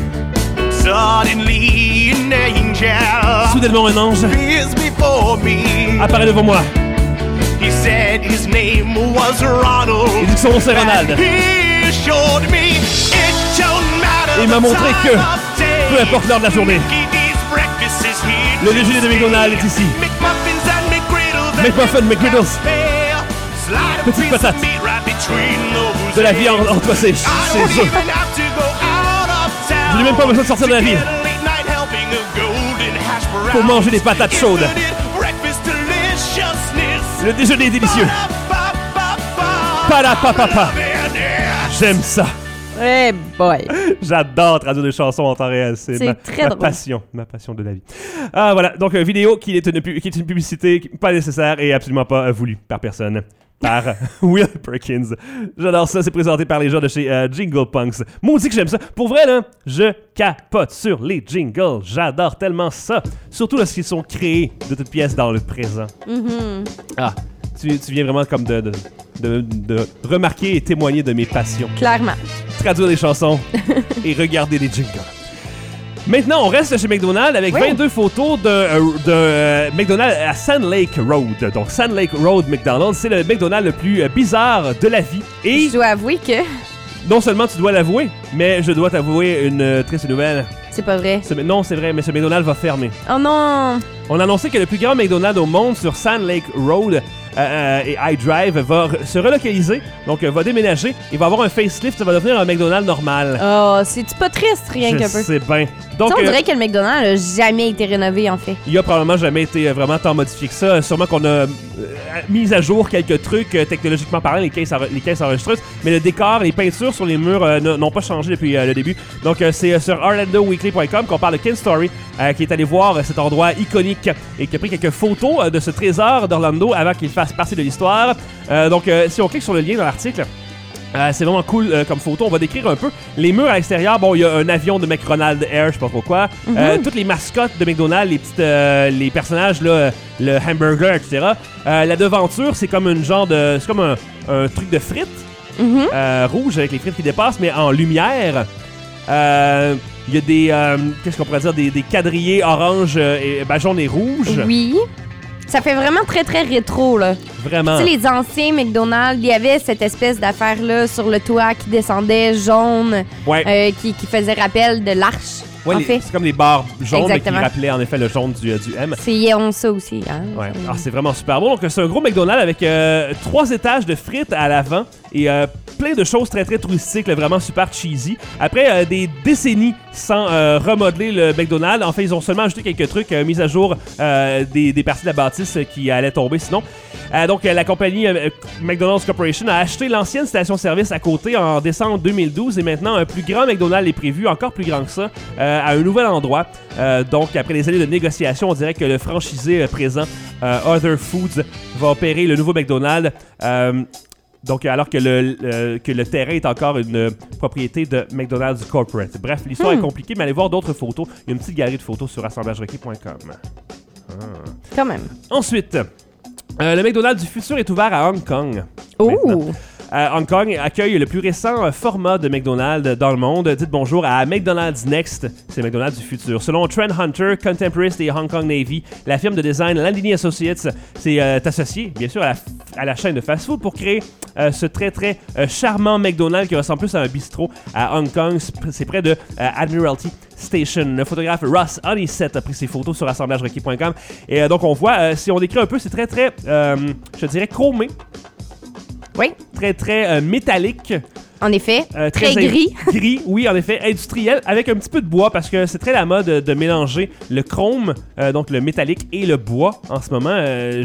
Speaker 10: Suddenly an angel
Speaker 3: Soudainement, un ange
Speaker 10: appears before me.
Speaker 3: apparaît devant moi.
Speaker 10: He said his name was Ronald.
Speaker 3: Il dit que son nom c'est Ronald.
Speaker 10: He showed me it don't matter.
Speaker 3: Et il m'a montré
Speaker 10: the
Speaker 3: que,
Speaker 10: time of day.
Speaker 3: peu importe l'heure de la journée,
Speaker 10: Mickey's breakfast is here
Speaker 3: le déjeuner de McDonald's est ici.
Speaker 10: McMuffins and McGriddles.
Speaker 3: McMuffin, McGriddles.
Speaker 10: Slide a
Speaker 3: Petite
Speaker 10: piece of
Speaker 3: patate.
Speaker 10: meat right between those
Speaker 3: De la viande entre ses
Speaker 10: I don't
Speaker 3: œufs.
Speaker 10: even have to go out of town.
Speaker 3: Je n'ai même pas besoin de sortir de la ville
Speaker 10: To get a late night helping of golden hash browns.
Speaker 3: pour manger des patates chaudes.
Speaker 10: Breakfast deliciousness.
Speaker 3: Le déjeuner est délicieux. Parapapapa. J'aime ça.
Speaker 2: Hey boy.
Speaker 3: J'adore traduire des chansons en temps réel. C'est
Speaker 2: C'est
Speaker 3: ma,
Speaker 2: très
Speaker 3: ma
Speaker 2: drôle.
Speaker 3: passion. Ma passion de la vie. Ah, voilà. Donc, vidéo qui est une publicité pas nécessaire et absolument pas voulue par personne. Par Will Perkins. J'adore ça. C'est présenté par les gens de chez Jingle Punks. Maudit que j'aime ça. Pour vrai, là, je capote sur les jingles. J'adore tellement ça. Surtout lorsqu'ils sont créés de toutes pièces dans le présent. Ah, tu viens vraiment comme de remarquer et témoigner de mes passions.
Speaker 2: Clairement.
Speaker 3: Traduire des chansons et regarder des jingles. Maintenant, on reste chez McDonald's avec 22 photos de McDonald's à Sand Lake Road. Donc, Sand Lake Road McDonald's, c'est le McDonald's le plus bizarre de la vie. Et
Speaker 2: Je dois avouer que
Speaker 3: non seulement tu dois l'avouer, mais je dois t'avouer une triste nouvelle.
Speaker 2: c'est pas vrai.
Speaker 3: Non, c'est vrai, mais ce McDonald's va fermer.
Speaker 2: Oh non!
Speaker 3: On a annoncé que le plus grand McDonald's au monde sur Sand Lake Road et iDrive va se relocaliser, donc va déménager. Il va avoir un facelift, ça va devenir un McDonald's normal.
Speaker 2: Oh, c'est-tu pas triste, rien
Speaker 3: Je
Speaker 2: qu'un peu?
Speaker 3: sais bien.
Speaker 2: Tu
Speaker 3: Donc,
Speaker 2: sais, on dirait que le McDonald's n'a jamais été rénové, en fait.
Speaker 3: il a probablement jamais été vraiment tant modifié que ça. Sûrement qu'on a mis à jour quelques trucs technologiquement parlant, les caisses enregistreuses, mais le décor, les peintures sur les murs n'ont pas changé depuis le début. Donc, c'est sur orlandoweekly.com qu'on parle de Ken Story, qui est allé voir cet endroit iconique et qui a pris quelques photos de ce trésor d'Orlando avant qu'il fasse partie de l'histoire. Donc, si on clique sur le lien dans l'article, c'est vraiment cool comme photo. On va décrire un peu les murs à l'extérieur. Bon, il y a un avion de McDonald's Air, je sais pas pourquoi. Toutes les mascottes de McDonald's, les personnages, là, le hamburger, etc. La devanture, c'est comme une genre de... C'est comme un truc de frites rouge avec les frites qui dépassent, mais en lumière. Il y a des... qu'est-ce qu'on pourrait dire? Des quadrillés orange, jaune et rouge.
Speaker 2: Oui. Ça fait vraiment très, très rétro, là.
Speaker 3: Vraiment.
Speaker 2: Tu sais, les anciens McDonald's, il y avait cette espèce d'affaire-là sur le toit qui descendait jaune,
Speaker 3: Ouais.
Speaker 2: qui faisait rappel de l'arche,
Speaker 3: Ouais,
Speaker 2: en fait.
Speaker 3: c'est comme les barres jaunes mais qui
Speaker 2: Exactement.
Speaker 3: rappelaient en effet le jaune du M.
Speaker 2: Ils ont ça aussi, hein.
Speaker 3: Ouais. Ah, c'est vraiment super bon. Donc, c'est un gros McDonald's avec 3 étages de frites à l'avant et plein de choses très, très touristiques, là, vraiment super cheesy. Après des décennies sans remodeler le McDonald's, en fait, ils ont seulement ajouté quelques trucs, mis à jour des parties de la bâtisse qui allaient tomber sinon. Donc, la compagnie McDonald's Corporation a acheté l'ancienne station-service à côté en décembre 2012 et maintenant, un plus grand McDonald's est prévu, encore plus grand que ça, à un nouvel endroit. Donc, après des années de négociations, on dirait que le franchisé présent, Other Foods, va opérer le nouveau McDonald's. Donc, alors que le terrain est encore une propriété de McDonald's Corporate. Bref, l'histoire est compliquée, mais allez voir d'autres photos. Il y a une petite galerie de photos sur assemblagerequis.com.
Speaker 2: Quand même.
Speaker 3: Ensuite, le McDonald's du futur est ouvert à Hong Kong.
Speaker 2: Oh!
Speaker 3: Maintenant. Hong Kong accueille le plus récent format de McDonald's dans le monde. Dites bonjour à McDonald's Next, c'est McDonald's du futur. Selon Trend Hunter, Contemporist et Hong Kong Navy, la firme de design Landini Associates s'est associée, bien sûr, à à la chaîne de fast-food pour créer ce très très charmant McDonald's qui ressemble plus à un bistrot à Hong Kong. C'est près de Admiralty Station. Le photographe Ross Honeysett a pris ses photos sur assemblagerequis.com et donc on voit, si on décrit un peu, c'est très très, je dirais, chromé.
Speaker 2: Oui.
Speaker 3: Très très métallique.
Speaker 2: En effet, très gris.
Speaker 3: Gris, oui, en effet, industriel, avec un petit peu de bois, parce que c'est très la mode de mélanger le chrome, donc le métallique, et le bois en ce moment.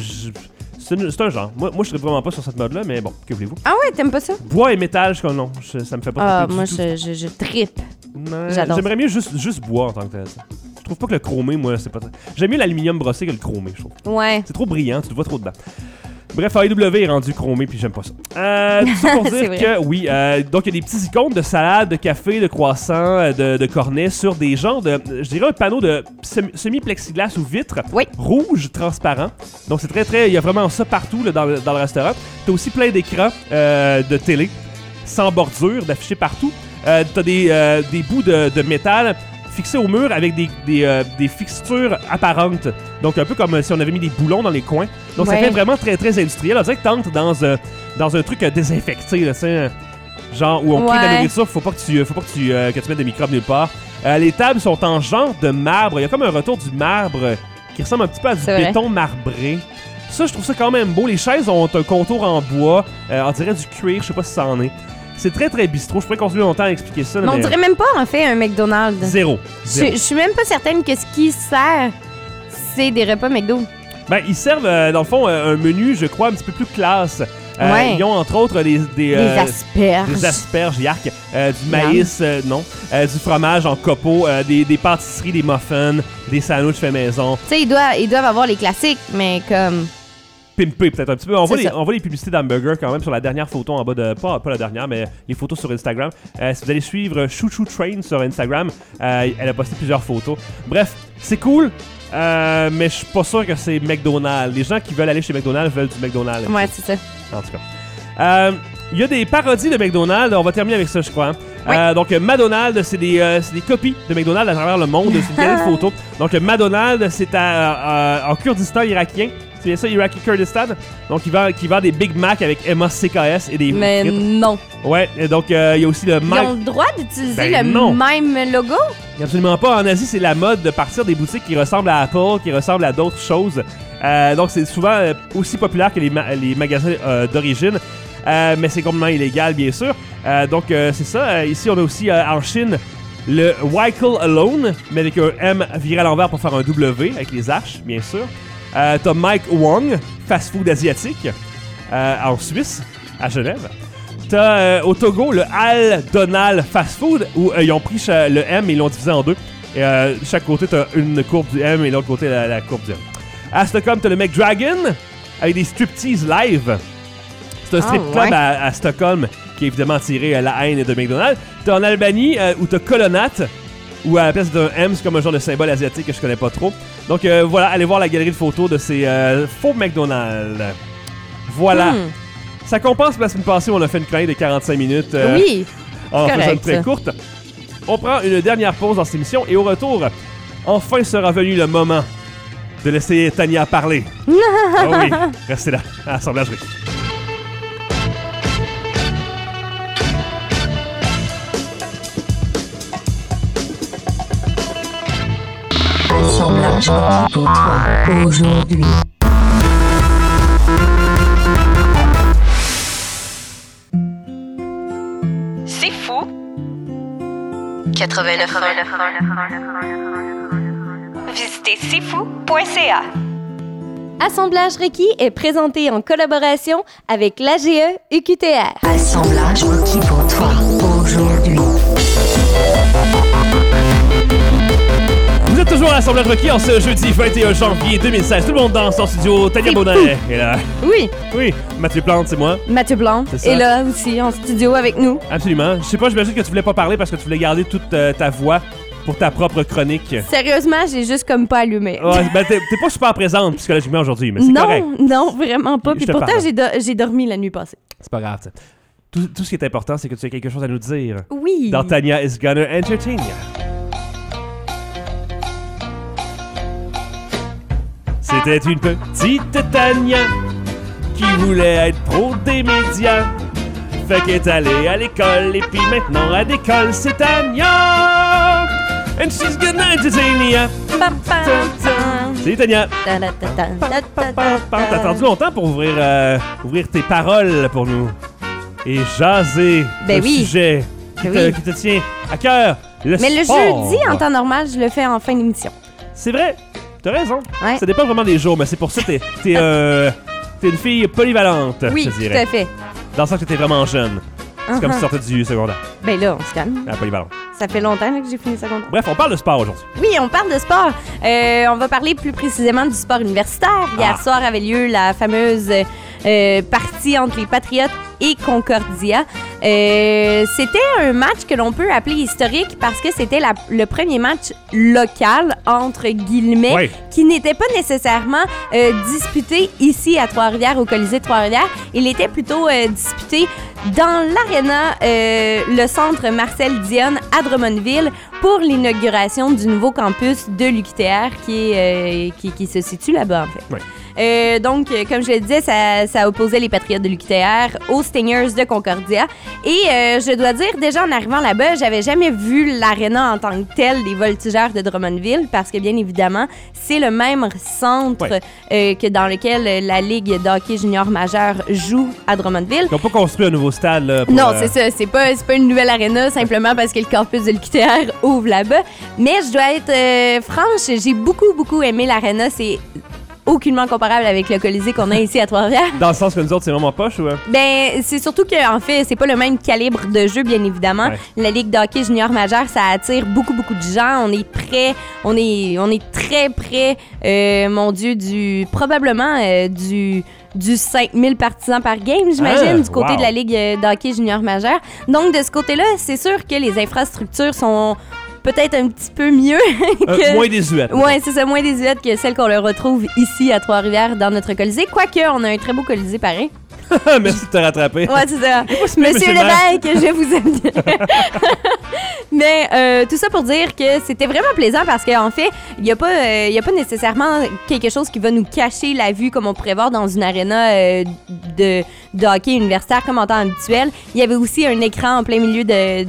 Speaker 3: C'est un genre. Moi, je serais vraiment pas sur cette mode-là, mais bon, que voulez-vous?
Speaker 2: Ah ouais, t'aimes pas ça?
Speaker 3: Bois et métal, non, ça me fait pas triper
Speaker 2: moi,
Speaker 3: du tout.
Speaker 2: je trippe.
Speaker 3: J'adore. J'aimerais mieux juste bois en tant que tel. Je trouve pas que le chromé, moi, c'est pas... J'aime mieux l'aluminium brossé que le chromé, je trouve.
Speaker 2: Ouais.
Speaker 3: C'est trop brillant, tu te vois trop dedans. Bref, AEW est rendu chromé, puis j'aime pas ça. Tout ça pour dire que, oui, donc il y a des petits icônes de salade, de café, de croissant, de cornet sur des genres de, je dirais, un panneau de semi-plexiglas ou vitre, rouge, transparent. Donc c'est très, très, il y a vraiment ça partout là, dans le restaurant. T'as aussi plein d'écrans de télé, sans bordure, d'affichés partout. T'as des bouts de métal fixés au mur avec des fixtures apparentes. Donc un peu comme si on avait mis des boulons dans les coins. Donc ça fait vraiment très très industriel. On dirait que t'entres dans un truc désinfecté, là, genre où on crée de la nourriture, faut pas que tu mettes des microbes nulle part. Les tables sont en genre de marbre. Il y a comme un retour du marbre qui ressemble un petit peu à du béton marbré. Ça, je trouve ça quand même beau. Les chaises ont un contour en bois. On dirait du cuir, je sais pas si ça en est. C'est très très bistrot. Je pourrais continuer longtemps à expliquer ça.
Speaker 2: Mais on dirait même pas en fait un McDonald's.
Speaker 3: Zéro.
Speaker 2: Je suis même pas certaine que ce qui sert, c'est des repas McDo.
Speaker 3: Ben, ils servent, dans le fond, un menu, je crois, un petit peu plus classe. Ils ont, entre autres, des
Speaker 2: asperges.
Speaker 3: Des asperges, yark. Du maïs, non. Du fromage en copeaux. Des pâtisseries, des muffins, des sandwichs faits maison.
Speaker 2: Tu sais, ils doivent avoir les classiques, mais comme...
Speaker 3: Pimpé, peut-être un petit peu. On voit les publicités d'hamburger quand même sur la dernière photo en bas de... Pas la dernière, mais les photos sur Instagram. Si vous allez suivre Choo Choo Train sur Instagram, elle a posté plusieurs photos. Bref, c'est cool. Mais je suis pas sûr que c'est McDonald's. Les gens qui veulent aller chez McDonald's veulent du McDonald's.
Speaker 2: Ouais, c'est ça.
Speaker 3: En tout cas. Il y a des parodies de McDonald's. On va terminer avec ça, je crois. Donc, Madonald, c'est des copies de McDonald's à travers le monde. C'est une galerie de photos. Donc, Madonald, c'est en Kurdistan irakien. C'est bien ça, Iraqi Kurdistan. Donc, qui vend des Big Mac avec Emma CKS et des
Speaker 2: Mais
Speaker 3: frites.
Speaker 2: non.
Speaker 3: Ouais, et donc, il y a aussi le...
Speaker 2: Ils ont le droit d'utiliser même logo?
Speaker 3: Absolument pas. En Asie, c'est la mode de partir des boutiques qui ressemblent à Apple, qui ressemblent à d'autres choses. Donc, c'est souvent aussi populaire que les magasins d'origine. Mais c'est complètement illégal, bien sûr. Donc, c'est ça. Ici, on a aussi en Chine le Weikel Alone, mais avec un M viré à l'envers pour faire un W avec les H, bien sûr. T'as Mike Wong, fast-food asiatique, en Suisse, à Genève. T'as au Togo le Al Donald Fast Food, où ils ont pris le M et ils l'ont divisé en deux. Et chaque côté, t'as une courbe du M et l'autre côté, la courbe du M. À Stockholm, t'as le McDragon, avec des striptease live. C'est un strip club à Stockholm qui est évidemment tiré la haine de McDonald's. T'as en Albanie où t'as Colonat, où à la place d'un M, c'est comme un genre de symbole asiatique que je connais pas trop. Donc voilà, allez voir la galerie de photos de ces faux McDonald's. Voilà. Ça compense la semaine passée où on a fait une chronique de 45 minutes.
Speaker 2: Oui,
Speaker 3: en
Speaker 2: correct,
Speaker 3: faisant une très courte. On prend une dernière pause dans cette émission et au retour, enfin sera venu le moment de laisser Tania parler. Oh oui, restez là, à Assemblagerie.
Speaker 4: Assemblage requis pour toi aujourd'hui.
Speaker 9: C'est fou. 89. Visitez cfou.ca.
Speaker 2: Assemblage requis est présenté en collaboration avec l'AGE UQTR.
Speaker 4: Assemblage requis pour toi aujourd'hui.
Speaker 3: Vous êtes toujours à l'Assemblage requis en ce jeudi 21 janvier 2016. Tout le monde danse en studio. Tania Bonnet est là.
Speaker 2: Oui.
Speaker 3: Oui. Mathieu Plante, c'est moi.
Speaker 2: Mathieu Blanc est là aussi en studio avec nous.
Speaker 3: Absolument. Je sais pas, j'imagine que tu voulais pas parler parce que tu voulais garder toute ta voix pour ta propre chronique.
Speaker 2: Sérieusement, j'ai juste comme pas allumé.
Speaker 3: Ouais, ben t'es pas super présente psychologiquement aujourd'hui, mais c'est correct.
Speaker 2: Non, vraiment pas. Puis pourtant, j'ai dormi la nuit passée.
Speaker 3: C'est pas grave, t'sais. Tout ce qui est important, c'est que tu as quelque chose à nous dire.
Speaker 2: Oui.
Speaker 3: Dans Tania is Gonna Entertain Ya. C'était une petite Tania qui voulait être pro des médias. Fait qu'elle est allée à l'école et puis maintenant à l'école c'est Tania. And she's gonna Tania. Salut Tania. T'as attendu longtemps pour ouvrir tes paroles pour nous et jaser le sujet qui te tient à cœur.
Speaker 2: Mais le jeudi, en temps normal, je le fais en fin d'émission.
Speaker 3: C'est vrai, t'as raison.
Speaker 2: Ouais.
Speaker 3: Ça dépend vraiment des jours, mais c'est pour ça que t'es une fille polyvalente,
Speaker 2: oui,
Speaker 3: je dirais.
Speaker 2: Tout à fait.
Speaker 3: Dans le sens que t'es vraiment jeune. C'est comme si tu sortais du secondaire.
Speaker 2: Ben là, on se calme.
Speaker 3: Polyvalente.
Speaker 2: Ça fait longtemps là, que j'ai fini secondaire.
Speaker 3: Bref, on parle de sport aujourd'hui.
Speaker 2: Oui, on parle de sport. On va parler plus précisément du sport universitaire. Hier soir avait lieu la fameuse partie entre les Patriotes et Concordia. C'était un match que l'on peut appeler historique parce que c'était le premier match local, entre guillemets, qui n'était pas nécessairement disputé ici à Trois-Rivières, au Colisée de Trois-Rivières. Il était plutôt disputé dans l'aréna, le centre Marcel Dionne à Drummondville pour l'inauguration du nouveau campus de l'UQTR qui se situe là-bas, en fait.
Speaker 3: Oui.
Speaker 2: Donc, comme je le disais, ça opposait les Patriotes de l'UQTR aux Stingers de Concordia. Et je dois dire, déjà en arrivant là-bas, j'avais jamais vu l'aréna en tant que tel des Voltigeurs de Drummondville parce que, bien évidemment, c'est le même centre que dans lequel la Ligue d'hockey junior majeur joue à Drummondville.
Speaker 3: Ils n'ont pas construit un nouveau stade, là, pour,
Speaker 2: non, c'est ça. C'est pas une nouvelle aréna simplement parce que le campus de l'UQTR ouvre là-bas. Mais je dois être franche, j'ai beaucoup aimé l'aréna. C'est aucunement comparable avec le Colisée qu'on a ici à Trois-Rivières.
Speaker 3: Dans le sens que nous autres, c'est vraiment poche, ou?
Speaker 2: Ben, c'est surtout qu'en fait, c'est pas le même calibre de jeu, bien évidemment.
Speaker 3: Ouais.
Speaker 2: La Ligue d'hockey junior majeur, ça attire beaucoup de gens. On est près, on est très près, mon Dieu, probablement du 5000 partisans par game, j'imagine, du côté de la Ligue d'hockey junior majeur. Donc, de ce côté-là, c'est sûr que les infrastructures sont peut-être un petit peu mieux que...
Speaker 3: moins désuète.
Speaker 2: Oui, c'est ça, moins désuète que celle qu'on le retrouve ici à Trois-Rivières dans notre Colisée. Quoique, on a un très beau Colisée pareil.
Speaker 3: Merci de te rattraper.
Speaker 2: Ouais, c'est ça. Monsieur Lévesque, je vous aime bien. Mais tout ça pour dire que c'était vraiment plaisant parce qu'en fait, il n'y a pas nécessairement quelque chose qui va nous cacher la vue comme on pourrait voir dans une aréna de hockey universitaire comme en temps habituel. Il y avait aussi un écran en plein milieu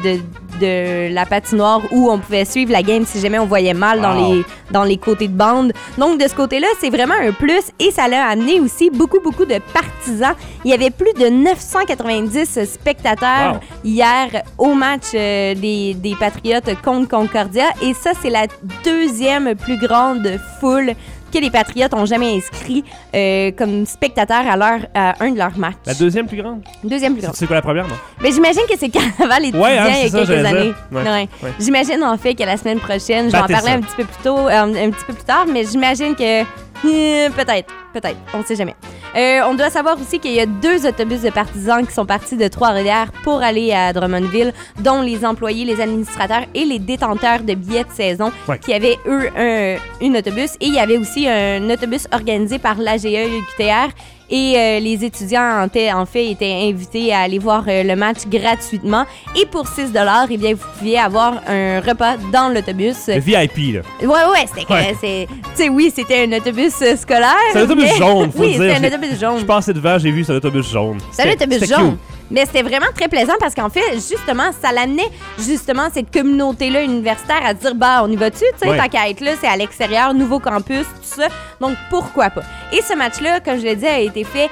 Speaker 2: de la patinoire où on pouvait suivre la game si jamais on voyait mal dans les côtés de bande. Donc, de ce côté-là, c'est vraiment un plus et ça l'a amené aussi beaucoup de partisans. Il y avait plus de 990 spectateurs hier au match des Patriotes contre Concordia et ça, c'est la deuxième plus grande foule que les Patriotes ont jamais inscrit comme spectateurs à un de leurs matchs.
Speaker 3: La deuxième plus grande?
Speaker 2: Deuxième plus grande.
Speaker 3: C'est quoi la première, non?
Speaker 2: Ben, j'imagine que c'est Carnaval étudiant il y a quelques années.
Speaker 3: Ouais.
Speaker 2: J'imagine en fait que la semaine prochaine, je vais en parler un petit peu plus tôt, un petit peu plus tard, mais j'imagine que peut-être, on ne sait jamais. On doit savoir aussi qu'il y a 2 autobus de partisans qui sont partis de Trois-Rivières pour aller à Drummondville, dont les employés, les administrateurs et les détenteurs de billets de saison qui avaient, eux, un autobus. Et il y avait aussi un autobus organisé par l'AGE UQTR. Et les étudiants, en fait, étaient invités à aller voir le match gratuitement. Et pour 6 $, eh bien, vous pouviez avoir un repas dans l'autobus.
Speaker 3: Le VIP, là.
Speaker 2: Ouais, c'était... Tu sais, oui, c'était un autobus scolaire.
Speaker 3: C'est un autobus jaune, faut
Speaker 2: dire. Oui,
Speaker 3: dire.
Speaker 2: c'est un autobus jaune.
Speaker 3: Je passais devant, j'ai vu, c'est un autobus jaune.
Speaker 2: C'est un autobus jaune. Mais c'était vraiment très plaisant parce qu'en fait, justement, ça l'amenait justement cette communauté-là universitaire à dire, bah, on y va-tu, tu sais, tant qu'à être là, c'est à l'extérieur, nouveau campus, tout ça. Donc, pourquoi pas? Et ce match-là, comme je l'ai dit, a été fait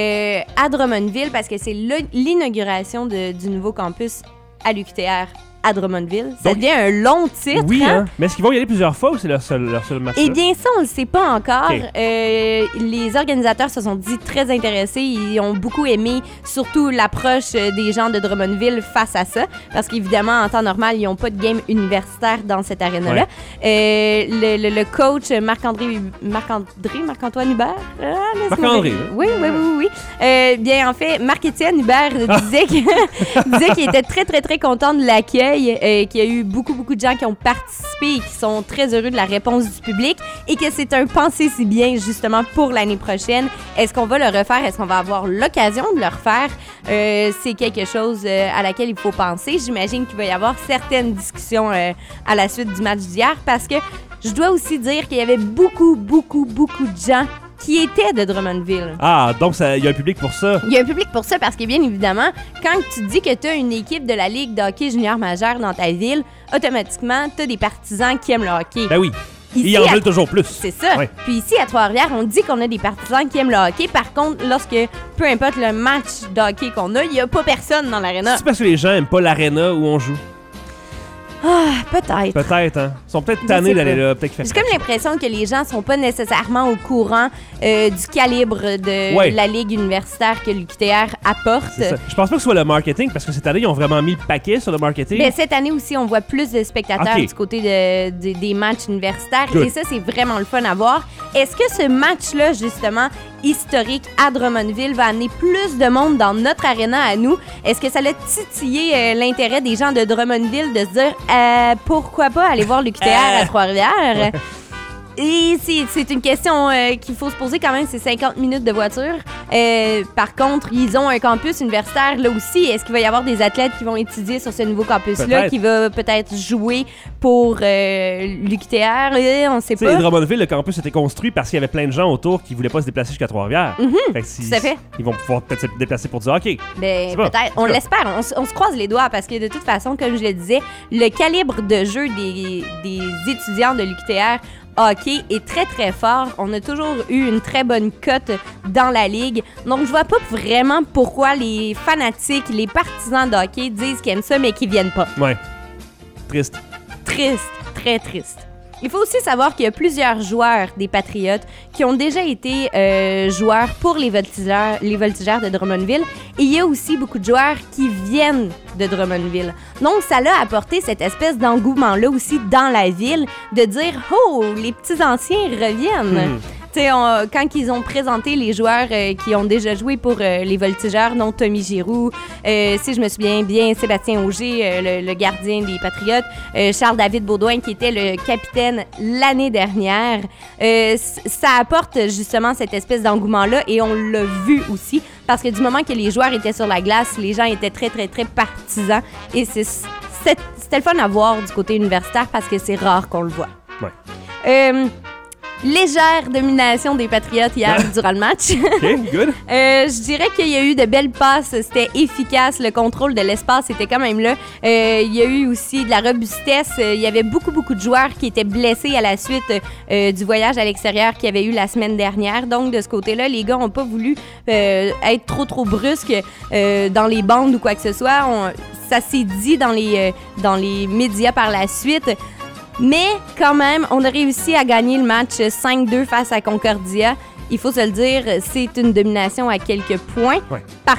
Speaker 2: à Drummondville parce que c'est l'inauguration du nouveau campus à l'UQTR à Drummondville. Ça devient un long titre.
Speaker 3: Oui, hein? Mais est-ce qu'ils vont y aller plusieurs fois ou c'est leur seul match?
Speaker 2: Eh bien, ça, on ne le sait pas encore. Okay. Les organisateurs se sont dit très intéressés. Ils ont beaucoup aimé, surtout l'approche des gens de Drummondville face à ça. Parce qu'évidemment, en temps normal, ils n'ont pas de game universitaire dans cette aréna-là. Ouais. Le coach Marc-Antoine Hubert.
Speaker 3: Marc-André.
Speaker 2: Oui. Bien, en fait, Marc-Étienne Hubert disait qu'il était très content de l'accueil. Qu'il y a eu beaucoup de gens qui ont participé et qui sont très heureux de la réponse du public et que c'est un pensée si bien justement pour l'année prochaine. Est-ce qu'on va le refaire? Est-ce qu'on va avoir l'occasion de le refaire? C'est quelque chose à laquelle il faut penser. J'imagine qu'il va y avoir certaines discussions à la suite du match d'hier parce que je dois aussi dire qu'il y avait beaucoup de gens qui étaient de Drummondville.
Speaker 3: Ah, donc il y a un public pour ça.
Speaker 2: Il y a un public pour ça parce que, bien évidemment, quand tu dis que tu as une équipe de la Ligue de hockey junior majeur dans ta ville, automatiquement, tu as des partisans qui aiment le hockey.
Speaker 3: Ben oui.
Speaker 2: Ici,
Speaker 3: Ils en veulent toujours plus.
Speaker 2: C'est ça.
Speaker 3: Ouais.
Speaker 2: Puis ici, à Trois-Rivières, on dit qu'on a des partisans qui aiment le hockey. Par contre, lorsque, peu importe le match de hockey qu'on a, il n'y a pas personne dans l'aréna.
Speaker 3: C'est parce que les gens aiment pas l'aréna où on joue.
Speaker 2: Ah, peut-être.
Speaker 3: Peut-être, hein. Ils sont peut-être
Speaker 2: Je
Speaker 3: tannés
Speaker 2: sais
Speaker 3: d'aller
Speaker 2: pas.
Speaker 3: là. Peut-être qu'il fait
Speaker 2: J'ai comme l'impression que les gens sont pas nécessairement au courant du calibre de
Speaker 3: Ouais.
Speaker 2: la ligue universitaire que l'UQTR apporte.
Speaker 3: C'est ça. Je pense pas que ce soit le marketing, parce que cette année, ils ont vraiment mis le paquet sur le marketing.
Speaker 2: Ben, cette année aussi, on voit plus de spectateurs
Speaker 3: Ok.
Speaker 2: du côté des matchs universitaires.
Speaker 3: Good.
Speaker 2: Et ça, c'est vraiment le fun à voir. Est-ce que ce match-là, justement, historique à Drummondville, va amener plus de monde dans notre aréna à nous? Est-ce que ça a titillé l'intérêt des gens de Drummondville de se dire pourquoi pas aller voir l'UQTR à Trois-Rivières? Et c'est une question qu'il faut se poser quand même, c'est 50 minutes de voiture. Par contre, ils ont un campus universitaire là aussi. Est-ce qu'il va y avoir des athlètes qui vont étudier sur ce nouveau campus-là,
Speaker 3: Peut-être.
Speaker 2: qui va peut-être jouer pour l'UQTR? On sait
Speaker 3: Tu sais,
Speaker 2: pas.
Speaker 3: Drummondville, le campus était construit parce qu'il y avait plein de gens autour qui voulaient pas se déplacer jusqu'à Trois-Rivières. Fait que
Speaker 2: tout à fait.
Speaker 3: Ils vont pouvoir peut-être se déplacer pour du hockey.
Speaker 2: Ben,
Speaker 3: C'est pas.
Speaker 2: peut-être. On l'espère. On se croise les doigts parce que de toute façon, comme je le disais, le calibre de jeu des étudiants de l'UQTR hockey est très, très fort. On a toujours eu une très bonne cote dans la ligue. Donc, je vois pas vraiment pourquoi les fanatiques, les partisans de hockey disent qu'ils aiment ça, mais qu'ils viennent pas.
Speaker 3: Ouais. Triste.
Speaker 2: Triste, très triste. Il faut aussi savoir qu'il y a plusieurs joueurs des Patriotes qui ont déjà été joueurs pour les voltigeurs de Drummondville. Et il y a aussi beaucoup de joueurs qui viennent de Drummondville. Donc, ça l'a apporté cette espèce d'engouement-là aussi dans la ville de dire « Oh, les petits anciens reviennent! Tu sais, quand ils ont présenté les joueurs qui ont déjà joué pour les voltigeurs, dont Tommy Giroux, si je me souviens bien, Sébastien Auger, le gardien des Patriotes, Charles-David Baudouin, qui était le capitaine l'année dernière, ça apporte justement cette espèce d'engouement-là et on l'a vu aussi parce que du moment que les joueurs étaient sur la glace, les gens étaient très, très, très partisans et c'était le fun à voir du côté universitaire parce que c'est rare qu'on le voit.
Speaker 3: Ouais.
Speaker 2: Légère domination des Patriotes hier durant le match.
Speaker 3: OK, good.
Speaker 2: Je dirais qu'il y a eu de belles passes, c'était efficace, le contrôle de l'espace était quand même là. Il y a eu aussi de la robustesse, il y avait beaucoup de joueurs qui étaient blessés à la suite du voyage à l'extérieur qu'il y avait eu la semaine dernière. Donc de ce côté-là, les gars n'ont pas voulu être trop brusques dans les bandes ou quoi que ce soit. Ça s'est dit dans les médias par la suite. Mais quand même, on a réussi à gagner le match 5-2 face à Concordia. Il faut se le dire, c'est une domination à quelques points.
Speaker 3: Ouais.
Speaker 2: Par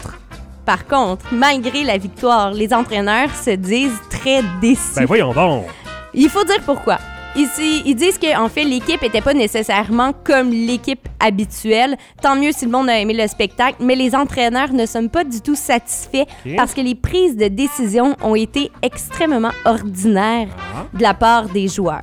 Speaker 2: contre, malgré la victoire, les entraîneurs se disent très déçus.
Speaker 3: Ben voyons donc.
Speaker 2: Il faut dire pourquoi. Ici, ils disent qu'en fait, l'équipe n'était pas nécessairement comme l'équipe habituelle. Tant mieux si le monde a aimé le spectacle, mais les entraîneurs ne sont pas du tout satisfaits parce que les prises de décision ont été extrêmement ordinaires de la part des joueurs.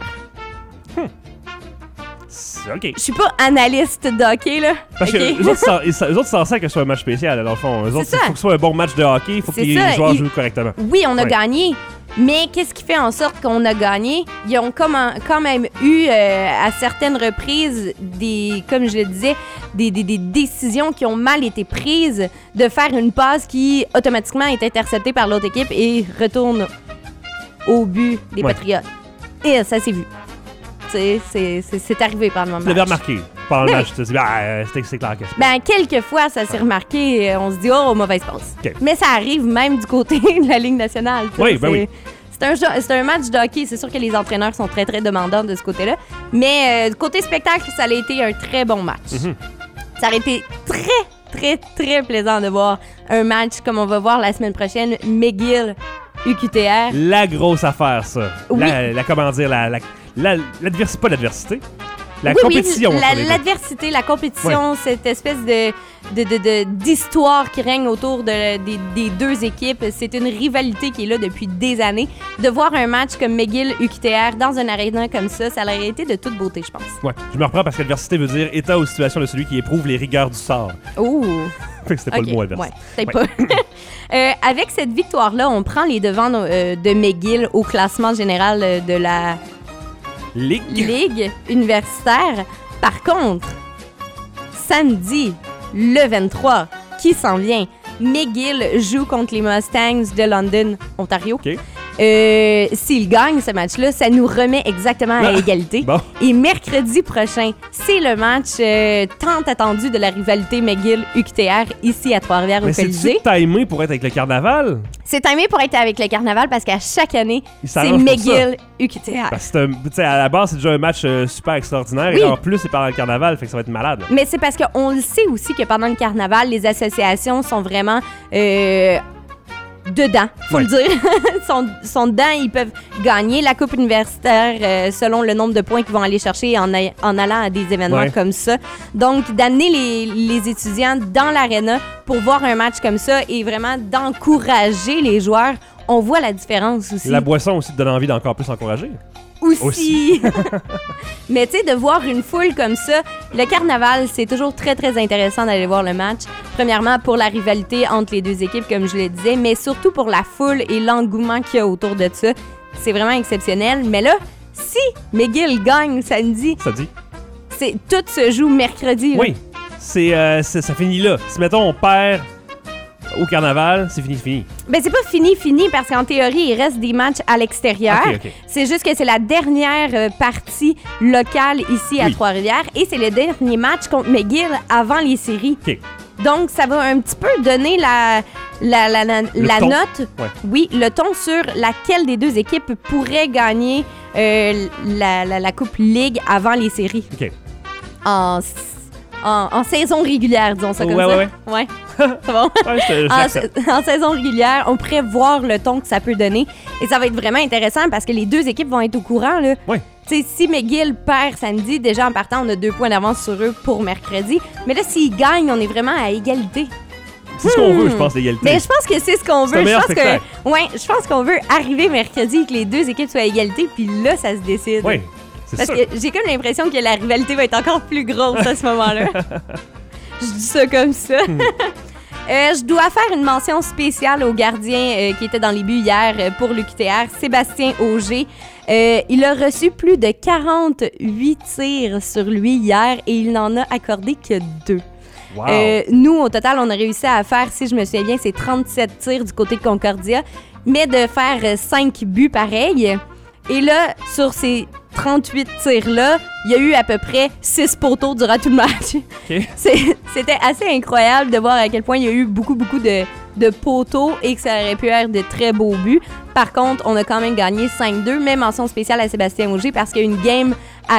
Speaker 3: OK.
Speaker 2: Je suis pas analyste de hockey, là.
Speaker 3: Parce
Speaker 2: OK?
Speaker 3: que eux autres s'en savent que ce soit un match spécial, dans le fond. Eux autres,
Speaker 2: ça.
Speaker 3: il faut que ce soit un bon match de hockey, il faut que
Speaker 2: C'est
Speaker 3: les
Speaker 2: ça.
Speaker 3: joueurs jouent correctement.
Speaker 2: Oui, on a
Speaker 3: Ouais.
Speaker 2: gagné. Mais qu'est-ce qui fait en sorte qu'on a gagné? Ils ont quand même eu, à certaines reprises, comme je le disais, des décisions qui ont mal été prises de faire une passe qui, automatiquement, est interceptée par l'autre équipe et retourne au but des
Speaker 3: Ouais.
Speaker 2: Patriotes. Et ça s'est vu. C'est arrivé pendant le
Speaker 3: Tu l'avais
Speaker 2: match.
Speaker 3: remarqué. Pendant le
Speaker 2: Oui.
Speaker 3: match, tu te dis, c'est clair que c'est.
Speaker 2: Ben, quelques fois, ça s'est remarqué. On se dit, oh, mauvaise passe.
Speaker 3: OK.
Speaker 2: Mais ça arrive même du côté de la Ligue nationale. tu sais.
Speaker 3: Oui, ben oui.
Speaker 2: C'est un match de hockey. C'est sûr que les entraîneurs sont très, très demandants de ce côté-là. Mais du côté spectacle, ça a été un très bon match. Ça aurait été très, très, très plaisant de voir un match comme on va voir la semaine prochaine, McGill UQTR.
Speaker 3: La grosse affaire, ça.
Speaker 2: Oui.
Speaker 3: Comment dire, l'adversité, pas l'adversité. La
Speaker 2: Oui,
Speaker 3: compétition.
Speaker 2: oui,
Speaker 3: entre les deux.
Speaker 2: l'adversité, la compétition, cette espèce d'histoire qui règne autour des deux équipes. C'est une rivalité qui est là depuis des années. De voir un match comme McGill UQTR dans un aréna comme ça aurait été de toute beauté, je pense.
Speaker 3: Ouais, je me reprends parce qu'adversité veut dire état ou situation de celui qui éprouve les rigueurs du sort.
Speaker 2: Ouh!
Speaker 3: Fait que c'était pas le mot adverse.
Speaker 2: Ouais, peut-être pas. Avec cette victoire-là, on prend les devants de McGill au classement général de la
Speaker 3: Ligue.
Speaker 2: Ligue universitaire. Par contre, samedi, le 23, qui s'en vient, McGill joue contre les Mustangs de London, Ontario.
Speaker 3: OK.
Speaker 2: S'il gagne ce match-là, ça nous remet exactement à égalité.
Speaker 3: Bon.
Speaker 2: Et mercredi prochain, c'est le match tant attendu de la rivalité McGill-UQTR ici à Trois-Rivières au
Speaker 3: Mais
Speaker 2: Colisée.
Speaker 3: c'est-tu timé pour être avec le carnaval?
Speaker 2: C'est timé pour être avec le carnaval parce qu'à chaque année,
Speaker 3: Il
Speaker 2: c'est
Speaker 3: s'arrange pour ça.
Speaker 2: McGill-UQTR.
Speaker 3: Parce que tu sais, à la base, c'est déjà un match super extraordinaire.
Speaker 2: Oui.
Speaker 3: Et en plus, c'est pendant le carnaval, fait que ça va être malade.
Speaker 2: Mais c'est parce qu'on le sait aussi que pendant le carnaval, les associations sont vraiment dedans, faut
Speaker 3: Ouais.
Speaker 2: le dire. sont dedans, ils peuvent gagner la coupe universitaire selon le nombre de points qu'ils vont aller chercher en allant à des événements
Speaker 3: Ouais.
Speaker 2: comme ça. Donc, d'amener les étudiants dans l'aréna pour voir un match comme ça et vraiment d'encourager les joueurs, on voit la différence aussi.
Speaker 3: La boisson aussi te donne envie d'encore plus encourager.
Speaker 2: Aussi. Mais tu sais, de voir une foule comme ça, le carnaval, c'est toujours très, très intéressant d'aller voir le match. Premièrement, pour la rivalité entre les deux équipes, comme je le disais, mais surtout pour la foule et l'engouement qu'il y a autour de ça. C'est vraiment exceptionnel. Mais là, si McGill gagne samedi,
Speaker 3: Ça dit?
Speaker 2: tout se joue mercredi. là.
Speaker 3: Oui. Ça finit là. Si, mettons, on perd au carnaval, c'est fini.
Speaker 2: Ben, c'est pas fini parce qu'en théorie, il reste des matchs à l'extérieur.
Speaker 3: OK.
Speaker 2: C'est juste que c'est la dernière partie locale ici à
Speaker 3: Oui.
Speaker 2: Trois-Rivières et c'est le dernier match contre McGill avant les séries.
Speaker 3: OK.
Speaker 2: Donc, ça va un petit peu donner la
Speaker 3: ton.
Speaker 2: note,
Speaker 3: Ouais.
Speaker 2: oui, le ton sur laquelle des deux équipes pourrait gagner la Coupe Ligue avant les séries.
Speaker 3: OK.
Speaker 2: En saison régulière, disons ça comme
Speaker 3: Ouais,
Speaker 2: ça.
Speaker 3: ouais.
Speaker 2: Ouais. C'est bon?
Speaker 3: Ouais, j'accepte.
Speaker 2: En saison régulière, on pourrait voir le ton que ça peut donner. Et ça va être vraiment intéressant parce que les deux équipes vont être au courant. Là.
Speaker 3: Ouais.
Speaker 2: Tu sais, si McGill perd samedi, déjà en partant, on a 2 points d'avance sur eux pour mercredi. Mais là, s'ils gagnent, on est vraiment à égalité.
Speaker 3: C'est ce qu'on veut, je pense, l'égalité.
Speaker 2: Mais je pense que c'est ce qu'on
Speaker 3: C'est
Speaker 2: veut.
Speaker 3: un meilleur
Speaker 2: Je pense
Speaker 3: spectacle.
Speaker 2: je pense qu'on veut arriver mercredi et que les deux équipes soient à égalité. Puis là, ça se décide.
Speaker 3: Oui, c'est
Speaker 2: Parce
Speaker 3: sûr.
Speaker 2: que j'ai comme l'impression que la rivalité va être encore plus grosse à ce moment-là. Je dis ça comme ça. Je dois faire une mention spéciale au gardien qui était dans les buts hier pour l'UQTR, Sébastien Auger. Il a reçu plus de 48 tirs sur lui hier et il n'en a accordé que 2.
Speaker 3: Wow.
Speaker 2: Nous, au total, on a réussi à faire, si je me souviens bien, c'est 37 tirs du côté de Concordia, mais de faire 5 buts pareils. Et là, sur ces 38 tirs-là, il y a eu à peu près 6 poteaux durant tout le match.
Speaker 3: OK.
Speaker 2: C'était assez incroyable de voir à quel point il y a eu beaucoup de poteaux et que ça aurait pu être de très beaux buts. Par contre, on a quand même gagné 5-2. Même mention spéciale à Sébastien Auger parce qu'une game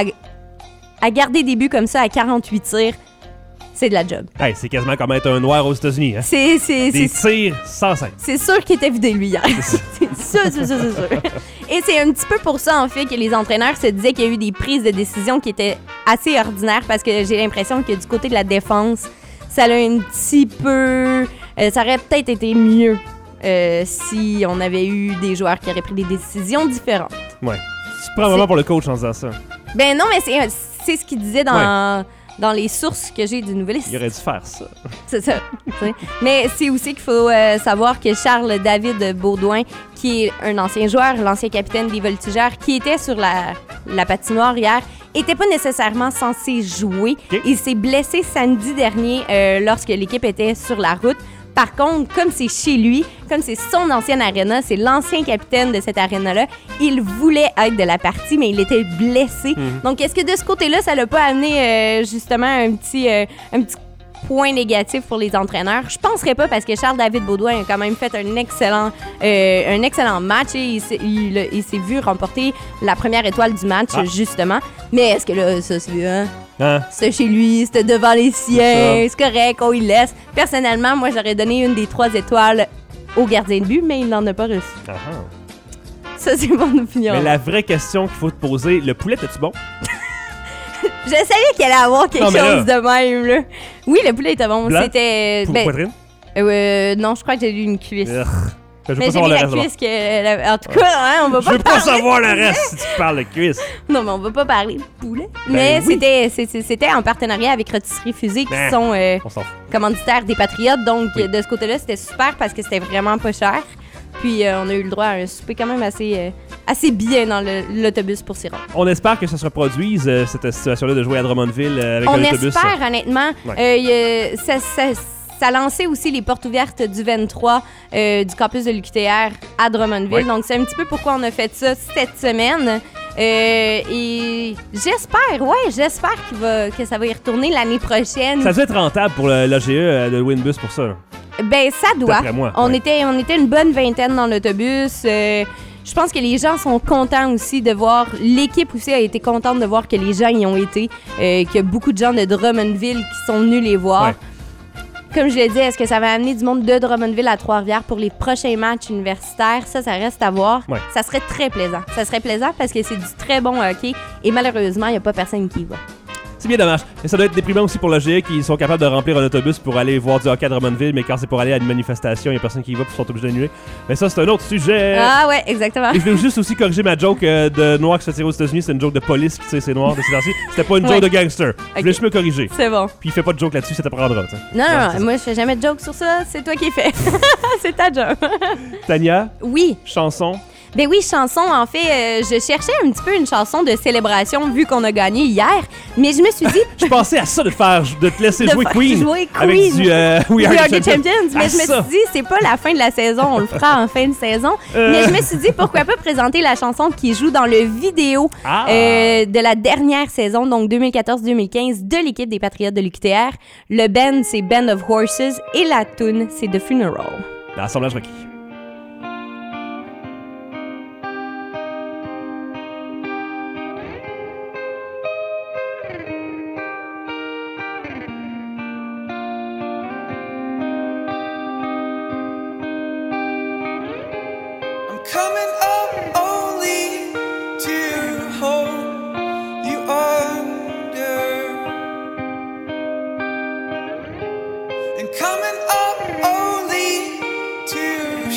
Speaker 2: à garder des buts comme ça à 48 tirs, c'est de la job.
Speaker 3: Hey, c'est quasiment comme être un noir aux États-Unis. Hein? Des tirs sans scène.
Speaker 2: C'est sûr qu'il était vidé, lui, hier. c'est sûr. Et c'est un petit peu pour ça, en fait, que les entraîneurs se disaient qu'il y a eu des prises de décision qui étaient assez ordinaires parce que j'ai l'impression que du côté de la défense, ça l'a un petit peu... ça aurait peut-être été mieux si on avait eu des joueurs qui auraient pris des décisions différentes.
Speaker 3: Ouais. Tu prends vraiment pour le coach en disant ça.
Speaker 2: Ben non, mais c'est ce qu'il disait dans les sources que j'ai du Nouvelliste.
Speaker 3: Il aurait dû faire ça.
Speaker 2: C'est ça. T'sais. Mais c'est aussi qu'il faut savoir que Charles-David Baudouin, qui est un ancien joueur, l'ancien capitaine des Voltigeurs, qui était sur la patinoire hier, était pas nécessairement censé jouer.
Speaker 3: Okay.
Speaker 2: Il s'est blessé samedi dernier lorsque l'équipe était sur la route. Par contre, comme c'est chez lui, comme c'est son ancienne aréna, c'est l'ancien capitaine de cette aréna-là, il voulait être de la partie, mais il était blessé. Donc, est-ce que de ce côté-là, ça l'a pas amené justement un petit point négatif pour les entraîneurs? Je penserais pas parce que Charles-David Baudouin a quand même fait un excellent match et il s'est vu remporter la première étoile du match, justement. Mais est-ce que là, ça c'est...
Speaker 3: Hein?
Speaker 2: C'est chez lui, c'était devant les siens, c'est correct, on y laisse. Personnellement, moi, j'aurais donné une des 3 étoiles au gardien de but, mais il n'en a pas reçu. Ça, c'est mon opinion.
Speaker 3: Mais la vraie question qu'il faut te poser, le poulet, es-tu bon?
Speaker 2: Je savais qu'il allait avoir quelque chose de même, là. Oui, le poulet était bon.
Speaker 3: Blanc?
Speaker 2: C'était...
Speaker 3: Poitrine?
Speaker 2: Non, je crois que j'ai eu une cuisse.
Speaker 3: Je veux
Speaker 2: Mais
Speaker 3: pas
Speaker 2: j'ai
Speaker 3: savoir
Speaker 2: mis
Speaker 3: le
Speaker 2: la
Speaker 3: reste.
Speaker 2: cuisse que... En tout cas, hein, on va pas
Speaker 3: Je veux pas
Speaker 2: parler.
Speaker 3: savoir le reste si tu parles de cuisse.
Speaker 2: Non, mais on va pas parler de poulet.
Speaker 3: Ben
Speaker 2: Mais
Speaker 3: oui.
Speaker 2: c'était en partenariat avec Rotisserie Fusée qui
Speaker 3: Ben,
Speaker 2: sont
Speaker 3: on s'en fout.
Speaker 2: commanditaires des Patriotes. Donc,
Speaker 3: Oui.
Speaker 2: de ce côté-là, c'était super parce que c'était vraiment pas cher. Puis, on a eu le droit à un souper quand même assez assez bien dans l'autobus pour s'y rendre.
Speaker 3: On espère que ça se reproduise, cette situation-là de jouer à Drummondville avec un autobus.
Speaker 2: On espère, honnêtement.
Speaker 3: Ouais.
Speaker 2: Ça a lancé aussi les portes ouvertes du 23 du campus de l'UQTR à Drummondville.
Speaker 3: Ouais.
Speaker 2: Donc, c'est un petit peu pourquoi on a fait ça cette semaine. Et j'espère que ça va y retourner l'année prochaine.
Speaker 3: Ça doit être rentable pour l'AGE de Winbus pour ça. Là.
Speaker 2: Ben, ça doit.
Speaker 3: D'après moi,
Speaker 2: on
Speaker 3: ouais.
Speaker 2: était une bonne vingtaine dans l'autobus. Je pense que les gens sont contents aussi de voir. L'équipe aussi a été contente de voir que les gens y ont été. Qu'il y a beaucoup de gens de Drummondville qui sont venus les voir.
Speaker 3: Ouais.
Speaker 2: Comme je l'ai dit, est-ce que ça va amener du monde de Drummondville à Trois-Rivières pour les prochains matchs universitaires? Ça reste à voir.
Speaker 3: Ouais.
Speaker 2: Ça serait très plaisant. Ça serait plaisant parce que c'est du très bon hockey. Et malheureusement, il n'y a pas personne qui y va.
Speaker 3: C'est bien dommage. Et ça doit être déprimant aussi pour l'AGE qui sont capables de remplir un autobus pour aller voir du hockey à Drummondville, mais quand c'est pour aller à une manifestation, il n'y a personne qui y va puis ils sont obligés d'annuler. Mais ça, c'est un autre sujet.
Speaker 2: Ah ouais, exactement.
Speaker 3: Et je vais juste aussi corriger ma joke de noir qui se fait tirer aux États-Unis. C'est une joke de police qui tire ses noirs de ces temps-ci. C'était pas une joke de gangster. Je voulais juste me corriger.
Speaker 2: C'est bon.
Speaker 3: Puis il fait pas de joke là-dessus, ça t'apprendra.
Speaker 2: Non, moi je fais jamais de joke sur ça. C'est toi qui fais. C'est ta job.
Speaker 3: Tania,
Speaker 2: Oui.
Speaker 3: chanson.
Speaker 2: Ben oui, chanson. En fait, je cherchais un petit peu une chanson de célébration vu qu'on a gagné hier. Mais je me suis dit...
Speaker 3: Je pensais à ça de te laisser
Speaker 2: de
Speaker 3: jouer
Speaker 2: faire
Speaker 3: Queen.
Speaker 2: jouer
Speaker 3: Avec
Speaker 2: Queen.
Speaker 3: du We Are the Champions.
Speaker 2: Mais je me suis dit, c'est pas la fin de la saison, on le fera en fin de saison. Mais je me suis dit, pourquoi pas présenter la chanson qui joue dans le vidéo de la dernière saison, donc 2014-2015, de l'équipe des Patriotes de l'UQTR. Le band, c'est Band of Horses et la tune, c'est The Funeral.
Speaker 3: L'assemblage requis.
Speaker 11: Coming up only to hold you under, and coming up only to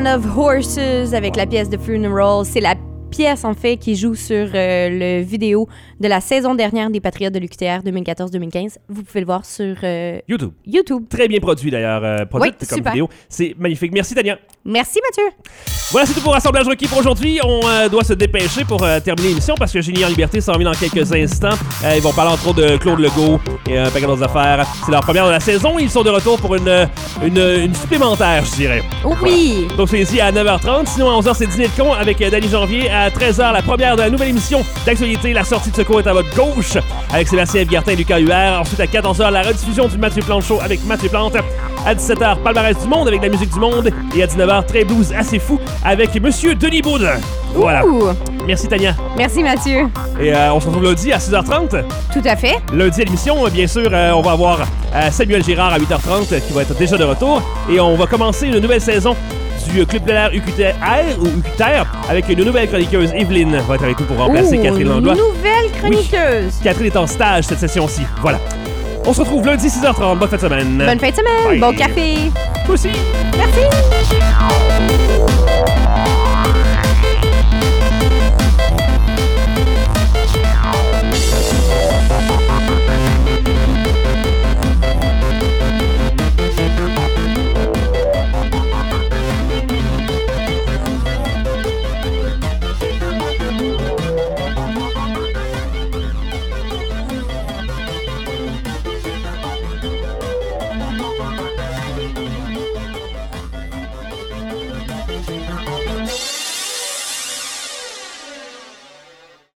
Speaker 2: of Horses avec la pièce de Funeral. C'est la pièce, en fait, qui joue sur le vidéo de la saison dernière des Patriotes de l'UQTR 2014-2015. Vous pouvez le voir sur YouTube.
Speaker 3: Très bien produit, d'ailleurs. Produit comme
Speaker 2: super.
Speaker 3: vidéo. C'est magnifique. Merci, Tania.
Speaker 2: Merci, Mathieu.
Speaker 3: Voilà, c'est tout pour Assemblage requis pour aujourd'hui. On doit se dépêcher pour terminer l'émission parce que Génie en liberté s'en vient dans quelques instants. Ils vont parler entre autres de Claude Legault et un paquet d'autres affaires. C'est leur première de la saison. Ils sont de retour pour une supplémentaire, je dirais.
Speaker 2: Oui.
Speaker 3: Voilà. Donc, c'est ici à 9h30. Sinon, à 11h, c'est Dîner de con avec Danny Janvier. À 13h, la première de la nouvelle émission d'actualité. La sortie de secours est à votre gauche avec Sébastien Evertin et Lucas Huert. Ensuite, à 14h, la rediffusion du Mathieu Plante Show avec Mathieu Plante. À 17h, Palmarès du Monde avec la musique du monde. Et à 19h, Très Blues assez fou avec Monsieur Denis Baudin. Voilà.
Speaker 2: Ouh.
Speaker 3: Merci, Tania.
Speaker 2: Merci, Mathieu.
Speaker 3: Et on se retrouve lundi à 6h30.
Speaker 2: Tout à fait.
Speaker 3: Lundi à l'émission, bien sûr, on va avoir Samuel Girard à 8h30 qui va être déjà de retour. Et on va commencer une nouvelle saison du Club de l'air UQTR avec une nouvelle chroniqueuse. Evelyne va être avec nous pour remplacer Catherine Langlois.
Speaker 2: Nouvelle chroniqueuse.
Speaker 3: Oui. Catherine est en stage cette session-ci. Voilà. On se retrouve lundi 6h30. Bonne fin de semaine.
Speaker 2: Bonne fin de semaine.
Speaker 3: Bye.
Speaker 2: Bon café.
Speaker 3: Toi aussi.
Speaker 2: Merci.